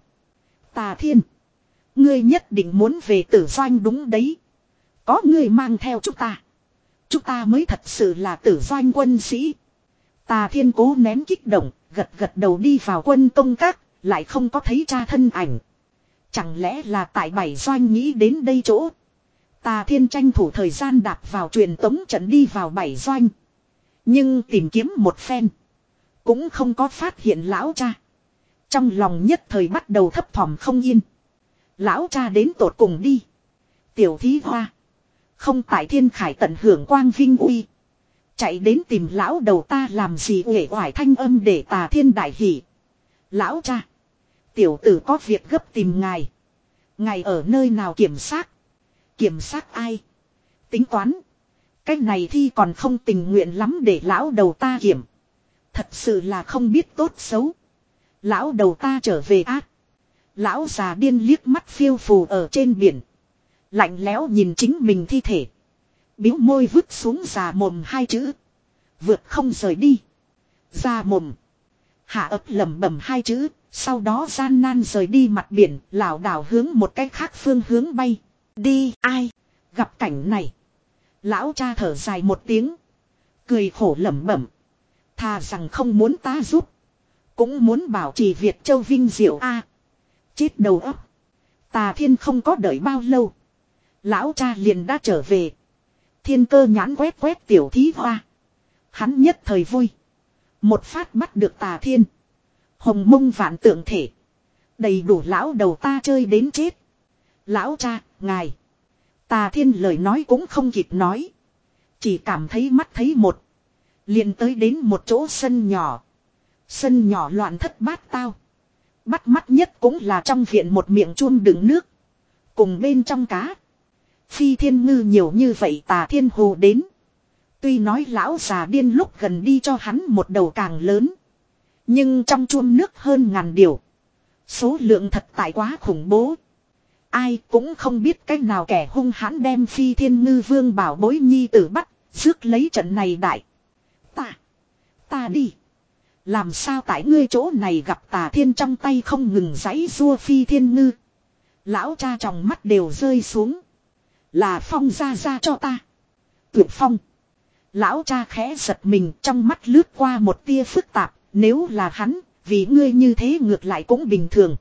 Tà Thiên. Ngươi nhất định muốn về Tử Doanh đúng đấy. Có ngươi mang theo chúng ta. Chúng ta mới thật sự là Tử Doanh quân sĩ. Tà Thiên cố nén kích động, gật gật đầu đi vào quân công các, lại không có thấy cha thân ảnh. Chẳng lẽ là tại bảy doanh nghĩ đến đây chỗ. Tà Thiên tranh thủ thời gian đạp vào truyền tống trận đi vào bảy doanh. Nhưng tìm kiếm một phen. Cũng không có phát hiện lão cha. Trong lòng nhất thời bắt đầu thấp thỏm không yên. Lão cha đến tột cùng đi. Tiểu thí hoa. Không tại Thiên Khải tận hưởng quang vinh uy. Chạy đến tìm lão đầu ta làm gì uể oải thanh âm để Tà Thiên đại hỉ. Lão cha. Tiểu tử có việc gấp tìm ngài. Ngài ở nơi nào kiểm soát? Kiểm soát ai? Tính toán. Cái này thì còn không tình nguyện lắm để lão đầu ta kiểm. Thật sự là không biết tốt xấu. Lão đầu ta trở về ác. Lão già điên liếc mắt phiêu phù ở trên biển. Lạnh lẽo nhìn chính mình thi thể. Biếu môi vứt xuống già mồm hai chữ. Vượt không rời đi. Già mồm. Hạ ấp lẩm bẩm hai chữ. Sau đó gian nan rời đi mặt biển. Lảo đảo hướng một cách khác phương hướng bay. Đi ai. Gặp cảnh này. Lão cha thở dài một tiếng. Cười khổ lẩm bẩm. Thà rằng không muốn ta giúp. Cũng muốn bảo trì Việt Châu vinh diệu a. Chết đầu óc. Tà Thiên không có đợi bao lâu. Lão cha liền đã trở về. Thiên Cơ nhãn quét quét tiểu thí hoa. Hắn nhất thời vui. Một phát bắt được Tà Thiên. Hồng mông vạn tượng thể. Đầy đủ lão đầu ta chơi đến chết. Lão cha, ngài. Tà Thiên lời nói cũng không kịp nói. Chỉ cảm thấy mắt thấy một. Liền tới đến một chỗ sân nhỏ. Sân nhỏ loạn thất bát tao. Bắt mắt nhất cũng là trong viện một miệng chuông đựng nước. Cùng bên trong cá. Phi thiên ngư nhiều như vậy Tà Thiên hù đến. Tuy nói lão già điên lúc gần đi cho hắn một đầu càng lớn. Nhưng trong chuông nước hơn ngàn điều. Số lượng thật tại quá khủng bố. Ai cũng không biết cách nào kẻ hung hãn đem Phi thiên ngư vương bảo bối nhi tử bắt. Rước lấy trận này đại. Ta. Ta đi. Làm sao tại ngươi chỗ này gặp Tà Thiên trong tay không ngừng giãy rua Phi thiên ngư. Lão cha tròng mắt đều rơi xuống. Là Phong ra ra cho ta. Tuyệt Phong. Lão cha khẽ giật mình trong mắt lướt qua một tia phức tạp. Nếu là hắn, vì ngươi như thế ngược lại cũng bình thường.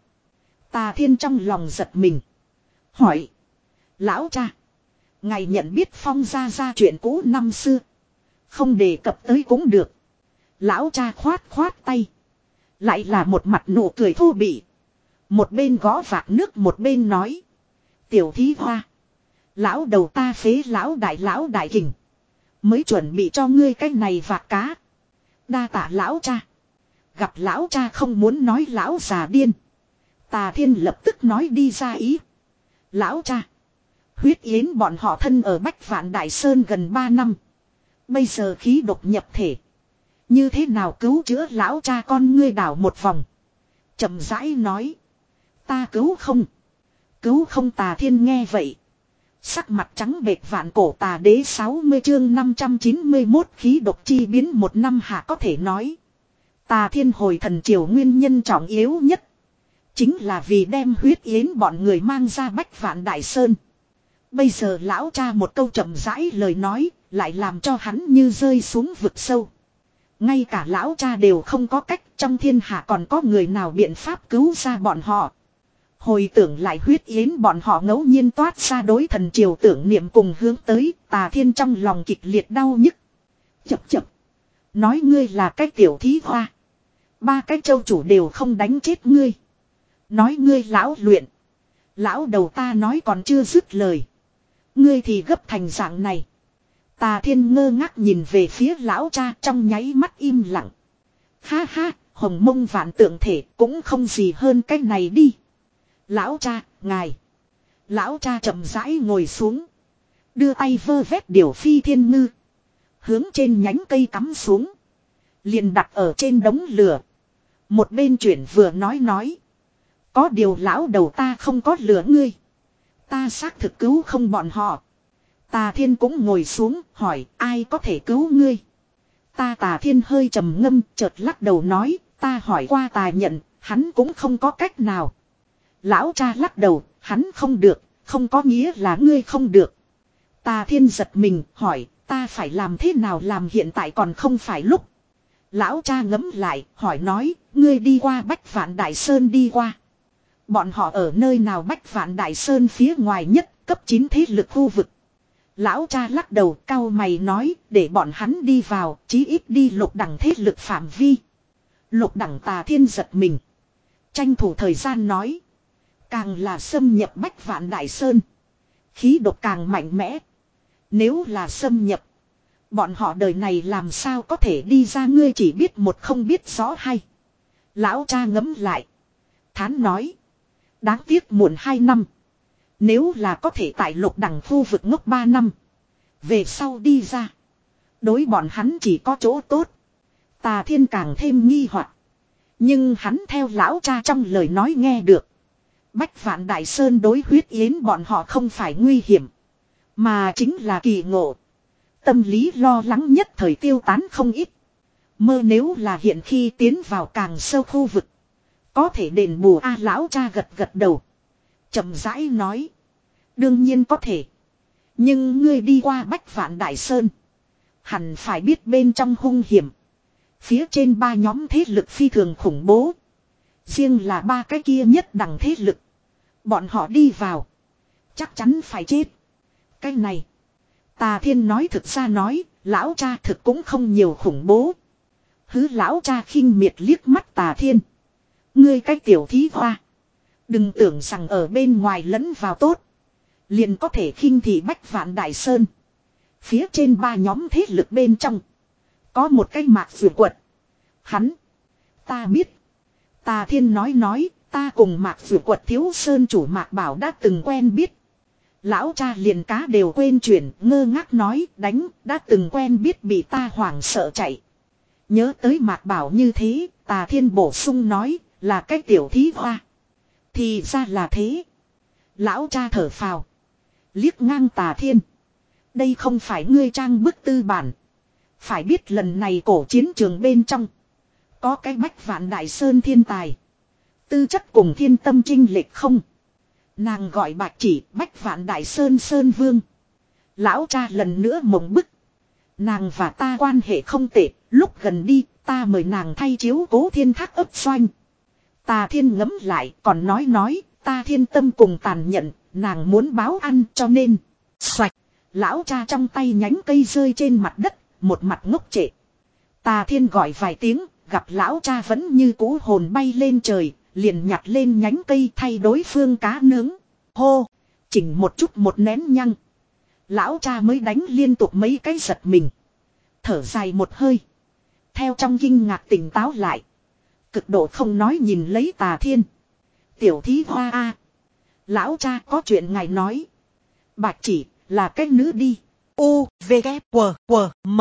Tà Thiên trong lòng giật mình. Hỏi. Lão cha. Ngài nhận biết Phong ra ra chuyện cũ năm xưa. Không đề cập tới cũng được. Lão cha khoát khoát tay. Lại là một mặt nụ cười thô bỉ. Một bên gõ vạc nước một bên nói. Tiểu thí hoa. Lão đầu ta phế lão đại lão đại kình. Mới chuẩn bị cho ngươi cái này vạc cá. Đa tạ lão cha. Gặp lão cha không muốn nói lão già điên. Tà Thiên lập tức nói đi ra ý. Lão cha. Huyết yến bọn họ thân ở Bách Vạn Đại Sơn gần ba năm. Bây giờ khí độc nhập thể. Như thế nào cứu chữa lão cha con ngươi đảo một vòng. Chậm rãi nói. Ta cứu không. Cứu không Tà Thiên nghe vậy. Sắc mặt trắng bệch vạn cổ tà đế sáu mươi chương năm trăm chín mươi mốt khí độc chi biến một năm hạ có thể nói. Tà Thiên hồi thần triều nguyên nhân trọng yếu nhất. Chính là vì đem huyết yến bọn người mang ra Bách Vạn Đại Sơn. Bây giờ lão cha một câu chậm rãi lời nói lại làm cho hắn như rơi xuống vực sâu. Ngay cả lão cha đều không có cách trong thiên hạ còn có người nào biện pháp cứu ra bọn họ. Hồi tưởng lại huyết yến bọn họ ngẫu nhiên toát ra đối thần triều tưởng niệm cùng hướng tới, Tà Thiên trong lòng kịch liệt đau nhức. Chập chập. Nói ngươi là cái tiểu thí hoa. Ba cái châu chủ đều không đánh chết ngươi. Nói ngươi lão luyện. Lão đầu ta nói còn chưa dứt lời. Ngươi thì gấp thành dạng này. Tà Thiên ngơ ngác nhìn về phía lão cha trong nháy mắt im lặng. Ha ha, hồng mông vạn tượng thể cũng không gì hơn cái này đi. Lão cha, ngài. Lão cha chậm rãi ngồi xuống. Đưa tay vơ vét điều phi thiên ngư. Hướng trên nhánh cây cắm xuống. Liền đặt ở trên đống lửa. Một bên chuyển vừa nói nói. Có điều lão đầu ta không có lửa ngươi. Ta xác thực cứu không bọn họ. Tà Thiên cũng ngồi xuống hỏi ai có thể cứu ngươi. Ta Tà Thiên hơi trầm ngâm chợt lắc đầu nói. Ta hỏi qua Tà Nhận, hắn cũng không có cách nào. Lão cha lắc đầu, hắn không được, không có nghĩa là ngươi không được. Tà Thiên giật mình hỏi, ta phải làm thế nào làm hiện tại còn không phải lúc. Lão cha ngẫm lại, hỏi nói, ngươi đi qua Bách Vạn Đại Sơn đi qua. Bọn họ ở nơi nào Bách Vạn Đại Sơn phía ngoài nhất, cấp chín thế lực khu vực. Lão cha lắc đầu cau mày nói, để bọn hắn đi vào, chí ít đi lục đẳng thế lực phạm vi. Lục đẳng Tà Thiên giật mình. Tranh thủ thời gian nói. Càng là xâm nhập Bách Vạn Đại Sơn. Khí độc càng mạnh mẽ. Nếu là xâm nhập. Bọn họ đời này làm sao có thể đi ra ngươi chỉ biết một không biết rõ hay. Lão cha ngẫm lại. Thán nói. Đáng tiếc muộn hai năm. Nếu là có thể tại lục đẳng khu vực ngốc ba năm. Về sau đi ra. Đối bọn hắn chỉ có chỗ tốt. Tà Thiên càng thêm nghi hoặc. Nhưng hắn theo lão cha trong lời nói nghe được. Bách Vạn Đại Sơn đối huyết yến bọn họ không phải nguy hiểm. Mà chính là kỳ ngộ. Tâm lý lo lắng nhất thời tiêu tán không ít. Mơ nếu là hiện khi tiến vào càng sâu khu vực. Có thể đền bù a lão cha gật gật đầu. Chậm rãi nói. Đương nhiên có thể. Nhưng ngươi đi qua Bách Vạn Đại Sơn. Hẳn phải biết bên trong hung hiểm. Phía trên ba nhóm thế lực phi thường khủng bố. Riêng là ba cái kia nhất đẳng thế lực. Bọn họ đi vào. Chắc chắn phải chết. Cái này. Tà Thiên nói thực ra nói. Lão cha thực cũng không nhiều khủng bố. Hứ lão cha khinh miệt liếc mắt Tà Thiên. Ngươi cái tiểu thí hoa. Đừng tưởng rằng ở bên ngoài lẫn vào tốt. Liền có thể khinh thị Bách Vạn Đại Sơn. Phía trên ba nhóm thế lực bên trong. Có một cái mạc vượt quật. Hắn. Ta biết. Tà Thiên nói nói. Ta cùng mạc vượt quật thiếu sơn chủ Mạc Bảo đã từng quen biết. Lão cha liền cá đều quên chuyển. Ngơ ngác nói đánh. Đã từng quen biết bị ta hoảng sợ chạy. Nhớ tới Mạc Bảo như thế. Tà Thiên bổ sung nói. Là cái tiểu thí hoa. Thì ra là thế. Lão cha thở phào. Liếc ngang Tà Thiên. Đây không phải ngươi trang bức tư bản. Phải biết lần này cổ chiến trường bên trong. Có cái Bách Vạn Đại Sơn thiên tài. Tư chất cùng thiên tâm trinh lệch không. Nàng gọi bạch chỉ Bách Vạn Đại Sơn Sơn Vương. Lão cha lần nữa mộng bức. Nàng và ta quan hệ không tệ. Lúc gần đi ta mời nàng thay chiếu cố thiên thác ấp xoanh. Tà Thiên ngấm lại còn nói nói. Ta thiên tâm cùng tàn nhẫn. Nàng muốn báo ăn cho nên. Xoạch. Lão cha trong tay nhánh cây rơi trên mặt đất. Một mặt ngốc trệ. Tà Thiên gọi vài tiếng. Gặp lão cha vẫn như cũ hồn bay lên trời. Liền nhặt lên nhánh cây thay đối phương cá nướng. Hô. Chỉnh một chút một nén nhăng. Lão cha mới đánh liên tục mấy cái giật mình. Thở dài một hơi. Theo trong kinh ngạc tỉnh táo lại. Cực độ không nói nhìn lấy Tà Thiên. Tiểu thí hoa a. Lão cha có chuyện ngài nói. Bạch chỉ là cái nữ đi. U, V, K, W, W, M.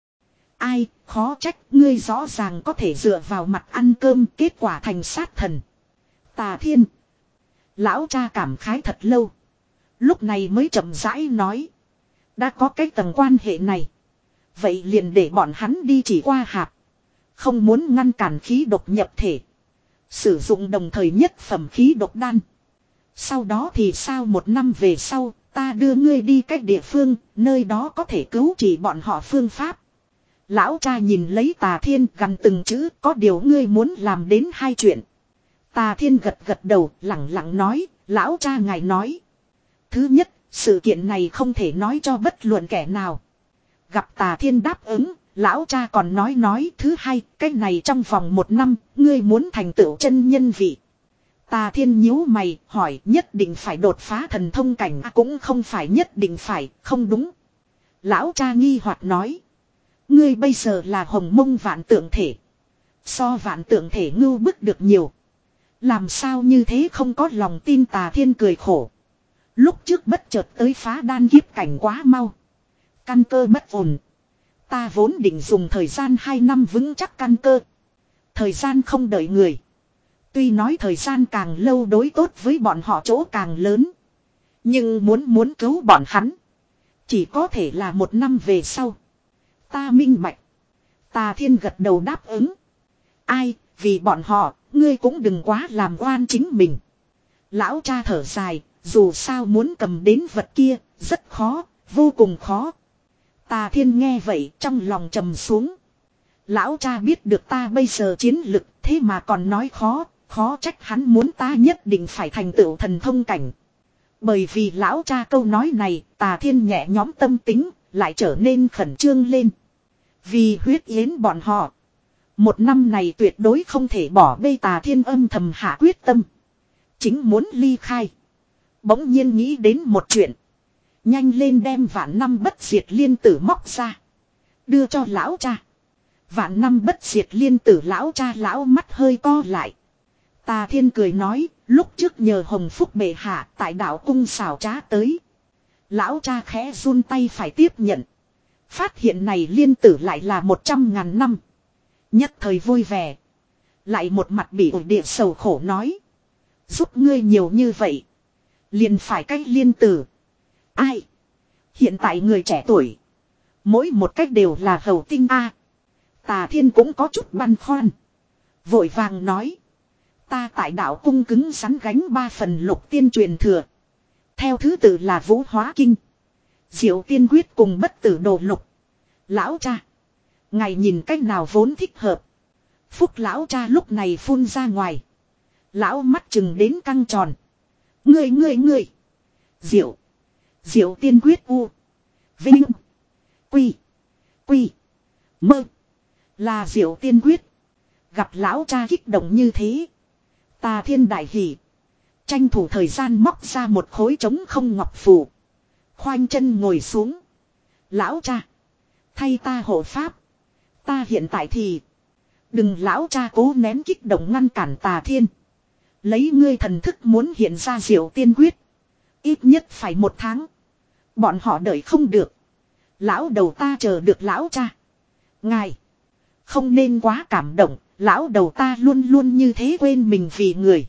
Ai, khó trách ngươi rõ ràng có thể dựa vào mặt ăn cơm kết quả thành sát thần. Tà Thiên. Lão cha cảm khái thật lâu. Lúc này mới chậm rãi nói. Đã có cái tầng quan hệ này. Vậy liền để bọn hắn đi chỉ qua hạp. Không muốn ngăn cản khí độc nhập thể. Sử dụng đồng thời nhất phẩm khí độc đan. Sau đó thì sao một năm về sau, ta đưa ngươi đi cách địa phương, nơi đó có thể cứu trị bọn họ phương pháp. Lão cha nhìn lấy Tà Thiên gần từng chữ, có điều ngươi muốn làm đến hai chuyện. Tà Thiên gật gật đầu, lẳng lặng nói, lão cha ngài nói. Thứ nhất, sự kiện này không thể nói cho bất luận kẻ nào. Gặp Tà Thiên đáp ứng, lão cha còn nói nói. Thứ hai, cái này trong vòng một năm, ngươi muốn thành tựu chân nhân vị. Tà Thiên nhíu mày, hỏi nhất định phải đột phá thần thông cảnh à, cũng không phải nhất định phải, không đúng. Lão cha nghi hoặc nói. Ngươi bây giờ là hồng mông vạn tượng thể. So vạn tượng thể ngưu bức được nhiều. Làm sao như thế không có lòng tin. Tà Thiên cười khổ. Lúc trước bất chợt tới phá đan kiếp cảnh quá mau. Căn cơ bất ổn. Ta vốn định dùng thời gian hai năm vững chắc căn cơ. Thời gian không đợi người. Tuy nói thời gian càng lâu đối tốt với bọn họ chỗ càng lớn. Nhưng muốn muốn cứu bọn hắn. Chỉ có thể là một năm về sau. Ta minh bạch. Tà Thiên gật đầu đáp ứng. Ai, vì bọn họ, ngươi cũng đừng quá làm oan chính mình. Lão cha thở dài, dù sao muốn cầm đến vật kia, rất khó, vô cùng khó. Tà Thiên nghe vậy trong lòng trầm xuống. Lão cha biết được ta bây giờ chiến lực, thế mà còn nói khó, khó trách hắn muốn ta nhất định phải thành tựu thần thông cảnh. Bởi vì lão cha câu nói này, Tà Thiên nhẹ nhóm tâm tính, lại trở nên khẩn trương lên. Vì huyết yến bọn họ. Một năm này tuyệt đối không thể bỏ bê. Tà Thiên âm thầm hạ quyết tâm. Chính muốn ly khai. Bỗng nhiên nghĩ đến một chuyện. Nhanh lên đem vạn năm bất diệt liên tử móc ra. Đưa cho lão cha. Vạn năm bất diệt liên tử. Lão cha lão mắt hơi co lại. Tà Thiên cười nói. Lúc trước nhờ Hồng Phúc bệ hạ tại đạo cung xảo trá tới. Lão cha khẽ run tay phải tiếp nhận. Phát hiện này liên tử lại là một trăm ngàn năm. Nhất thời vui vẻ. Lại một mặt bị ổi địa sầu khổ nói. Giúp ngươi nhiều như vậy. Liền phải cách liên tử. Ai? Hiện tại người trẻ tuổi. Mỗi một cách đều là hầu tinh a. Tà Thiên cũng có chút băn khoăn. Vội vàng nói. Ta tại đạo cung cứng rắn gánh ba phần lục tiên truyền thừa. Theo thứ tự là Vũ Hóa Kinh. Diệu Tiên Quyết cùng Bất Tử Đồ Lục. Lão cha. Ngài nhìn cách nào vốn thích hợp. Phúc lão cha lúc này phun ra ngoài. Lão mắt chừng đến căng tròn. Ngươi ngươi ngươi. Diệu. Diệu Tiên Quyết u. Vinh. Quy. Quy. Mơ. Là Diệu Tiên Quyết. Gặp lão cha kích động như thế. Tà Thiên đại hỉ. Tranh thủ thời gian móc ra một khối trống không ngọc phù. Khoanh chân ngồi xuống. Lão cha. Thay ta hộ pháp. Ta hiện tại thì. Đừng lão cha cố nén kích động ngăn cản Tà Thiên. Lấy ngươi thần thức muốn hiện ra Diệu Tiên Quyết. Ít nhất phải một tháng. Bọn họ đợi không được. Lão đầu ta chờ được lão cha. Ngài. Không nên quá cảm động. Lão đầu ta luôn luôn như thế quên mình vì người.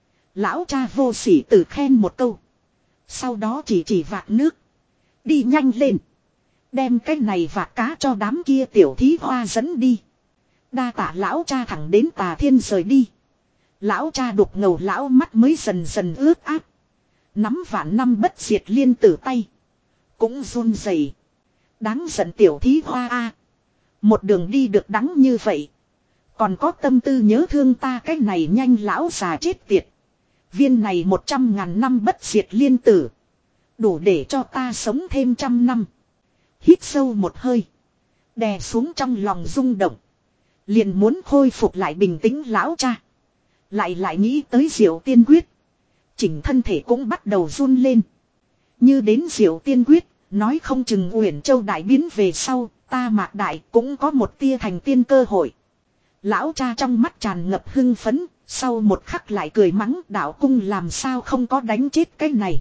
Lão cha vô sỉ tử khen một câu. Sau đó chỉ chỉ vạc nước. Đi nhanh lên. Đem cái này vạc cá cho đám kia tiểu thí hoa dẫn đi. Đa tạ lão cha thẳng đến Tà Thiên rời đi. Lão cha đục ngầu lão mắt mới dần dần ướt át. Nắm vạn năm bất diệt liên tử tay. Cũng run rẩy. Đáng giận tiểu thí hoa a. Một đường đi được đắng như vậy. Còn có tâm tư nhớ thương ta cái này nhanh lão già chết tiệt. Viên này một trăm ngàn năm bất diệt liên tử. Đủ để cho ta sống thêm trăm năm. Hít sâu một hơi. Đè xuống trong lòng rung động. Liền muốn khôi phục lại bình tĩnh lão cha. Lại lại nghĩ tới Diệu Tiên Quyết. Chỉnh thân thể cũng bắt đầu run lên. Như đến Diệu Tiên Quyết. Nói không chừng Uyển Châu đại biến về sau. Ta Mạc Đại cũng có một tia thành tiên cơ hội. Lão cha trong mắt tràn ngập hưng phấn. Sau một khắc lại cười mắng đạo cung làm sao không có đánh chết cái này.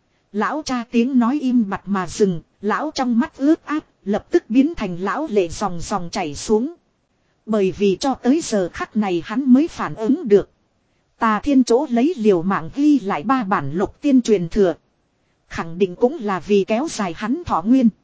Lão cha tiếng nói im bặt mà dừng. Lão trong mắt ướt át. Lập tức biến thành lão lệ dòng dòng chảy xuống. Bởi vì cho tới giờ khắc này hắn mới phản ứng được. Tà Thiên chỗ lấy liều mạng ghi lại ba bản lục tiên truyền thừa. Khẳng định cũng là vì kéo dài hắn thọ nguyên.